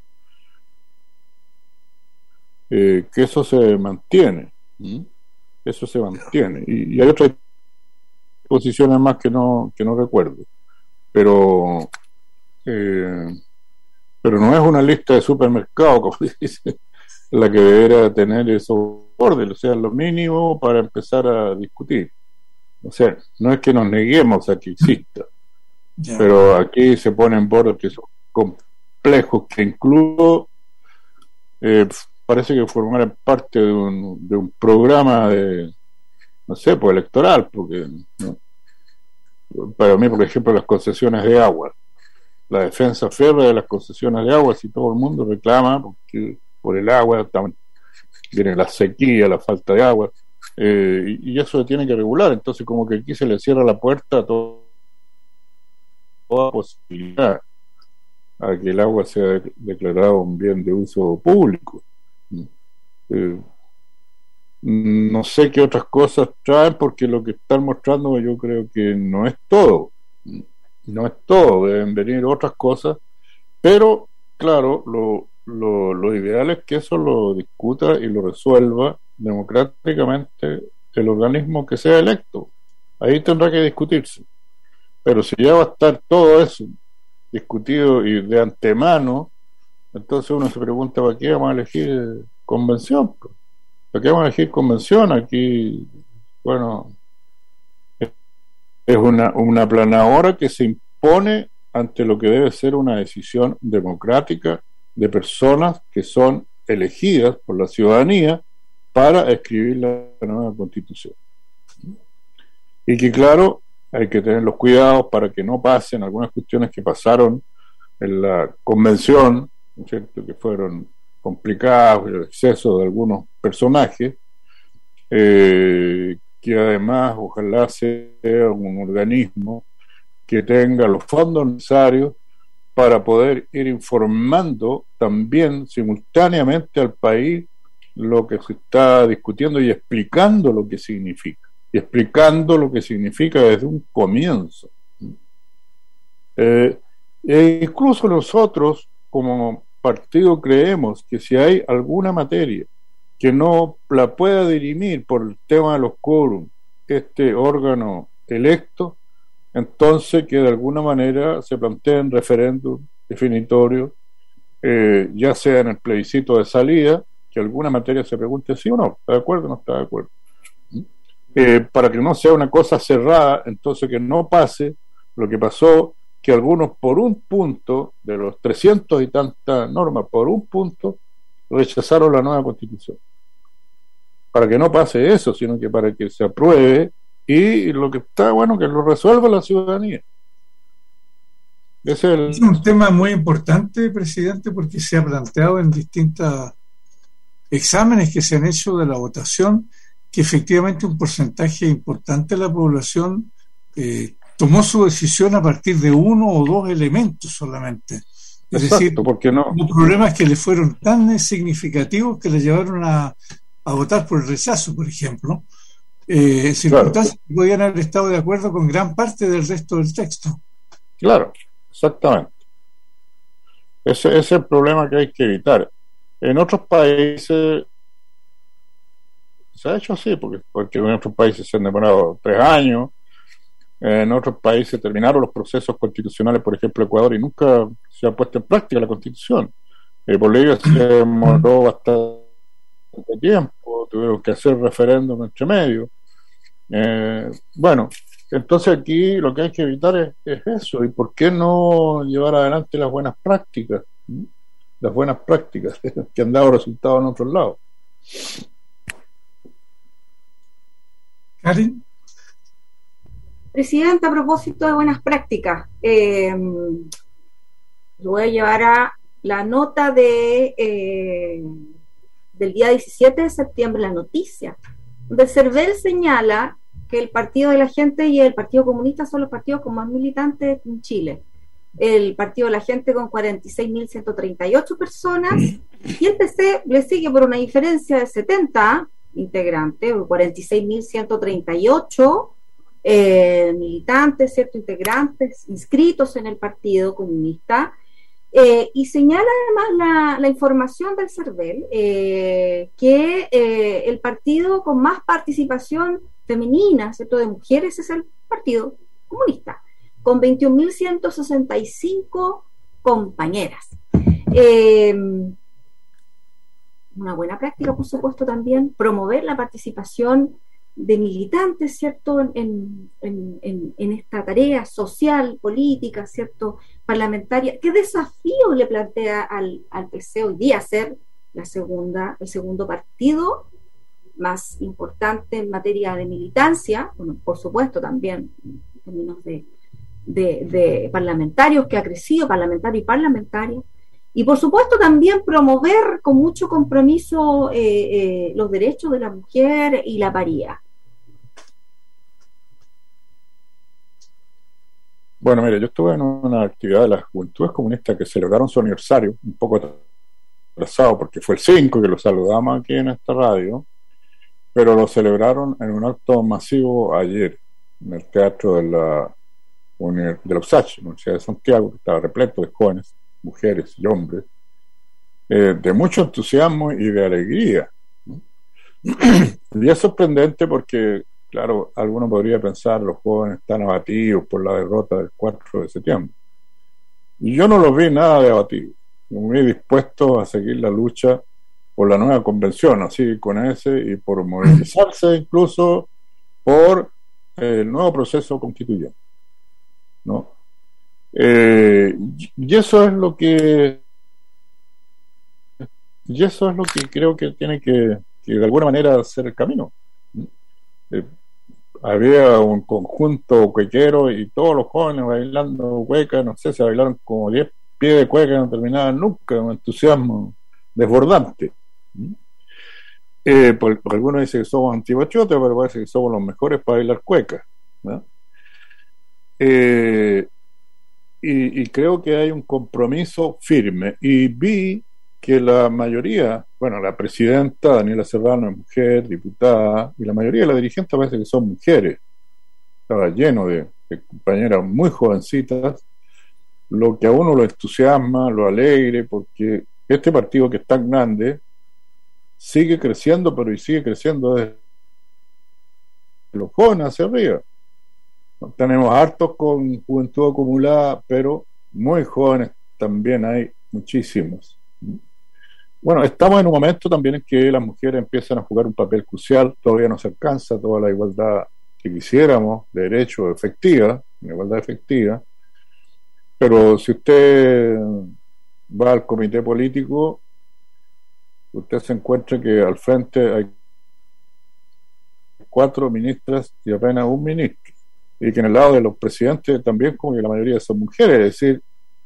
eh, que eso se mantiene, ¿sí? Eso se mantiene, y, y hay otras posiciones más que no que no recuerdo, pero eh, pero no es una lista de supermercado, como dice, la que debería tener esos bordes, o sea, lo mínimo para empezar a discutir. O sea, no es que nos neguemos a que exista, yeah. Pero aquí se ponen bordes que son complejos, que incluso eh, parece que formaran parte de un, de un programa de, no sé, pues electoral, porque ¿no? Para mí, por ejemplo, las concesiones de agua, la defensa férrea de las concesiones de agua, si todo el mundo reclama porque por el agua también viene la sequía, la falta de agua, eh, y, y eso se tiene que regular. Entonces como que aquí se le cierra la puerta a todo, toda posibilidad a que el agua sea de, declarado un bien de uso público. eh, no sé qué otras cosas traen, porque lo que están mostrando yo creo que no es todo, no es todo, deben venir otras cosas, pero claro, lo, lo, lo ideal es que eso lo discuta y lo resuelva democráticamente el organismo que sea electo. Ahí tendrá que discutirse, pero si ya va a estar todo eso discutido y de antemano, entonces uno se pregunta, ¿para qué vamos a elegir convención? ¿Para qué vamos a elegir convención? Aquí, bueno, es una, una planadora que se impone ante lo que debe ser una decisión democrática de personas que son elegidas por la ciudadanía para escribir la nueva constitución. Y que claro, hay que tener los cuidados para que no pasen algunas cuestiones que pasaron en la convención, ¿no es cierto?, que fueron complicadas, el exceso de algunos personajes, eh, que además ojalá sea un organismo que tenga los fondos necesarios para poder ir informando también simultáneamente al país lo que se está discutiendo y explicando lo que significa, y explicando lo que significa desde un comienzo. Eh, e incluso nosotros como partido creemos que si hay alguna materia que no la pueda dirimir por el tema de los quórum este órgano electo, entonces que de alguna manera se planteen referéndum definitorio, eh, ya sea en el plebiscito de salida, que alguna materia se pregunte sí o no, ¿está de acuerdo o no está de acuerdo? Eh, para que no sea una cosa cerrada, entonces que no pase lo que pasó, que algunos por un punto, de los trescientos y tantas normas, por un punto, rechazaron la nueva constitución. Para que no pase eso, sino que para que se apruebe, y lo que está bueno, que lo resuelva la ciudadanía. Ese es, el... es un tema muy importante, presidente, porque se ha planteado en distintos exámenes que se han hecho de la votación, que efectivamente un porcentaje importante de la población eh, tomó su decisión a partir de uno o dos elementos solamente. Es Exacto, decir, porque no. hubo problemas que le fueron tan significativos que le llevaron a, a votar por el rechazo, por ejemplo. Eh, circunstancias claro. que podían haber estado de acuerdo con gran parte del resto del texto. Claro, exactamente. Ese, ese es el problema que hay que evitar. En otros países se ha hecho así, porque, porque en otros países se han demorado tres años, en otros países terminaron los procesos constitucionales, por ejemplo Ecuador, y nunca se ha puesto en práctica la constitución. Eh, Bolivia se demoró bastante tiempo, tuvieron que hacer referéndum entre medio. Eh, bueno, entonces aquí lo que hay que evitar es, es eso, y por qué no llevar adelante las buenas prácticas, ¿sí? Las buenas prácticas que han dado resultados en otros lados. Karen. Presidenta, a propósito de buenas prácticas, eh, lo voy a llevar a la nota de eh, del día diecisiete de septiembre, la noticia, donde CERVEL señala que el Partido de la Gente y el Partido Comunista son los partidos con más militantes en Chile. El Partido de la Gente con cuarenta y seis mil ciento treinta y ocho personas, y el P C le sigue por una diferencia de setenta integrantes, cuarenta y seis mil ciento treinta y ocho eh, militantes, cierto, integrantes inscritos en el Partido Comunista, eh, y señala además la, la información del CERVEL eh, que eh, el partido con más participación femenina, cierto, de mujeres es el Partido Comunista, con veintiún mil ciento sesenta y cinco compañeras. Eh, una buena práctica, por supuesto, también promover la participación de militantes, ¿cierto?, en, en, en, en esta tarea social, política, ¿cierto?, parlamentaria. ¿Qué desafío le plantea al, al P C hoy día ser la segunda, el segundo partido más importante en materia de militancia, bueno, por supuesto también en términos de, de, de parlamentarios, que ha crecido, parlamentario y parlamentaria, y por supuesto también promover con mucho compromiso eh, eh, los derechos de la mujer y la paridad. Bueno, mire, yo estuve en una actividad de las Juventudes Comunistas que celebraron su aniversario, un poco atrasado porque fue el cinco que lo saludamos aquí en esta radio, pero lo celebraron en un acto masivo ayer en el teatro de la, de la U S A Ch, Universidad de Santiago, que estaba repleto de jóvenes, mujeres y hombres, eh, de mucho entusiasmo y de alegría. Y es sorprendente porque, claro, alguno podría pensar los jóvenes están abatidos por la derrota del cuatro de septiembre. Y yo no los vi nada de abatidos, muy dispuestos a seguir la lucha por la nueva convención, así con ese, y por movilizarse incluso por eh, el nuevo proceso constituyente, ¿no? Eh, y eso es lo que y eso es lo que creo que tiene que, que de alguna manera hacer el camino. Eh, había un conjunto cuequero y todos los jóvenes bailando cueca, no sé, se bailaron como diez pies de cueca, no terminaban nunca, un entusiasmo desbordante. Eh, por, por algunos dicen que somos antibachotes, pero parece que somos los mejores para bailar cueca, ¿no? Eh, y, y creo que hay un compromiso firme, y vi que la mayoría, bueno, la presidenta Daniela Serrano es mujer, diputada, y la mayoría de las dirigentes parece que son mujeres. Estaba lleno de, de compañeras muy jovencitas, lo que a uno lo entusiasma, lo alegre, porque este partido que es tan grande sigue creciendo, pero y sigue creciendo desde los jóvenes hacia arriba. Tenemos hartos con juventud acumulada, pero muy jóvenes también hay muchísimos. Bueno, estamos en un momento también en que las mujeres empiezan a jugar un papel crucial. Todavía no se alcanza toda la igualdad que quisiéramos, de derecho efectiva, una igualdad efectiva, pero si usted va al comité político, usted se encuentra que al frente hay cuatro ministras y apenas un ministro, y que en el lado de los presidentes también como que la mayoría son mujeres, es decir,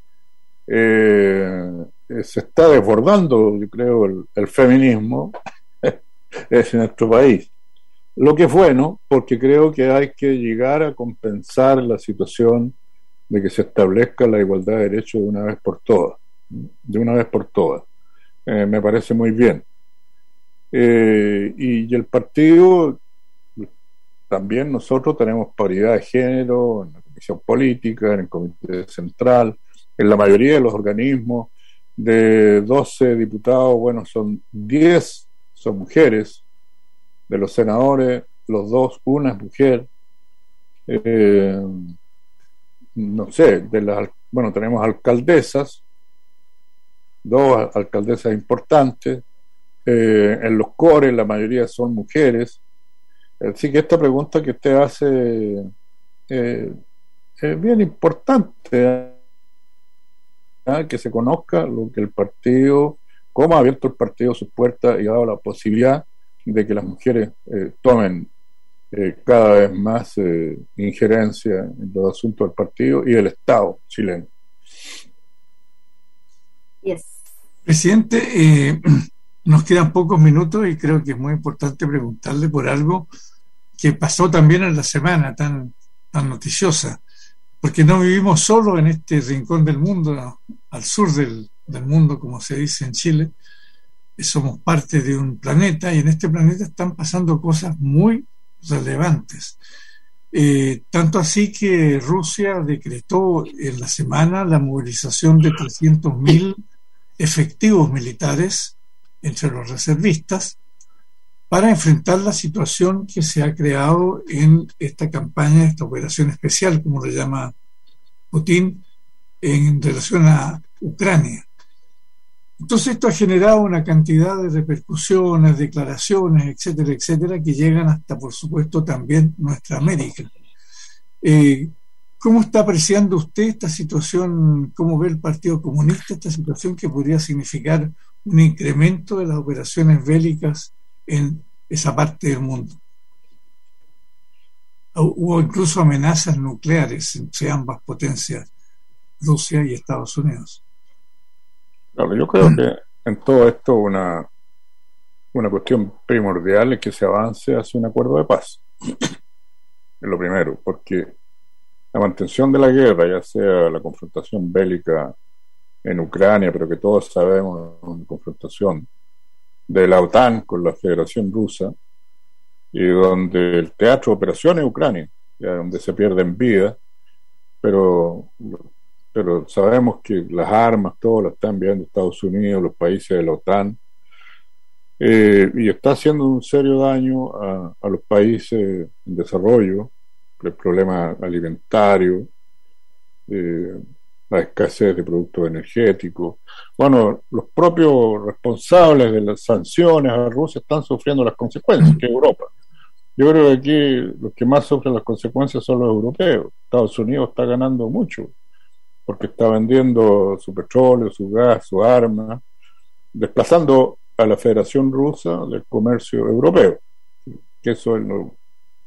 eh, se está desbordando, yo creo, el, el feminismo es en nuestro país, lo que es bueno, porque creo que hay que llegar a compensar la situación de que se establezca la igualdad de derechos de una vez por todas, de una vez por todas. Eh, me parece muy bien. Eh, y, y el partido, también nosotros tenemos paridad de género en la comisión política, en el comité central, en la mayoría de los organismos. De doce diputados, bueno, son diez son mujeres. De los senadores, los dos, una es mujer. Eh, no sé, de las, bueno, tenemos alcaldesas, dos alcaldesas importantes. Eh, en los cores la mayoría son mujeres. Así que esta pregunta que usted hace eh, es bien importante, ¿eh? Que se conozca lo que el partido, cómo ha abierto el partido sus puertas y ha dado la posibilidad de que las mujeres eh, tomen eh, cada vez más eh, injerencia en los asuntos del partido y del Estado chileno. Yes. Presidente, eh, nos quedan pocos minutos y creo que es muy importante preguntarle por algo que pasó también en la semana tan, tan noticiosa, porque no vivimos solo en este rincón del mundo, al sur del, del mundo, como se dice en Chile. Somos parte de un planeta y en este planeta están pasando cosas muy relevantes. Eh, tanto así que Rusia decretó en la semana la movilización de trescientos mil efectivos militares entre los reservistas para enfrentar la situación que se ha creado en esta campaña, esta operación especial, como le llama Putin, en relación a Ucrania. Entonces esto ha generado una cantidad de repercusiones, declaraciones, etcétera, etcétera, que llegan hasta, por supuesto, también nuestra América. Eh, ¿Cómo está apreciando usted esta situación? ¿Cómo ve el Partido Comunista esta situación que podría significar un incremento de las operaciones bélicas en esa parte del mundo. Hubo incluso amenazas nucleares entre ambas potencias, Rusia y Estados Unidos. Claro, yo creo que en todo esto una, una cuestión primordial es que se avance hacia un acuerdo de paz. Es lo primero, porque la mantención de la guerra, ya sea la confrontación bélica en Ucrania, pero que todos sabemos, una confrontación de la OTAN con la Federación Rusa, y donde el teatro de operaciones es Ucrania, ya donde se pierden vidas, pero, pero sabemos que las armas, todo lo están enviando Estados Unidos, los países de la OTAN, eh, y está haciendo un serio daño a, a los países en desarrollo, el problema alimentario, eh, la escasez de productos energéticos. Bueno, los propios responsables de las sanciones a Rusia están sufriendo las consecuencias, que es Europa. Yo creo que aquí los que más sufren las consecuencias son los europeos. Estados Unidos está ganando mucho, porque está vendiendo su petróleo, su gas, su arma, desplazando a la Federación Rusa del comercio europeo, que eso es lo...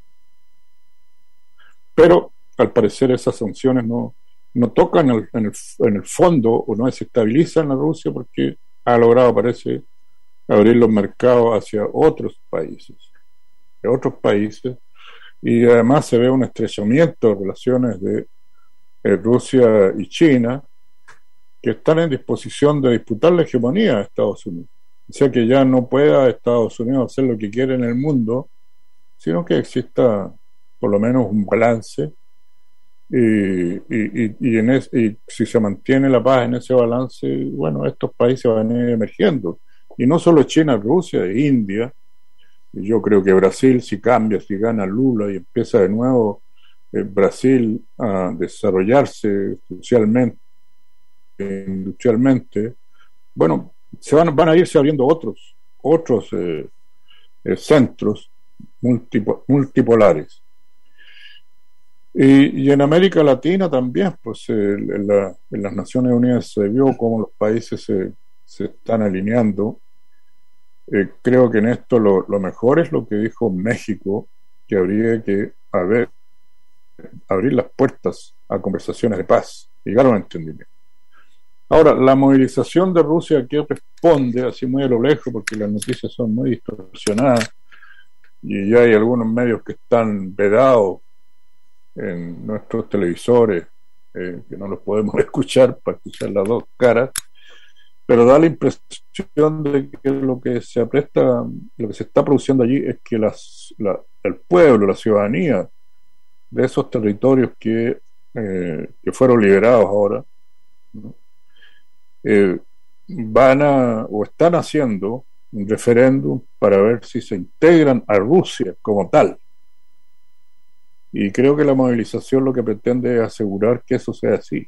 Pero al parecer esas sanciones no, no tocan el, en, el, en el fondo o no desestabilizan a Rusia, porque ha logrado, parece, abrir los mercados hacia otros países, de otros países, y además se ve un estrechamiento de relaciones de eh, Rusia y China, que están en disposición de disputar la hegemonía de Estados Unidos. O sea que ya no pueda Estados Unidos hacer lo que quiere en el mundo, sino que exista por lo menos un balance, y, y, y, en es, y si se mantiene la paz en ese balance, bueno, estos países van a ir emergiendo, y no solo China, Rusia, India, y yo creo que Brasil, si cambia, si gana Lula y empieza de nuevo eh, Brasil a desarrollarse socialmente, industrialmente, bueno, se van, van a irse abriendo otros otros eh, eh, centros multipo, multipolares. Y, y en América Latina también, pues eh, en, la, en las Naciones Unidas se vio cómo los países se, se están alineando. Eh, creo que en esto lo, lo mejor es lo que dijo México, que habría que haber, abrir las puertas a conversaciones de paz, llegar a un entendimiento. Ahora, la movilización de Rusia, ¿qué responde? Así muy a lo lejos, porque las noticias son muy distorsionadas y ya hay algunos medios que están vedados en nuestros televisores, eh, que no los podemos escuchar para escuchar las dos caras, pero da la impresión de que lo que se apresta, lo que se está produciendo allí es que las, la, el pueblo, la ciudadanía de esos territorios que, eh, que fueron liberados ahora, ¿no? Eh, van a o están haciendo un referéndum para ver si se integran a Rusia como tal, y creo que la movilización lo que pretende es asegurar que eso sea así.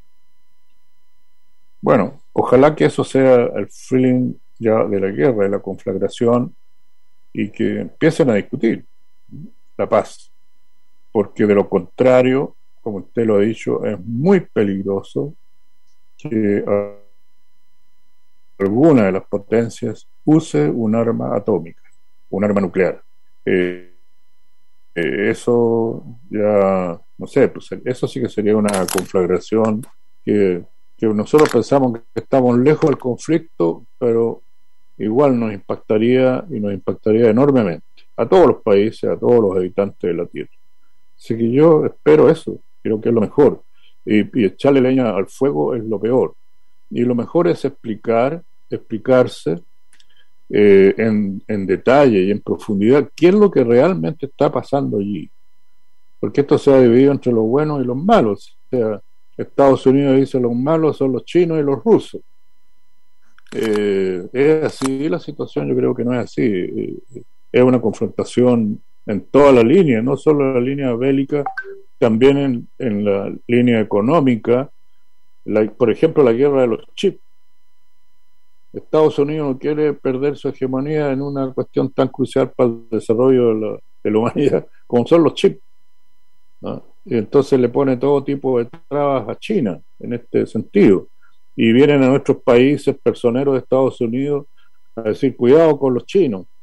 Bueno, ojalá que eso sea el feeling ya de la guerra, de la conflagración, y que empiecen a discutir la paz, porque de lo contrario, como usted lo ha dicho, es muy peligroso que uh, alguna de las potencias use un arma atómica, un arma nuclear. Eh, eh, eso ya, no sé, pues eso sí que sería una conflagración que, que nosotros pensamos que estamos lejos del conflicto, pero igual nos impactaría y nos impactaría enormemente a todos los países, a todos los habitantes de la Tierra. Así que yo espero eso, creo que es lo mejor, y, y echarle leña al fuego es lo peor, y lo mejor es explicar explicarse eh, en, en detalle y en profundidad qué es lo que realmente está pasando allí, porque esto se ha dividido entre los buenos y los malos. O sea, Estados Unidos dice los malos son los chinos y los rusos. Eh, es así la situación, yo creo que no es así. Eh, es una confrontación en toda la línea, no solo en la línea bélica, también en, en la línea económica. La, por ejemplo, la guerra de los chips. Estados Unidos no quiere perder su hegemonía en una cuestión tan crucial para el desarrollo de la, de la humanidad como son los chips, ¿no? Y entonces le pone todo tipo de trabas a China en este sentido, y vienen a nuestros países personeros de Estados Unidos a decir cuidado con los chinos,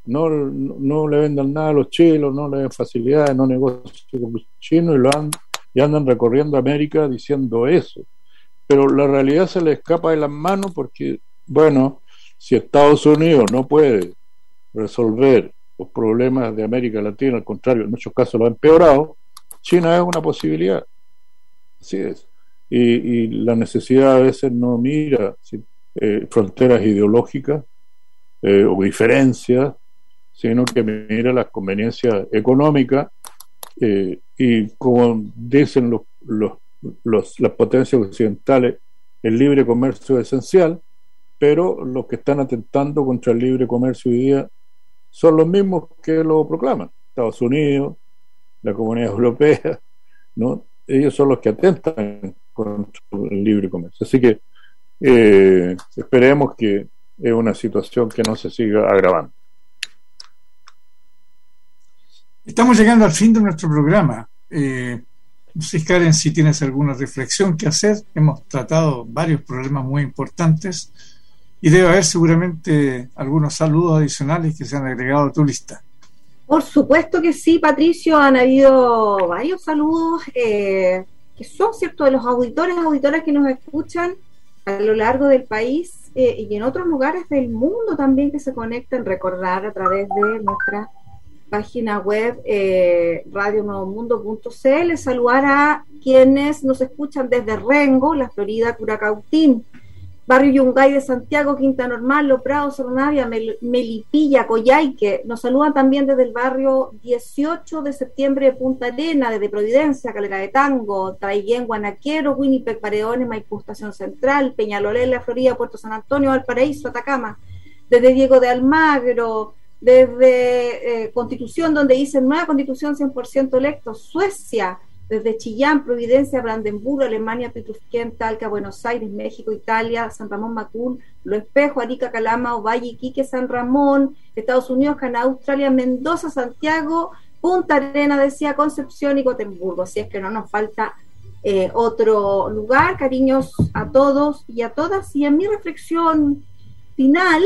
no, no, no le vendan nada a los chilos, no le den facilidades, no negocien con los chinos, y, lo han, y andan recorriendo América diciendo eso. Pero la realidad se le escapa de las manos porque, bueno, si Estados Unidos no puede resolver los problemas de América Latina, al contrario, en muchos casos lo ha empeorado, China es una posibilidad. Así es. Y, y la necesidad a veces no mira ¿sí? eh, fronteras ideológicas eh, o diferencias, sino que mira las conveniencias económicas eh, y como dicen los, los, los, las potencias occidentales, el libre comercio es esencial, pero los que están atentando contra el libre comercio hoy día son los mismos que lo proclaman. Estados Unidos, la Comunidad Europea, ¿no? Ellos son los que atentan contra el libre comercio. Así que eh, esperemos que es una situación que no se siga agravando. Estamos llegando al fin de nuestro programa. Eh, no sé, Karen, si tienes alguna reflexión que hacer. Hemos tratado varios problemas muy importantes y debe haber seguramente algunos saludos adicionales que se han agregado a tu lista. Por supuesto que sí, Patricio, han habido varios saludos eh, que son, ¿cierto?, de los auditores, auditoras que nos escuchan a lo largo del país eh, y en otros lugares del mundo también que se conectan. Recordar a través de nuestra página web eh, radio nuevo mundo punto c l, saludar a quienes nos escuchan desde Rengo, La Florida, Curacautín, Barrio Yungay de Santiago, Quinta Normal, Los Prados, Sornavia, Mel- Melipilla, Coyhaique. Nos saludan también desde el barrio dieciocho de septiembre de Punta Arena, desde Providencia, Calera de Tango, Traiguén, Guanaquero, Winnipeg, Paredones, Maipú, Estación Central, Peñalolén, La Florida, Puerto San Antonio, Valparaíso, Atacama, desde Diego de Almagro, desde eh, Constitución, donde dicen nueva Constitución cien por ciento electos, Suecia, desde Chillán, Providencia, Brandenburgo, Alemania, Pitrufquén, Talca, Buenos Aires, México, Italia, San Ramón, Macul, Lo Espejo, Arica, Calama, Ovalle, Iquique, San Ramón, Estados Unidos, Canadá, Australia, Mendoza, Santiago, Punta Arena, decía, Concepción y Gotemburgo. Así es que no nos falta eh, otro lugar. Cariños a todos y a todas. Y en mi reflexión final,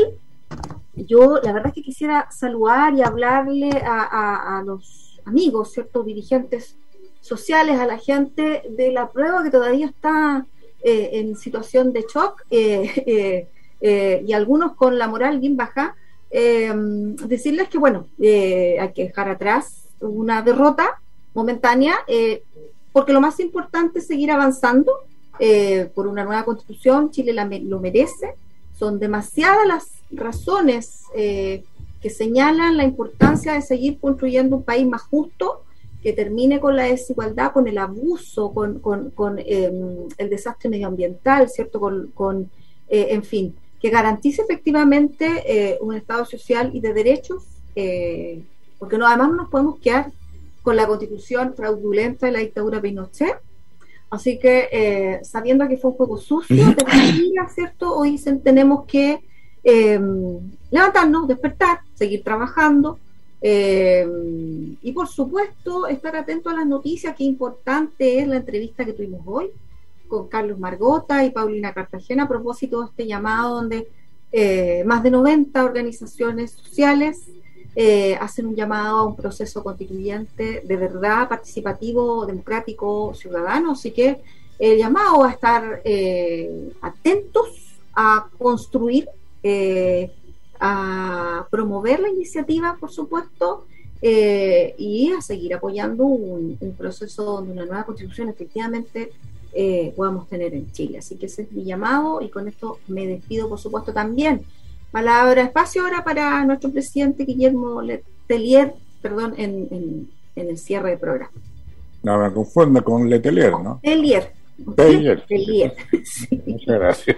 yo la verdad es que quisiera saludar y hablarle a, a, a los amigos, ciertos dirigentes sociales, a la gente de la prueba que todavía está eh, en situación de shock eh, eh, eh, y algunos con la moral bien baja, eh, decirles que bueno, eh, hay que dejar atrás una derrota momentánea, eh, porque lo más importante es seguir avanzando eh, por una nueva constitución. Chile la, lo merece. Son demasiadas las razones eh, que señalan la importancia de seguir construyendo un país más justo, que termine con la desigualdad, con el abuso, con, con, con eh, el desastre medioambiental, ¿cierto? Con, con eh, en fin, que garantice efectivamente eh, un Estado social y de derechos, eh, porque no, además no nos podemos quedar con la constitución fraudulenta de la dictadura Pinochet. Así que, eh, sabiendo que fue un juego sucio, de mentira, ¿cierto? Hoy tenemos que eh, levantarnos, despertar, seguir trabajando, Eh, y por supuesto estar atento a las noticias. Qué importante es la entrevista que tuvimos hoy con Carlos Margota y Paulina Cartagena a propósito de este llamado donde eh, más de noventa organizaciones sociales eh, hacen un llamado a un proceso constituyente de verdad, participativo, democrático, ciudadano. Así que el llamado a estar eh, atentos a construir, eh, a promover la iniciativa, por supuesto, eh, y a seguir apoyando un, un proceso donde una nueva constitución efectivamente eh, podamos tener en Chile. Así que ese es mi llamado y con esto me despido, por supuesto, también. Palabra, espacio ahora para nuestro presidente Guillermo Letelier, perdón, en, en, en el cierre del programa. No me confunda con Letelier, ¿no? Letelier. Letelier. Letelier. Sí. Muchas gracias.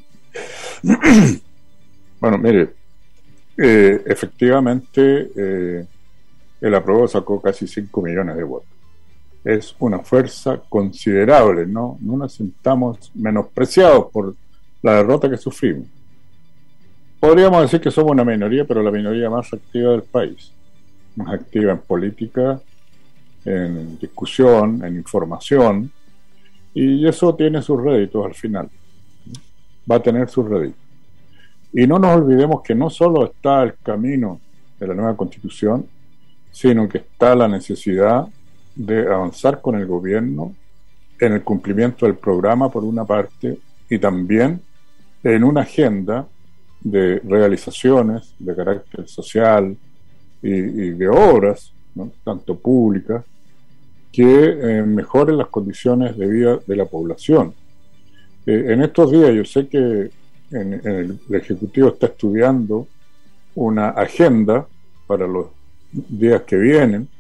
Bueno, mire, eh, efectivamente eh, el apruebo sacó casi cinco millones de votos. Es una fuerza considerable, ¿no? No nos sintamos menospreciados por la derrota que sufrimos. Podríamos decir que somos una minoría, pero la minoría más activa del país, más activa en política, en discusión, en información, y eso tiene sus réditos al final. Va a tener sus réditos. Y no nos olvidemos que no solo está el camino de la nueva Constitución, sino que está la necesidad de avanzar con el gobierno en el cumplimiento del programa por una parte, y también en una agenda de realizaciones de carácter social y, y de obras, ¿no?, tanto públicas, que eh, mejoren las condiciones de vida de la población. Eh, en estos días yo sé que en, en el, el Ejecutivo está estudiando una agenda para los días que vienen,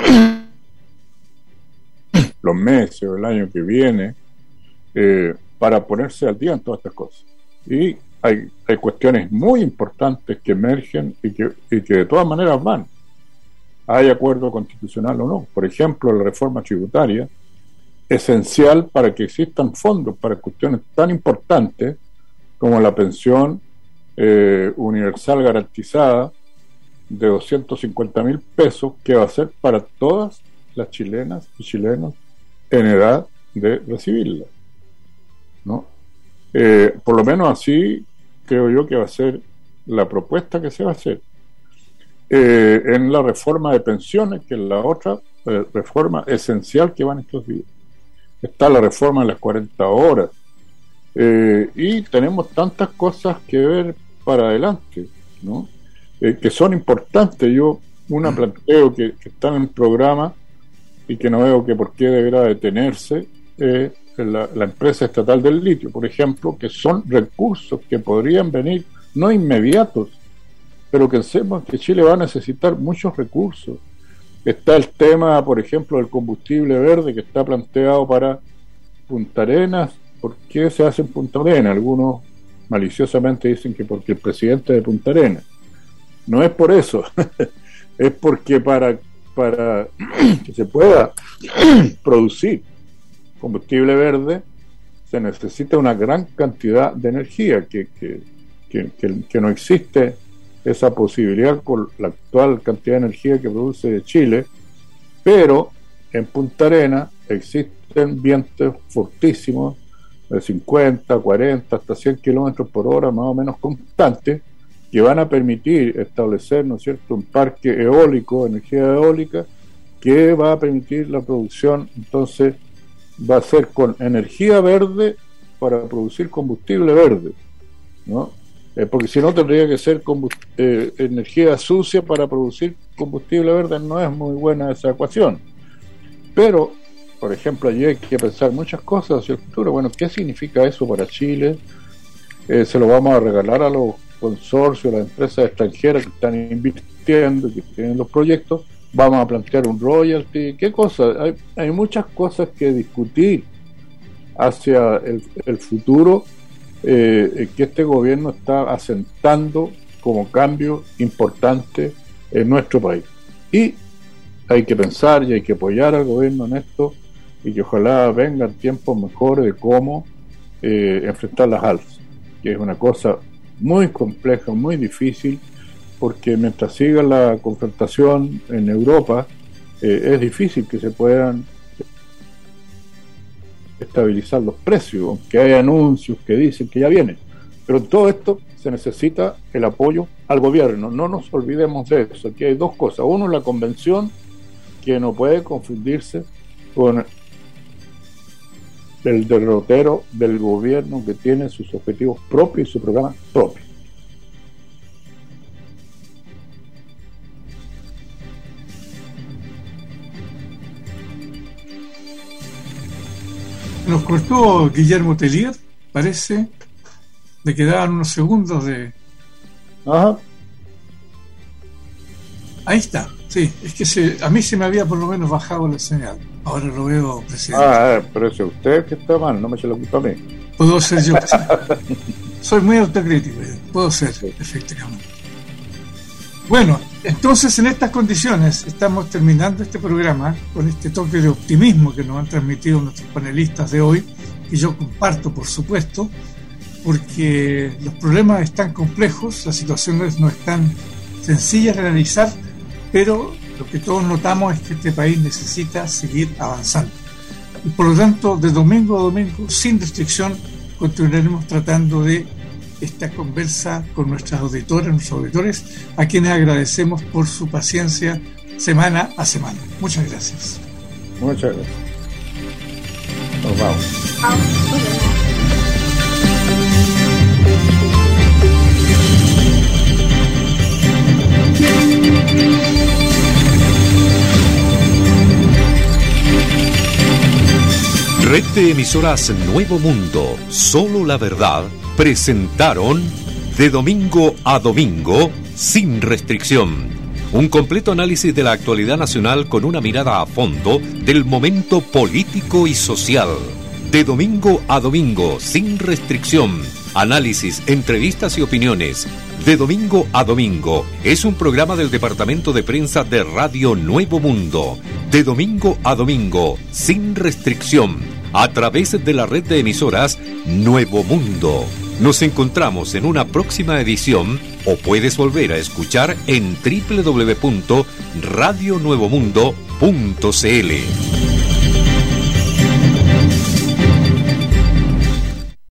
los meses o el año que viene, eh, para ponerse al día en todas estas cosas. Y hay, hay cuestiones muy importantes que emergen y que, y que de todas maneras van. Hay acuerdo constitucional o no. Por ejemplo, la reforma tributaria, esencial para que existan fondos para cuestiones tan importantes como la pensión eh, universal garantizada de doscientos cincuenta mil pesos, que va a ser para todas las chilenas y chilenos en edad de recibirla, ¿no? Eh, por lo menos así creo yo que va a ser la propuesta que se va a hacer. Eh, en la reforma de pensiones, que es la otra eh, reforma esencial que va en estos días, está la reforma de las cuarenta horas, eh, y tenemos tantas cosas que ver para adelante, ¿no? Eh, que son importantes. Yo una planteo que, que está en el programa y que no veo que por qué deberá detenerse, eh, la, la empresa estatal del litio, por ejemplo, que son recursos que podrían venir no inmediatos, pero que pensemos que Chile va a necesitar muchos recursos. Está el tema, por ejemplo, del combustible verde, que está planteado para Punta Arenas. ¿Por qué se hace en Punta Arenas? Algunos maliciosamente dicen que porque el presidente de Punta Arenas. No es por eso, es porque para, para que se pueda producir combustible verde se necesita una gran cantidad de energía, que, que, que, que, que no existe esa posibilidad con la actual cantidad de energía que produce Chile, pero en Punta Arenas existen vientos fortísimos de cincuenta, cuarenta, hasta cien kilómetros por hora, más o menos constantes, que van a permitir establecer, ¿no es cierto?, un parque eólico, energía eólica, que va a permitir la producción. Entonces va a ser con energía verde para producir combustible verde, ¿no? Eh, porque si no tendría que ser eh, energía sucia para producir combustible verde. No es muy buena esa ecuación. Pero, por ejemplo, allí hay que pensar muchas cosas hacia el futuro. Bueno, ¿qué significa eso para Chile? Eh, ¿Se lo vamos a regalar a los consorcios, a las empresas extranjeras que están invirtiendo, que tienen los proyectos? ¿Vamos a plantear un royalty? ¿Qué cosas? Hay, hay muchas cosas que discutir hacia el, el futuro, eh, que este gobierno está asentando como cambio importante en nuestro país. Y hay que pensar y hay que apoyar al gobierno en esto, y que ojalá vengan tiempos mejores de cómo eh, enfrentar las alzas, que es una cosa muy compleja, muy difícil, porque mientras siga la confrontación en Europa, eh, es difícil que se puedan estabilizar los precios, aunque hay anuncios que dicen que ya viene. Pero en todo esto se necesita el apoyo al gobierno. No nos olvidemos de eso. Aquí hay dos cosas. Uno, la convención, que no puede confundirse con el derrotero del gobierno, que tiene sus objetivos propios y su programa propio. Nos cortó Guillermo Tellier, parece. Le quedaban unos segundos de... Ajá. Ahí está. Sí, es que se, a mí se me había por lo menos bajado la señal. Ahora lo veo, presidente. Ah, pero es usted que está mal, no me eche la culpa a mí. Puedo ser yo. Soy muy autocrítico. Puedo ser, sí, efectivamente. Bueno, entonces en estas condiciones estamos terminando este programa con este toque de optimismo que nos han transmitido nuestros panelistas de hoy, y yo comparto, por supuesto, porque los problemas están complejos, las situaciones no están sencillas de analizar, pero lo que todos notamos es que este país necesita seguir avanzando. Y por lo tanto, de domingo a domingo, sin restricción, continuaremos tratando de esta conversa con nuestras auditoras, nuestros auditores, a quienes agradecemos por su paciencia semana a semana. Muchas gracias. Muchas gracias. Nos vamos. Red de emisoras Nuevo Mundo, Solo la Verdad, presentaron De Domingo a Domingo, sin restricción. Un completo análisis de la actualidad nacional con una mirada a fondo del momento político y social. De Domingo a Domingo, sin restricción. Análisis, entrevistas y opiniones. De Domingo a Domingo es un programa del Departamento de Prensa de Radio Nuevo Mundo. De Domingo a Domingo, sin restricción, a través de la red de emisoras Nuevo Mundo. Nos encontramos en una próxima edición o puedes volver a escuchar en doble u doble u doble u punto radio nuevo mundo punto c l.